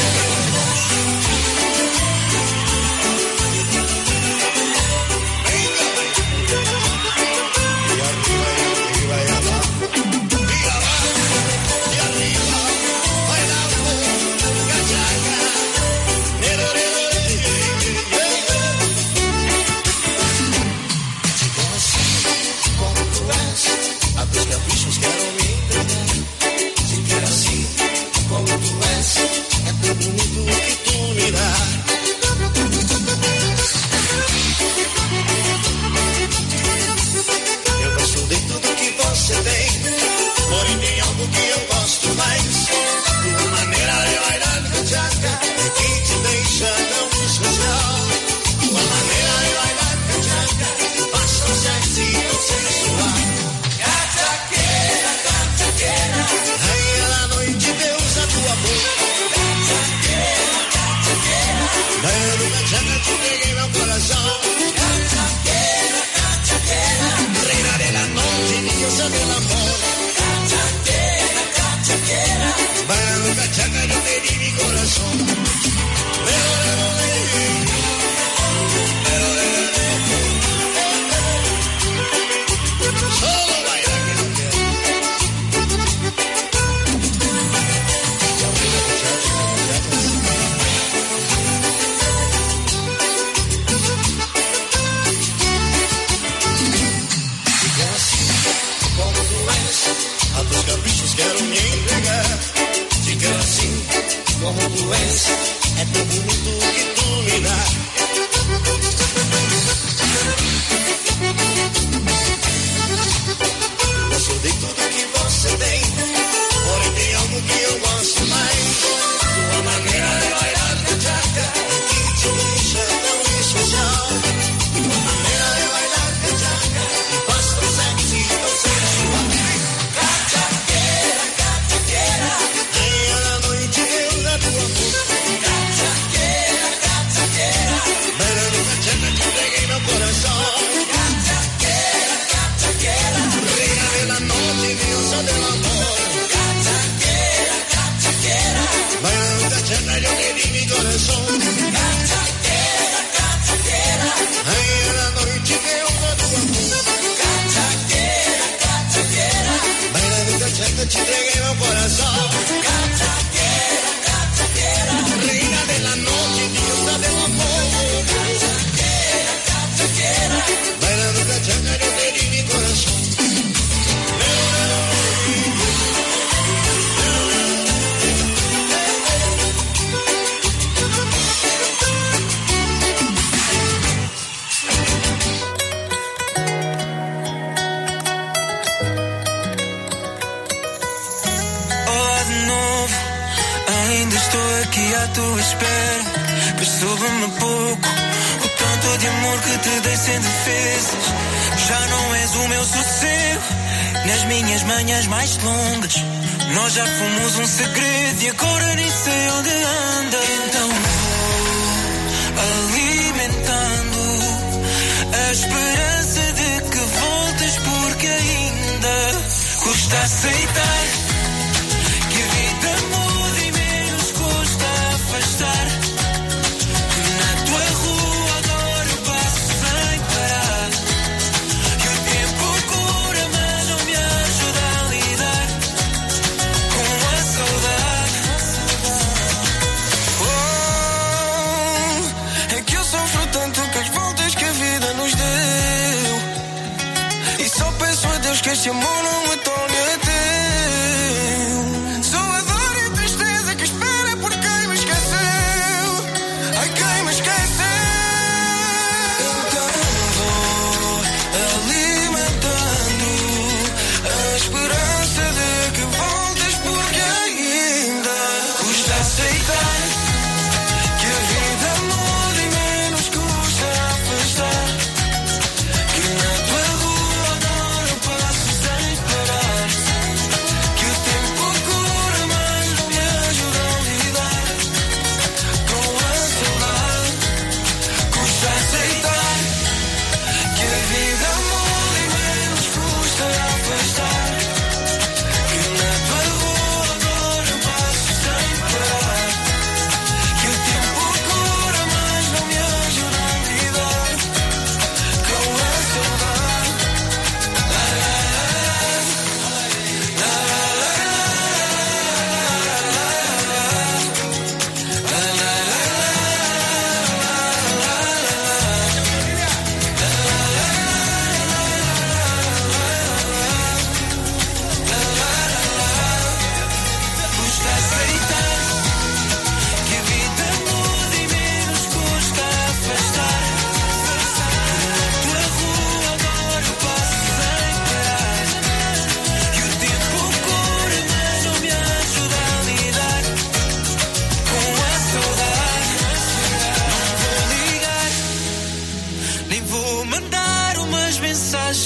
O: Que a vida muda e menos custa afastar. Que na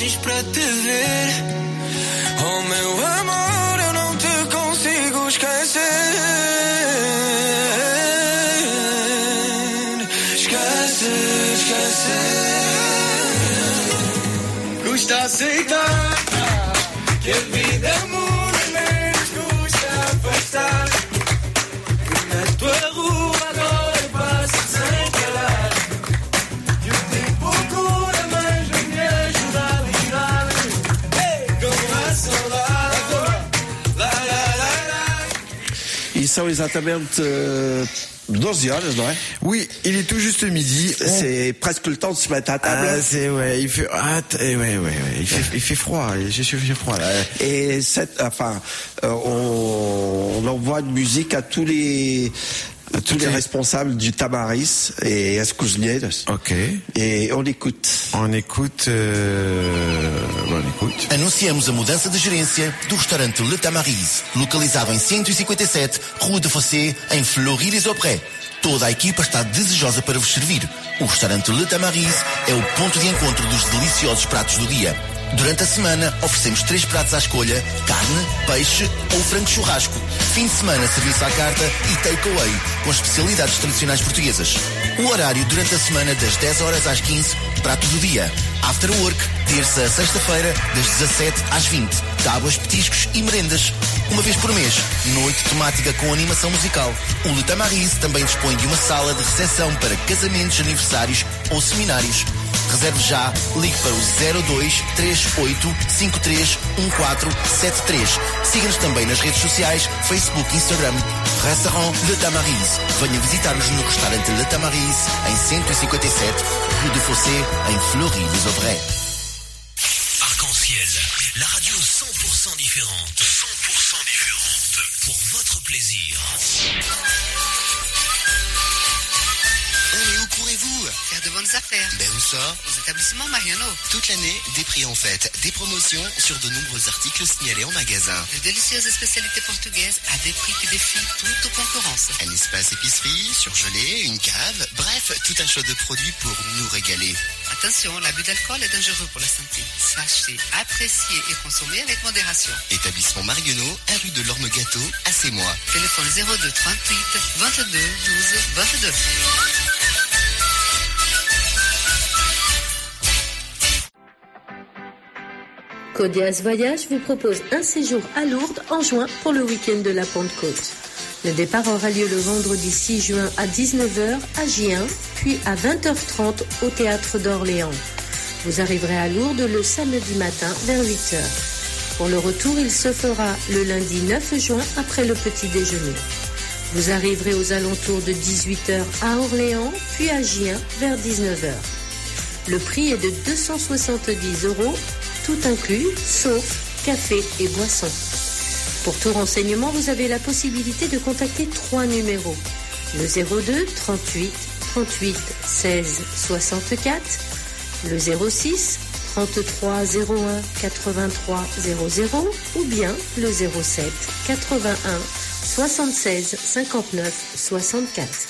O: imagens para te ver. Oh meu amor, eu não te consigo esquecer. Esquecer, esquecer. Custa aceitar que a vida muda, menos custa afastar. Que na tua rua agora passa sem parar. Que o tempo cura, mas não me ajuda a lidar. Ei, com a saudade. Lá, lá, lá, lá.
H: E são exatamente uh, doze horas, não é?
L: Oui, il est tout juste midi.
H: C'est presque le temps de se mettre à table.
L: Ah, c'est ouais, il fait ah, ouais, ouais, ouais, il fait, il fait froid, j'ai fait froid là.
H: Et cette, enfin, euh, on, on envoie une musique à tous les à tous les responsables du Tamaris et as cozinheiras.
L: Ok.
H: Et on écoute.
L: On écoute. Euh... On écoute.
F: Anunciamos a mudança de gerência do restaurante Le Tamaris, localizado em cento e cinquenta e sete Rue de Fossé, em Fleury-les-Aubrais. Toda a equipa está desejosa para vos servir. O restaurante Le Tamaris é o ponto de encontro dos deliciosos pratos do dia. Durante a semana, oferecemos três pratos à escolha: carne, peixe ou frango churrasco. Fim de semana, serviço à carta e takeaway, com especialidades tradicionais portuguesas. O horário durante a semana, das dez horas às quinze, pratos do dia. After work, terça a sexta-feira, das dezassete às vinte. Tábuas, petiscos e merendas. Uma vez por mês, noite temática com animação musical. O Le Tamaris também dispõe de uma sala de recepção para casamentos, aniversários ou seminários. Reserve já, ligue para o zero dois três oito cinco três um quatro sete três. Siga-nos também nas redes sociais, Facebook, Instagram, Restaurant Le Tamaris. Venha visitar-nos no restaurante Le Tamaris, em cento e cinquenta e sete Rue de Fossé, em Fleury-les-Aubrais.
P: Arc-en-ciel, la radio cent pour cent différente. cent pour cent différente. Pour votre plaisir.
B: Et où courez-vous?
C: Faire de bonnes affaires.
B: Ben où ça?
C: Aux établissements Mariano.
B: Toute l'année, des prix en fête, des promotions sur de nombreux articles signalés en magasin.
C: De délicieuses spécialités portugaises à des prix qui défient toute concurrence.
B: Un espace épicerie, surgelé, une cave, bref, tout un choix de produits pour nous régaler.
C: Attention, l'abus d'alcool est dangereux pour la santé. Sachez, apprécier et consommer avec modération.
B: Établissement Marionneau, à rue de l'Orme-Gâteau, à Sémois.
C: Téléphone zéro deux trente-huit vingt-deux douze vingt-deux.
D: Codias Voyage vous propose un séjour à Lourdes en juin pour le week-end de la Pentecôte. Le départ aura lieu le vendredi six juin à dix-neuf heures à Gien, puis à vingt heures trente au Théâtre d'Orléans. Vous arriverez à Lourdes le samedi matin vers huit heures. Pour le retour, il se fera le lundi neuf juin après le petit déjeuner. Vous arriverez aux alentours de dix-huit heures à Orléans, puis à Gien vers dix-neuf heures. Le prix est de deux cent soixante-dix euros, tout inclus, sauf café et boissons. Pour tout renseignement, vous avez la possibilité de contacter trois numéros. Le zéro deux trente-huit trente-huit seize soixante-quatre, le zéro six trente-trois zéro un quatre-vingt-trois zéro zéro ou bien le zéro sept quatre-vingt-un soixante-seize cinquante-neuf soixante-quatre.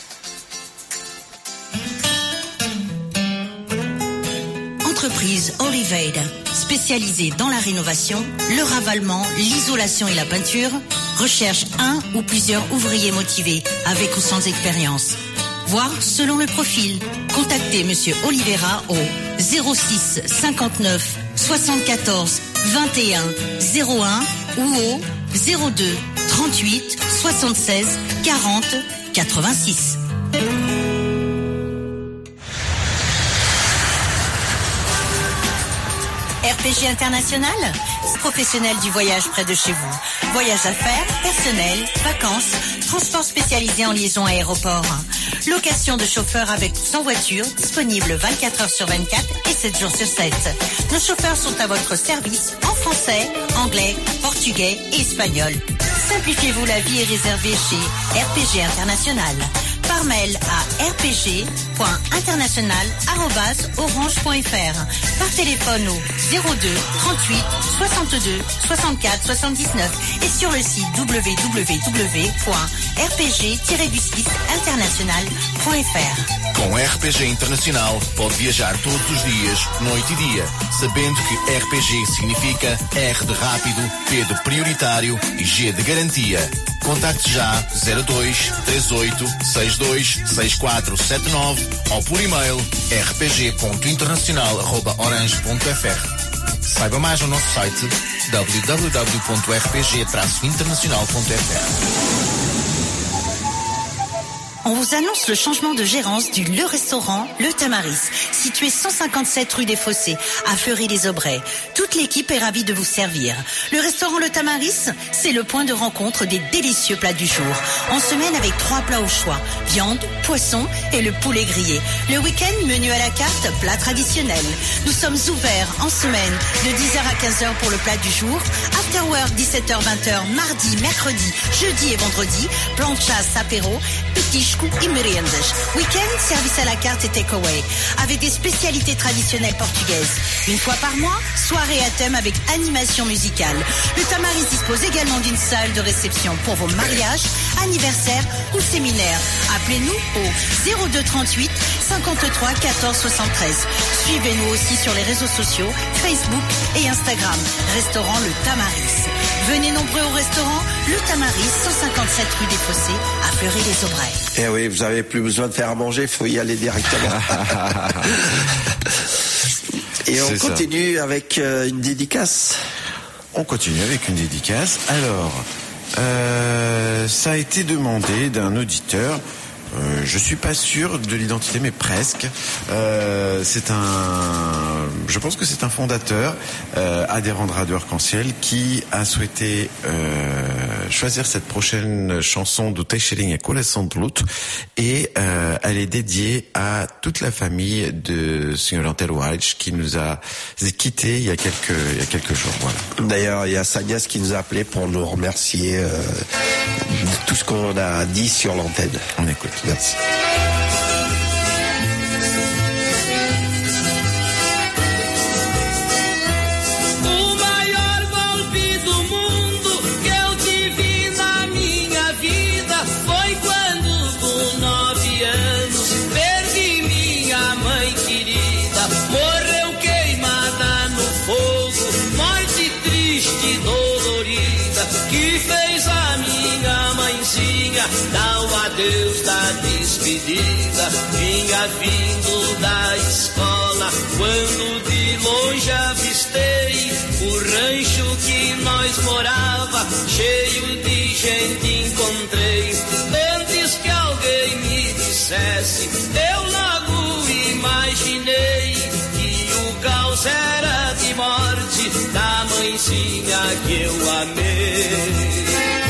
E: Entreprise Oliveira, spécialisée dans la rénovation, le ravalement, l'isolation et la peinture, recherche un ou plusieurs ouvriers motivés avec ou sans expérience. Voir selon le profil. Contactez Monsieur Oliveira au zéro six cinquante-neuf soixante-quatorze vingt et un zéro un ou au zéro deux trente-huit soixante-seize quarante quatre-vingt-six. R P G International, professionnel du voyage près de chez vous. Voyage affaires, personnel, vacances, transport spécialisé en liaison aéroport. Location de chauffeurs avec ou sans voiture, disponible vingt-quatre heures sur vingt-quatre et sept jours sur sept. Nos chauffeurs sont à votre service en français, anglais, portugais et espagnol. Simplifiez-vous la vie et réservez chez R P G International. par mail à r p g point international arobase orange point f r, par téléphone au zéro deux trente-huit soixante-deux soixante-quatre soixante-dix-neuf et sur le site w w w point r p g tiret du six international point f r.
F: Com R P G Internacional pode viajar todos os dias, noite e dia, sabendo que R P G significa R de rápido, P de prioritário e G de garantia. Contacte já zero dois três oito seis dois seis quatro sete nove ou por e-mail r p g ponto internacional arroba orange ponto f r. Saiba mais no nosso site w w w ponto r p g traço internacional ponto f r.
E: On vous annonce le changement de gérance du Le Restaurant Le Tamaris, situé cent cinquante-sept rue des Fossés, à Fleury-les-Aubrais. Toute l'équipe est ravie de vous servir. Le Restaurant Le Tamaris, c'est le point de rencontre des délicieux plats du jour. En semaine avec trois plats au choix, viande, poisson et le poulet grillé. Le week-end, menu à la carte, plat traditionnel. Nous sommes ouverts en semaine de dix heures à quinze heures pour le plat du jour. After work, dix-sept heures vingt heures, mardi, mercredi, jeudi et vendredi. Plan de chasse, apéro, petit et meriendas. Week-end, service à la carte et takeaway, avec des spécialités traditionnelles portugaises. Une fois par mois, soirée à thème avec animation musicale. Le Tamaris dispose également d'une salle de réception pour vos mariages, anniversaires ou séminaires. Appelez-nous au zéro deux trente-huit cinquante-trois quatorze soixante-treize. Suivez-nous aussi sur les réseaux sociaux, Facebook et Instagram. Restaurant Le Tamaris. Venez nombreux au restaurant Le Tamaris, cent cinquante-sept rue des Fossés, à Fleury-les-Aubrais.
H: Eh oui, vous n'avez plus besoin de faire à manger, il faut y aller directement. Et on
L: C'est
H: continue ça. avec euh, une dédicace.
L: On continue avec une dédicace. Alors, euh, ça a été demandé d'un auditeur. Euh, je suis pas sûr de l'identité, mais presque. Euh, c'est un, je pense que c'est un fondateur, euh, adhérent de Radio Arc-en-Ciel, qui a souhaité euh, choisir cette prochaine chanson de Teixeirinha et Coração de Luto, et euh, elle est dédiée à toute la famille de Senhor Antero Aires, qui nous a quittés il y a quelques, il y a quelques jours. Voilà.
H: D'ailleurs, il y a sa nièce qui nous a appelé pour nous remercier euh, de tout ce qu'on a dit sur l'antenne.
L: On écoute.
H: Merci.
K: O maior golpe do mundo que eu tive na minha vida foi quando, com nove anos, perdi minha mãe querida. Morreu queimada no fogo, morte triste e dolorida, que fez a minha mãezinha dar o adeus da despedida. Vinha vindo da escola quando de longe avistei o rancho que nós morava, cheio de gente encontrei. Antes que alguém me dissesse, eu logo imaginei que o caos era de morte da mãezinha que eu amei.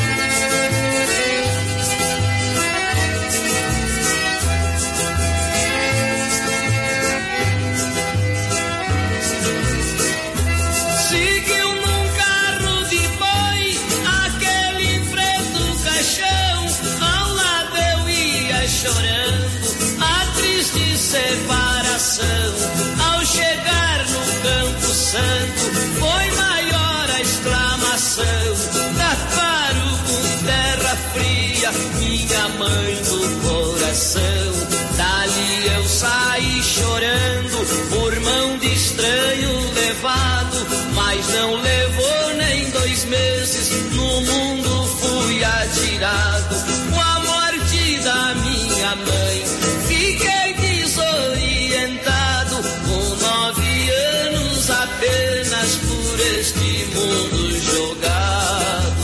K: Chorando a triste separação. Ao chegar no Campo Santo, foi maior a exclamação. Taparam com terra fria minha mãe do coração. Dali eu saí chorando, por mão de estranho levado, mas não levou nem dois meses, no mundo fui atirado. Com a morte da minha mãe, fiquei desorientado, com nove anos apenas por este mundo jogado.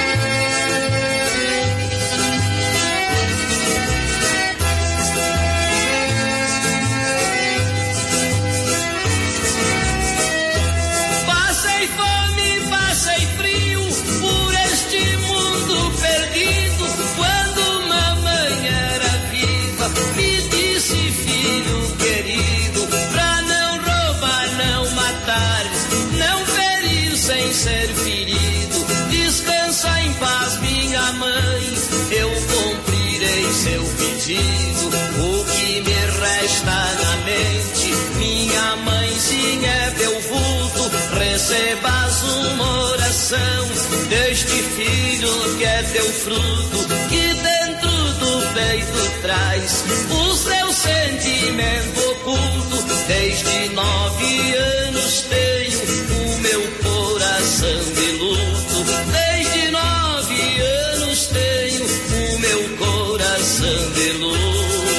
K: Passei fome, passei frio, por este mundo perdido. Quando mamãe era viva,
R: digo o que me resta na mente. Minha mãezinha é teu vulto, recebas uma oração deste filho que é teu fruto, que dentro do peito traz o seu sentimento oculto. Desde nove anos tenho o meu coração de luto. Desde nove anos tenho o meu coração de luto.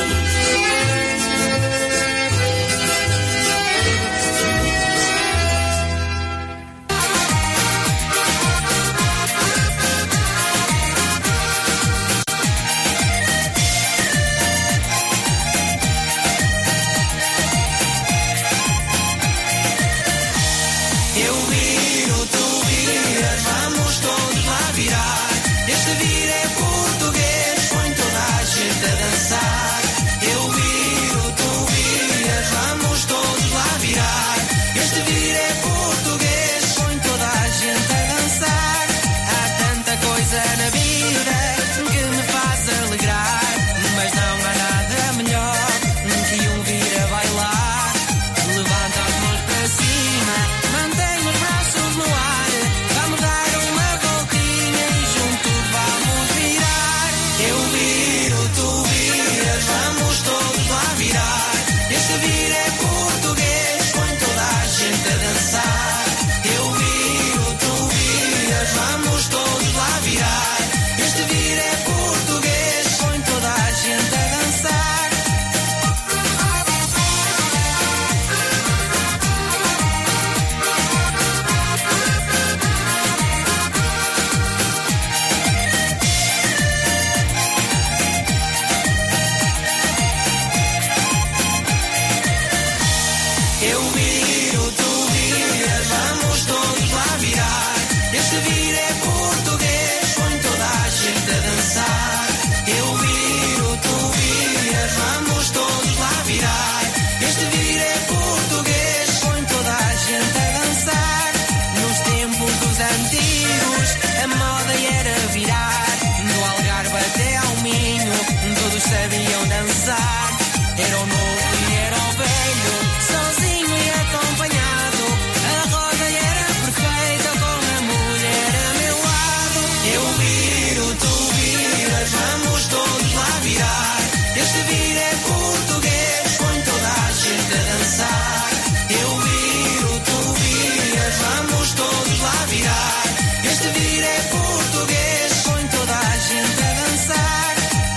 O: Sabiam dançar, era o novo e era o velho, sozinho e acompanhado. A roda era perfeita com a mulher a meu lado. Eu viro, tu viras, vamos todos lá virar. Este vir é português, põe toda a gente a dançar. Eu viro, tu viras, vamos todos lá virar. Este vir é português, põe toda a gente a dançar.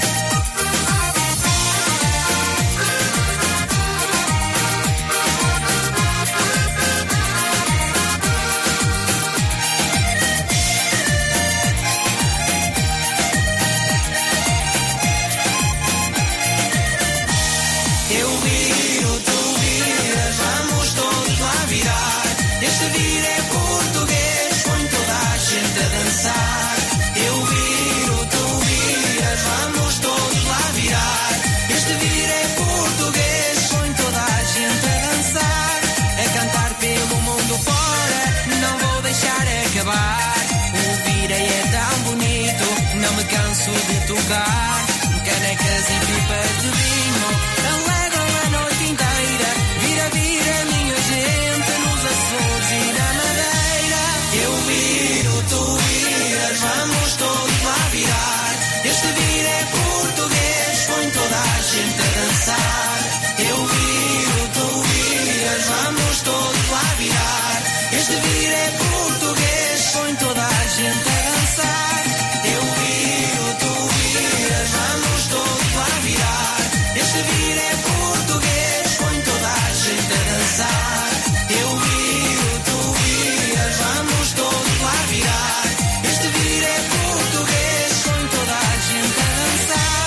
O: Canso de tocar canecas e pipas de vinho, alegam a noite inteira. Vira, vira, minha gente, nos Açores e na Madeira. Eu viro, tu viras, vamos todos lá virar. Este vir é português, põe toda a gente a dançar. Eu viro, tu viras, vamos todos lá virar. Este vir é português, põe toda a gente a dançar. Eu viro, tu viras, vamos todos lá virar. Este vir é português, põe toda a gente a dançar. Eu viro, tu viras, vamos todos lá virar. Este vir é português, põe toda a gente a dançar.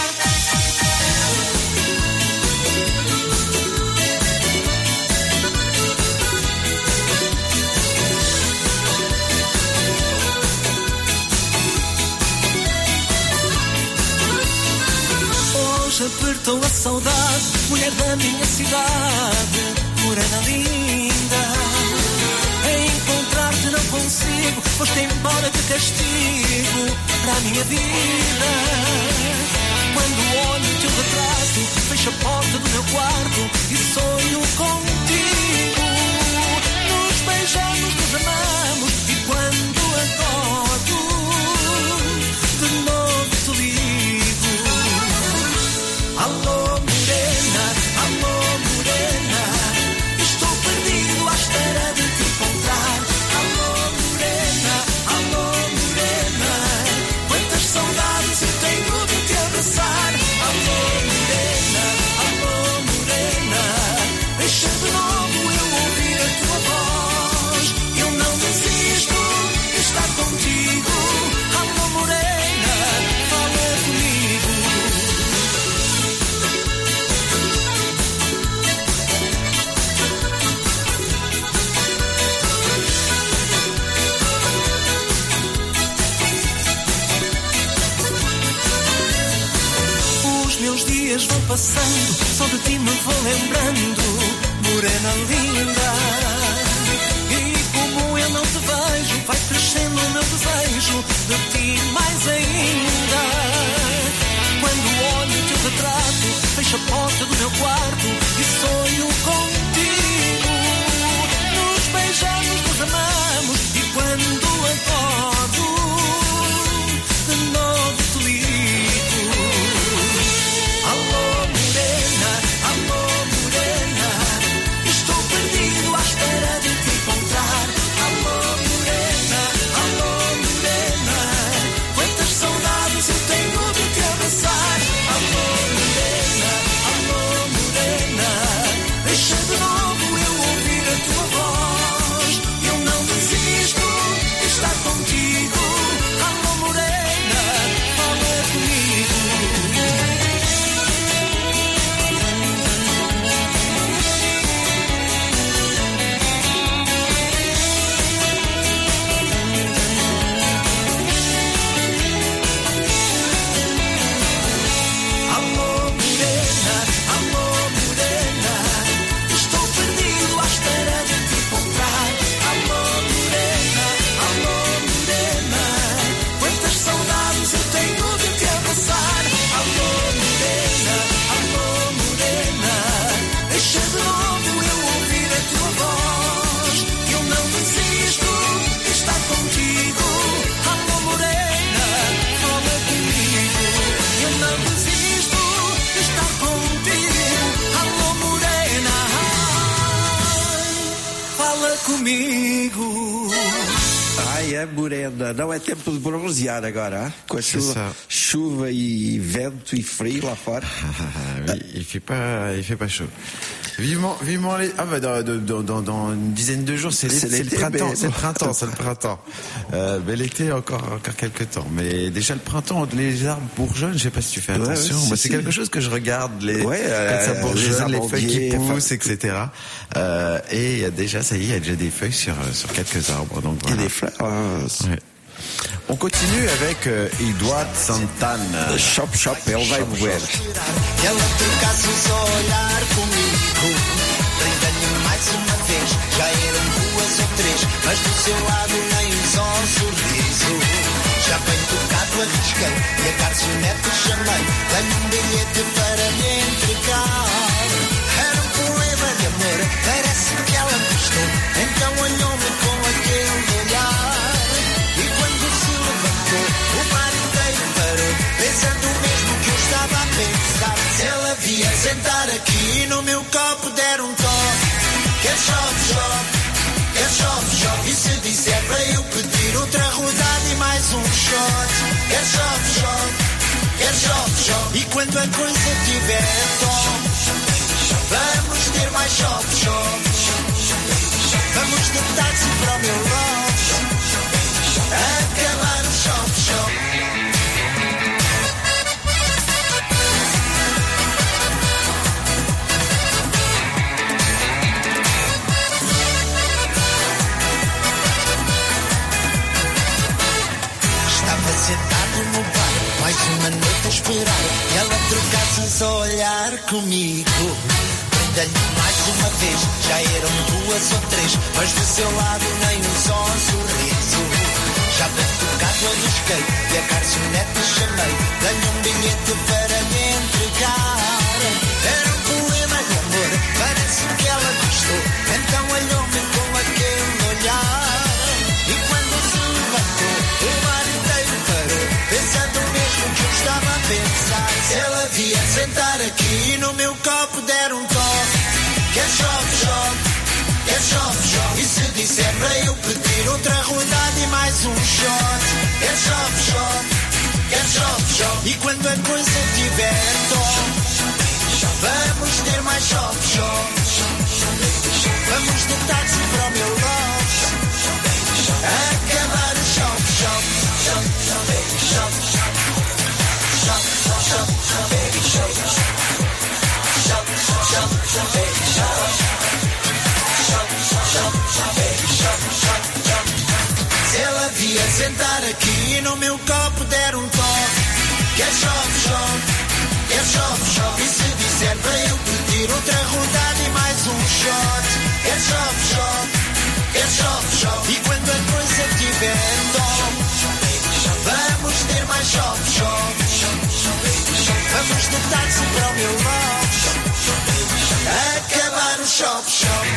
O: Apertou a saudade, mulher da minha cidade, morena linda. Encontrar-te não consigo, foste embora de castigo para a minha vida. Quando olho o teu retrato, fecho a porta do meu quarto e sonho contigo. Nos beijamos, nos amamos e quando acordo, de novo te ligo. Alô morena, alô morena, estou perdido à espera de te encontrar. Alô morena, alô morena, quantas saudades eu tenho de te abraçar. Alô morena, alô morena, deixa de novo eu ouvir a tua voz. Eu não desisto de estar contigo. Alô morena, fala comigo. Os meus dias vão passando, só de ti me vou lembrando, morena linda. E como eu não te vejo, vai crescendo o meu desejo de ti mais ainda. Quando olho o teu retrato, fecho a porta do meu quarto e sonho contigo. Nos beijamos, nos amamos e quando acordo, de novo te ligo. Alô morena, alô morena, estou perdido à espera de te encontrar. Alô morena, alô morena, quantas saudades eu tenho de te abraçar. Alô morena, alô morena, deixa de novo eu ouvir a tua voz. Eu não desisto de estar contigo. Alô morena, fala comigo. Alô morena, alô morena, estou perdido à espera de te encontrar. Alô morena, alô morena, quantas saudades eu tenho de te abraçar. Alô morena, alô morena, deixa de novo eu ouvir a tua voz. Eu não desisto de estar contigo. Alô morena, fala comigo. Eu não desisto de estar contigo. Alô morena, fala comigo.
H: Ai, é morena. Não é tempo de bronzear agora, hein? Com a chuva,
L: ça.
H: chuva e vento e frio lá fora.
L: il, il fait pas, il fait pas chaud. Vivement, vivement les. Ah bah dans, dans, dans, dans une dizaine de jours, c'est l'été, c'est le printemps,
H: mais-
L: c'est le printemps, c'est le printemps. Euh, mais l'été encore, encore quelques temps. Mais déjà le printemps, les arbres bourgeonnent. Je sais pas si tu fais
H: Ouais,
L: attention.
H: ouais, si,
L: Moi, c'est
H: si.
L: quelque chose que je regarde les
H: Ouais,
L: quand ça
H: euh,
L: bourgeonne,
H: les
L: les, feuilles qui
H: amandiers,
L: poussent,
H: enfin-
L: et cetera. Euh, et il y a déjà, ça y est, il y a déjà des feuilles sur sur quelques arbres. Donc
H: Il y a
L: voilà.
H: des fleurs. hein.
L: Ouais. On continue avec euh, Eduardo Santana.
H: Shop, shop, ele vai mover.
J: Ela trocasse um só olhar comigo. Brindei-lhe mais uma vez, já eram duas ou três, mas do seu lado nem um só sorriso. Já bem tocado arrisquei e a garçonete chamei. Tenho um bilhete para lhe entregar. Era um poema de amor, parece que ela gostou. Então olhou-me com aquele olhar. E quando se levantou, o mar inteiro parou, pensando o mesmo que eu estava a pensar. Se ela via sentar aqui no meu copo der um toque. Quer chove, chove, quer chove, chove. E se disser para eu pedir outra rodada e mais um shot. Quer chove, chove, quer chove, chove. E quando a coisa tiver tom, vamos ter mais chove, chove. Vamos de táxi para o meu lote, acabar o chove, chove. Estava sentado no bar, mais uma noite a esperar. E ela trocasse um só olhar comigo. Brindei-lhe mais uma vez, já eram duas ou três, mas do seu lado nem um só sorriso. Já bem tocado vou do skate e a garçonete chamei. Tenho um bilhete para lhe entregar. Era um poema de amor, parece que ela gostou. Então olhou-me com aquele olhar. E quando se levantou, o mar inteiro parou, pensando o mesmo que eu estava a pensar. Se ela vier sentar aqui no meu copo der um toque, quer chove, chove, quer chove, chove. E se disser para eu pedir outra rodada e mais um shot, quer chove, chove, quer chove, chove. E quando a coisa tiver tom, vamos ter mais chove, chove. Vamos de táxi para o meu loft, acabar o chove, chove, chove, chove, chove, chove, chove, chove, chove. Se ela vier sentar aqui no meu copo der um toque, quer chove, chove, quer chove, chove. E se disser para eu pedir outra rodada e mais um shot, quer chove, chove, quer chove, chove. E quando a coisa tiver tom, vamos ter mais chove, chove. Vamos de táxi para o meu loft, acabar o chove, chove.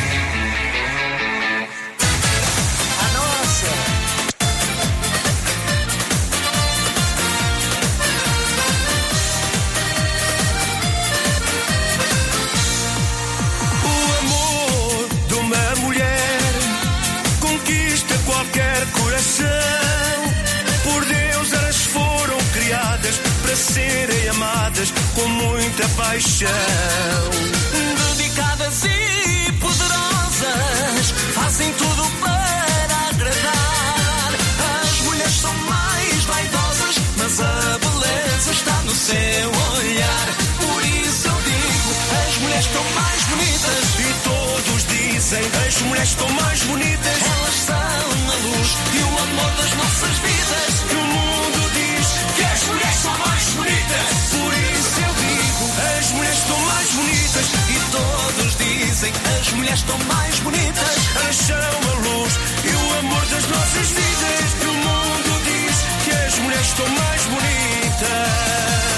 J: A nossa.
A: O amor de uma mulher conquista qualquer coração. Por Deus elas foram criadas para serem amadas com muita paixão.
N: Dedicadas e poderosas, fazem tudo para agradar. As mulheres são mais vaidosas, mas a beleza está no seu olhar. Por isso eu digo, as mulheres estão mais bonitas.
A: E todos dizem, as mulheres estão mais bonitas.
N: Elas são a luz e o amor das nossas vidas.
A: E o mundo diz que as mulheres são mais bonitas. Por isso eu digo, as mulheres estão mais bonitas.
N: E todos dizem, as mulheres estão mais bonitas.
A: Elas são a luz e o amor das nossas vidas. E o mundo diz que as mulheres estão mais bonitas.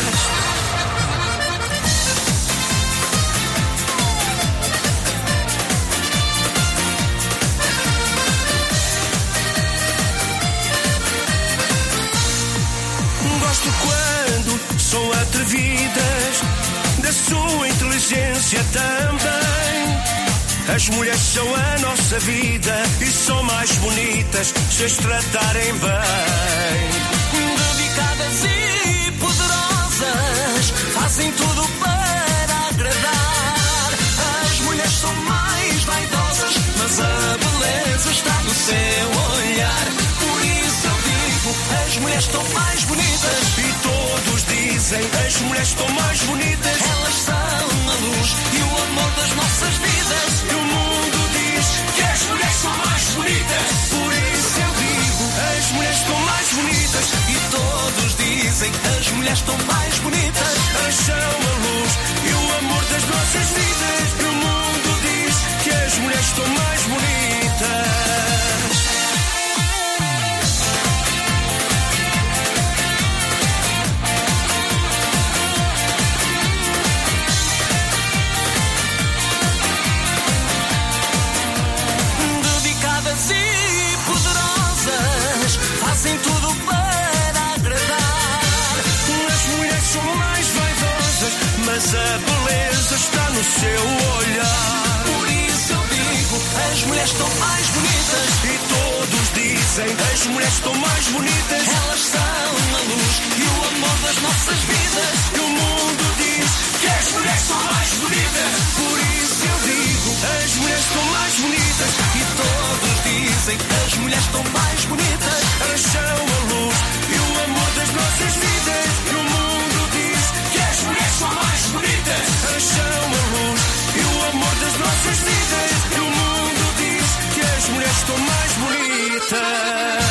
A: Gosto quando são atrevidas, da sua inteligência também. As mulheres são a nossa vida e são mais bonitas se as tratarem bem.
N: Dedicadas e poderosas, fazem tudo para agradar. As mulheres são mais vaidosas, mas a beleza está no seu olhar. Por isso eu digo, as mulheres estão mais bonitas.
A: E todos dizem, as mulheres estão mais bonitas.
N: Elas são a luz e o amor das nossas vidas.
A: E o mundo diz que as mulheres são mais bonitas. Por isso eu digo, as mulheres estão mais bonitas.
N: E todos dizem, as mulheres estão mais bonitas.
A: Elas são a luz e o amor das nossas vidas. E o mundo diz que as mulheres estão mais bonitas.
N: E poderosas, fazem tudo para agradar.
A: As mulheres são mais vaidosas, mas a beleza está no seu olhar.
N: Por isso eu digo, as mulheres estão mais bonitas.
A: E todos dizem, as mulheres estão mais bonitas.
N: Elas são a luz e o amor das nossas vidas.
A: E o mundo diz que as mulheres são mais bonitas. Por isso eu digo, as mulheres estão mais bonitas.
N: E todos dizem, as mulheres estão mais bonitas.
A: Elas são a luz e o amor das nossas vidas. E o mundo diz que as mulheres são mais bonitas. Elas são a luz e o amor das nossas vidas. E o mundo diz que as mulheres estão mais bonitas.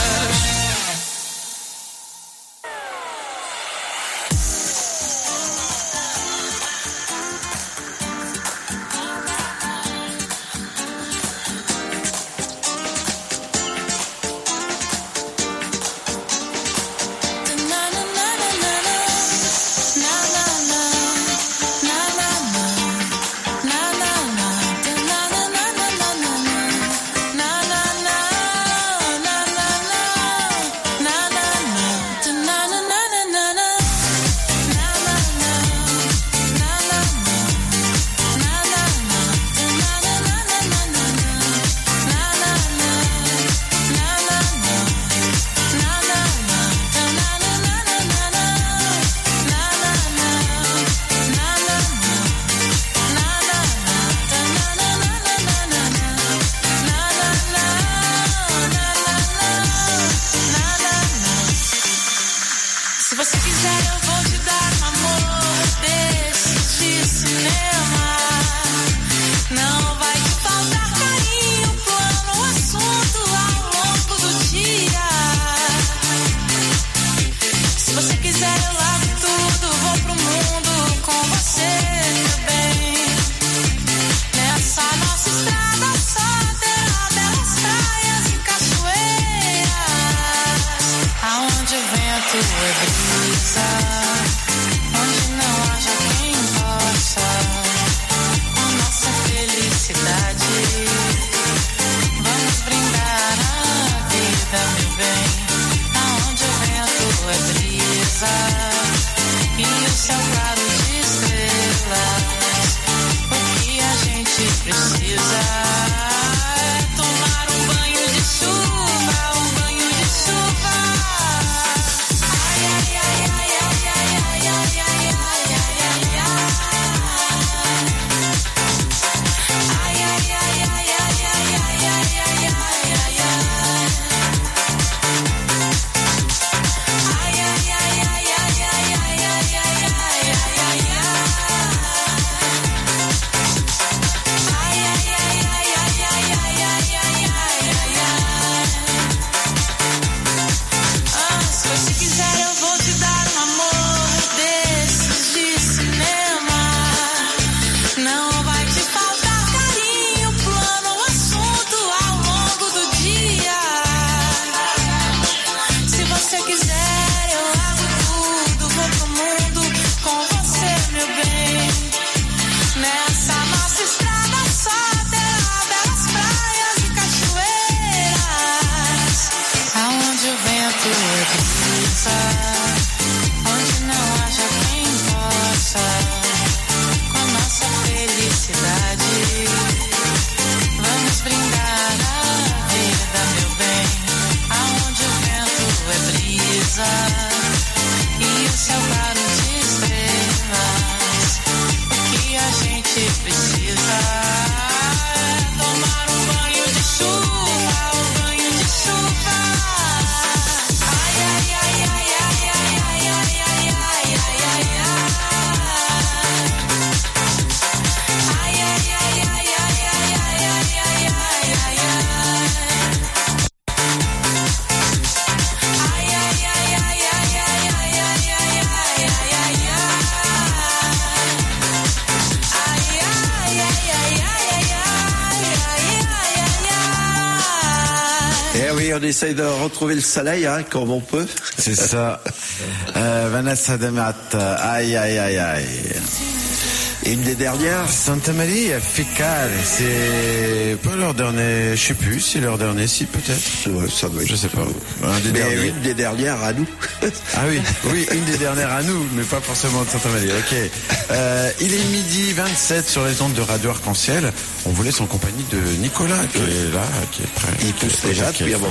H: on essaye de retrouver le soleil, hein, comme on peut.
L: C'est ça. Euh, Vanessa de Mat, aïe, aïe, aïe, aïe.
H: Et une des dernières,
L: Santa Maria Ficare, c'est pas leur dernier, je sais plus si leur dernier, si peut-être.
H: Ouais, ça doit être.
L: Je sais pas. Un des
H: mais
L: derniers.
H: une des dernières à nous.
L: Ah oui, oui, une des dernières à nous, mais pas forcément de Santa Maria. Ok. Euh, il est midi vingt-sept sur les ondes de Radio Arc-en-Ciel. On vous laisse en compagnie de Nicolas qui oui. est là, qui est prêt.
H: Il pousse déjà depuis un moment.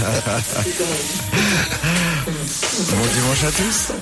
L: Bon dimanche à tous.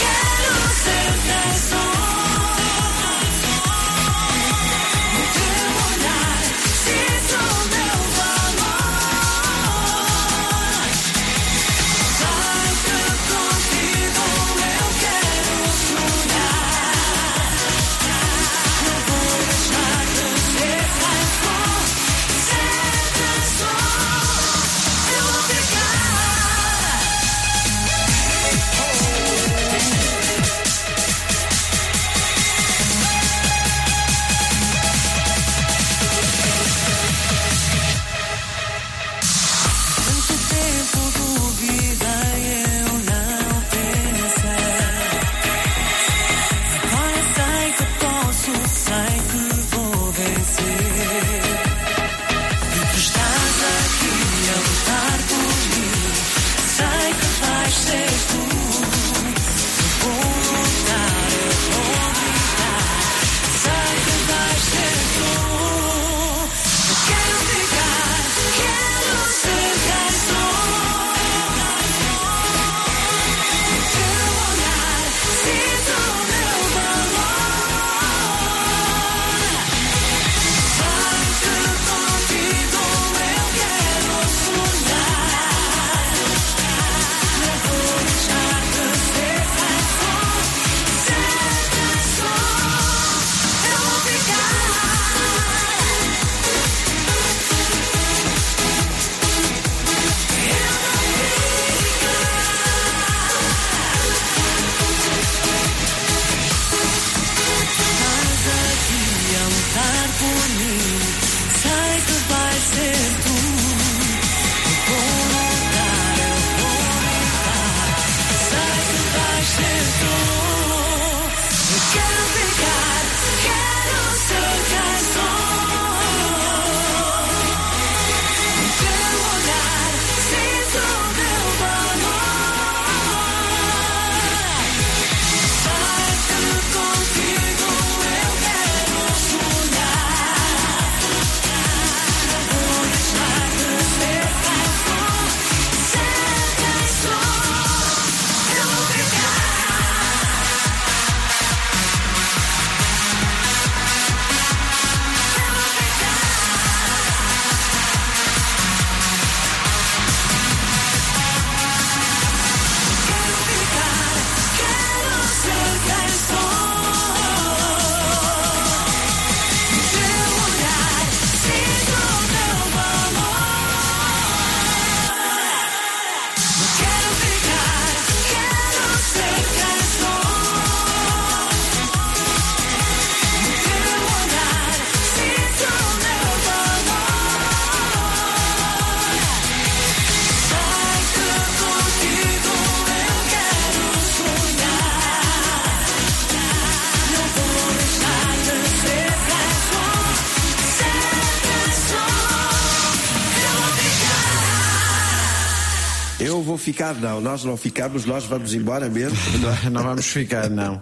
H: Eu vou ficar, não. Nós não ficamos, nós vamos embora mesmo.
L: Non, vamos ficar, non.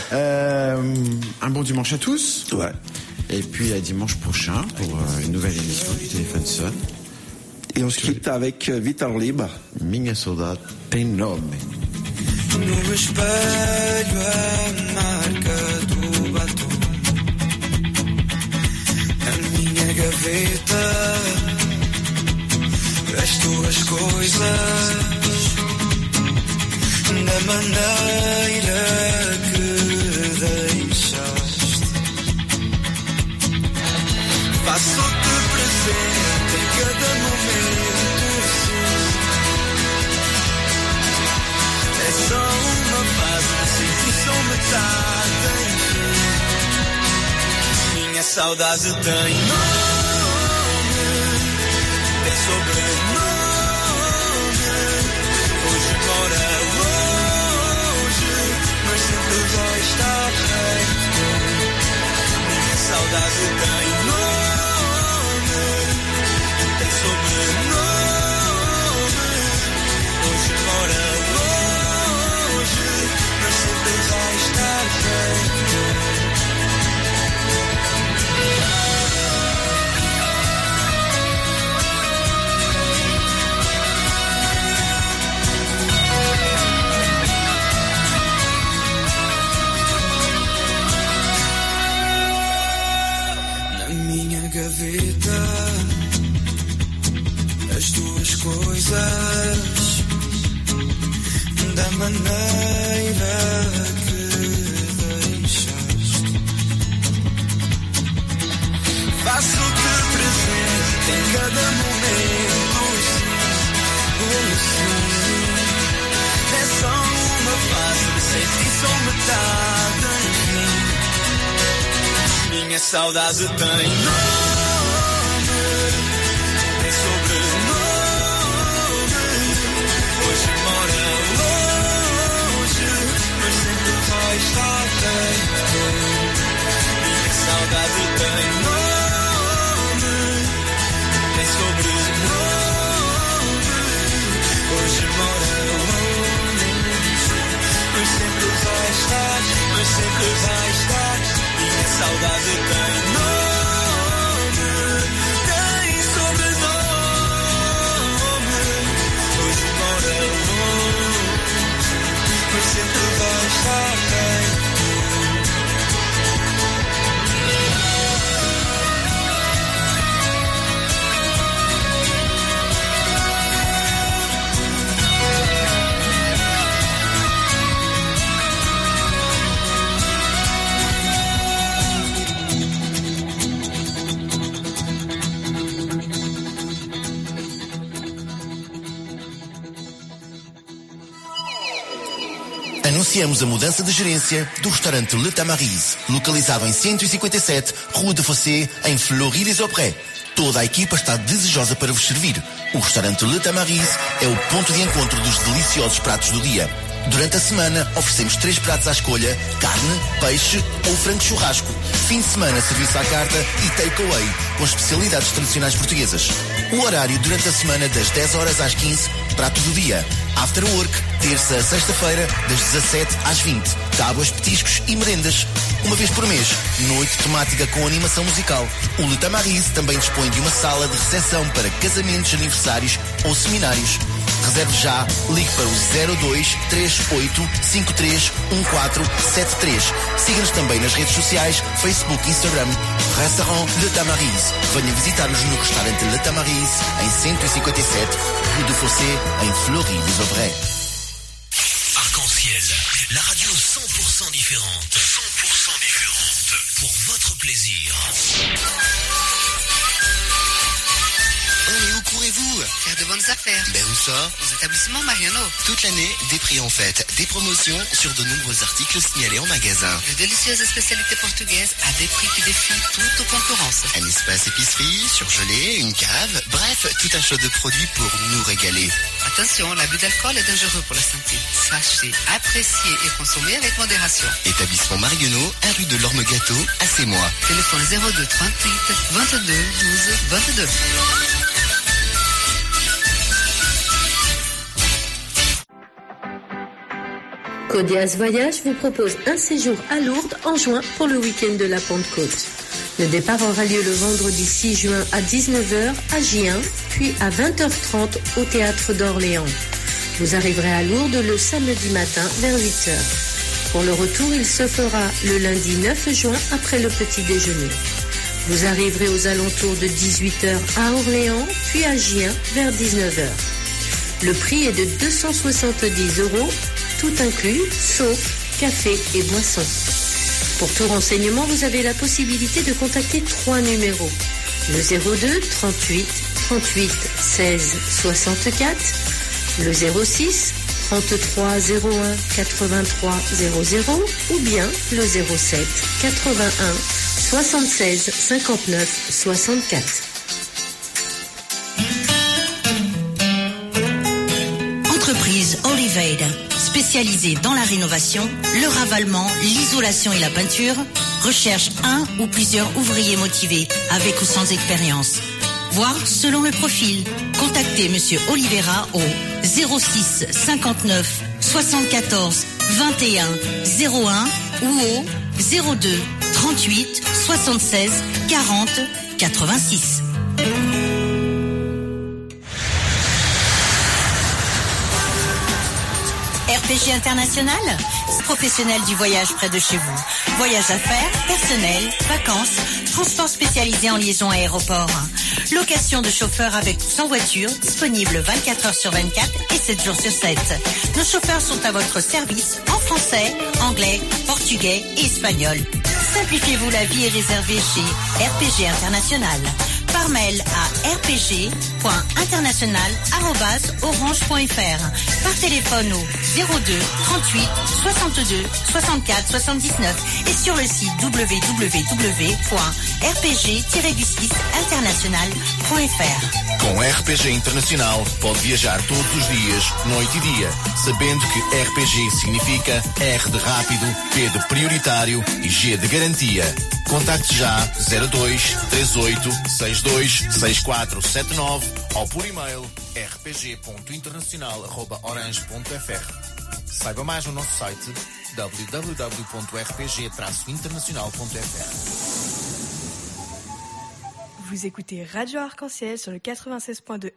L: Euh, un bon dimanche à tous.
H: Ouais.
L: Et puis à dimanche prochain pour euh, une nouvelle émission du Téléphone Sonne.
H: Et on se quitte avec uh, Vitor Lima.
L: Minha saudade tem nome.
N: No espelho a marca do batom, a minha gaveta, as tuas coisas, da maneira que deixaste. Faço-te presente em cada momento. É só uma fase, sinto só metade. Minha saudade tem nome, tem sobrenome.
I: saudade tem nome, tem sobrenome. Hoje mora longe, mas sempre vai estar perto. Gaveta, as duas coisas, da maneira que deixaste. Faço-te presente em cada momento, sim, sim. É só uma fase, sei que sou metade em mim. Minha saudade tem nome, tem sobrenome. Hoje mora longe, mas sempre vai estar perto. Minha saudade tem nome, tem sobrenome. Hoje mora longe, mas sempre vai estar, mas sempre vai estar. Minha saudade tem nome, tem sobrenome. Hoje mora longe, mas sempre vai estar perto.
F: Anunciamos a mudança de gerência do restaurante Le Tamaris, localizado em cento e cinquenta e sete Rue de Fossé, em Fleury-les-Aubrais. Toda a equipa está desejosa para vos servir. O restaurante Le Tamaris é o ponto de encontro dos deliciosos pratos do dia. Durante a semana, oferecemos três pratos à escolha: carne, peixe ou frango churrasco. Fim de semana, serviço à carta e take-away, com especialidades tradicionais portuguesas. O horário durante a semana, das dez horas às quinze, prato do dia. After work, terça a sexta-feira, das dezassete às vinte. Tábuas, petiscos e merendas. Uma vez por mês, noite temática com animação musical. O Le Tamaris também dispõe de uma sala de recepção para casamentos, aniversários ou seminários. Reserve já, ligue para o zero dois três oito cinco três um quatro sete três. Siga-nos também nas redes sociais, Facebook e Instagram. Restaurant Le Tamaris. Venha visitar-nos no restaurante Le Tamaris, em cento e cinquenta e sete Rue de Fossé, em Fleury-les-Aubrais.
P: Arc-en-ciel, la radio cent pour cent différente. cent pour cent différente. Pour votre plaisir.
B: Oh, et où courez-vous?
C: Faire de bonnes affaires.
B: Ben où ça?
C: Aux établissements Mariano.
B: Toute l'année, des prix en fête, des promotions sur de nombreux articles signalés en magasin.
C: De délicieuses spécialités portugaises à des prix qui défient toute concurrence.
B: Un espace épicerie, surgelé, une cave, bref, tout un choix de produits pour nous régaler.
C: Attention, l'abus d'alcool est dangereux pour la santé. Sachez, apprécier et consommer avec modération.
B: Établissement Marionneau, un rue de l'Orme-Gâteau, à Sémois.
C: Téléphone zéro deux trente-huit vingt-deux douze vingt-deux.
D: Codias Voyage vous propose un séjour à Lourdes en juin pour le week-end de la Pentecôte. Le départ aura lieu le vendredi six juin à dix-neuf heures à Gien, puis à vingt heures trente au Théâtre d'Orléans. Vous arriverez à Lourdes le samedi matin vers huit heures. Pour le retour, il se fera le lundi neuf juin après le petit déjeuner. Vous arriverez aux alentours de dix-huit heures à Orléans, puis à Gien vers dix-neuf heures. Le prix est de deux cent soixante-dix euros, tout inclus, sauf café et boissons. Pour tout renseignement, vous avez la possibilité de contacter trois numéros. Le zéro deux trente-huit trente-huit seize soixante-quatre, le zéro six trente-trois zéro un quatre-vingt-trois zéro zéro ou bien le zéro sept quatre-vingt-un soixante-seize cinquante-neuf soixante-quatre.
E: Entreprise Oliveira, spécialisée dans la rénovation, le ravalement, l'isolation et la peinture. recherche un ou plusieurs ouvriers motivés, avec ou sans expérience. Voir selon le profil. Contactez Monsieur Oliveira au zéro six cinquante-neuf soixante-quatorze vingt et un zéro un ou au zéro deux trente-huit soixante-seize quarante quatre-vingt-six. R P G International, professionnel du voyage près de chez vous. Voyage affaires, personnel, vacances, transport spécialisé en liaison aéroport. Location de chauffeurs avec ou sans voiture, disponible vingt-quatre heures sur vingt-quatre et sept jours sur sept. Nos chauffeurs sont à votre service en français, anglais, portugais et espagnol. Simplifiez-vous la vie et réservez chez R P G International. Par mail à r p g point international arobase orange point f r. Par téléphone au zéro deux trente-huit soixante-deux soixante-quatre soixante-dix-neuf et sur le site w w w point r p g tiret six international point f r.
F: Com R P G Internacional pode viajar todos os dias, noite e dia, sabendo que R P G significa R de rápido, P de prioritário e G de garantia. Contacte já zero dois três oito seis dois seis quatro sete nove ou por e-mail r p g ponto internacional arroba orange ponto f r. Saiba mais no nosso site w w w ponto r p g traço internacional ponto f r.
S: Vous écoutez Radio Arc-en-Ciel sur le quatre-vingt-seize point deux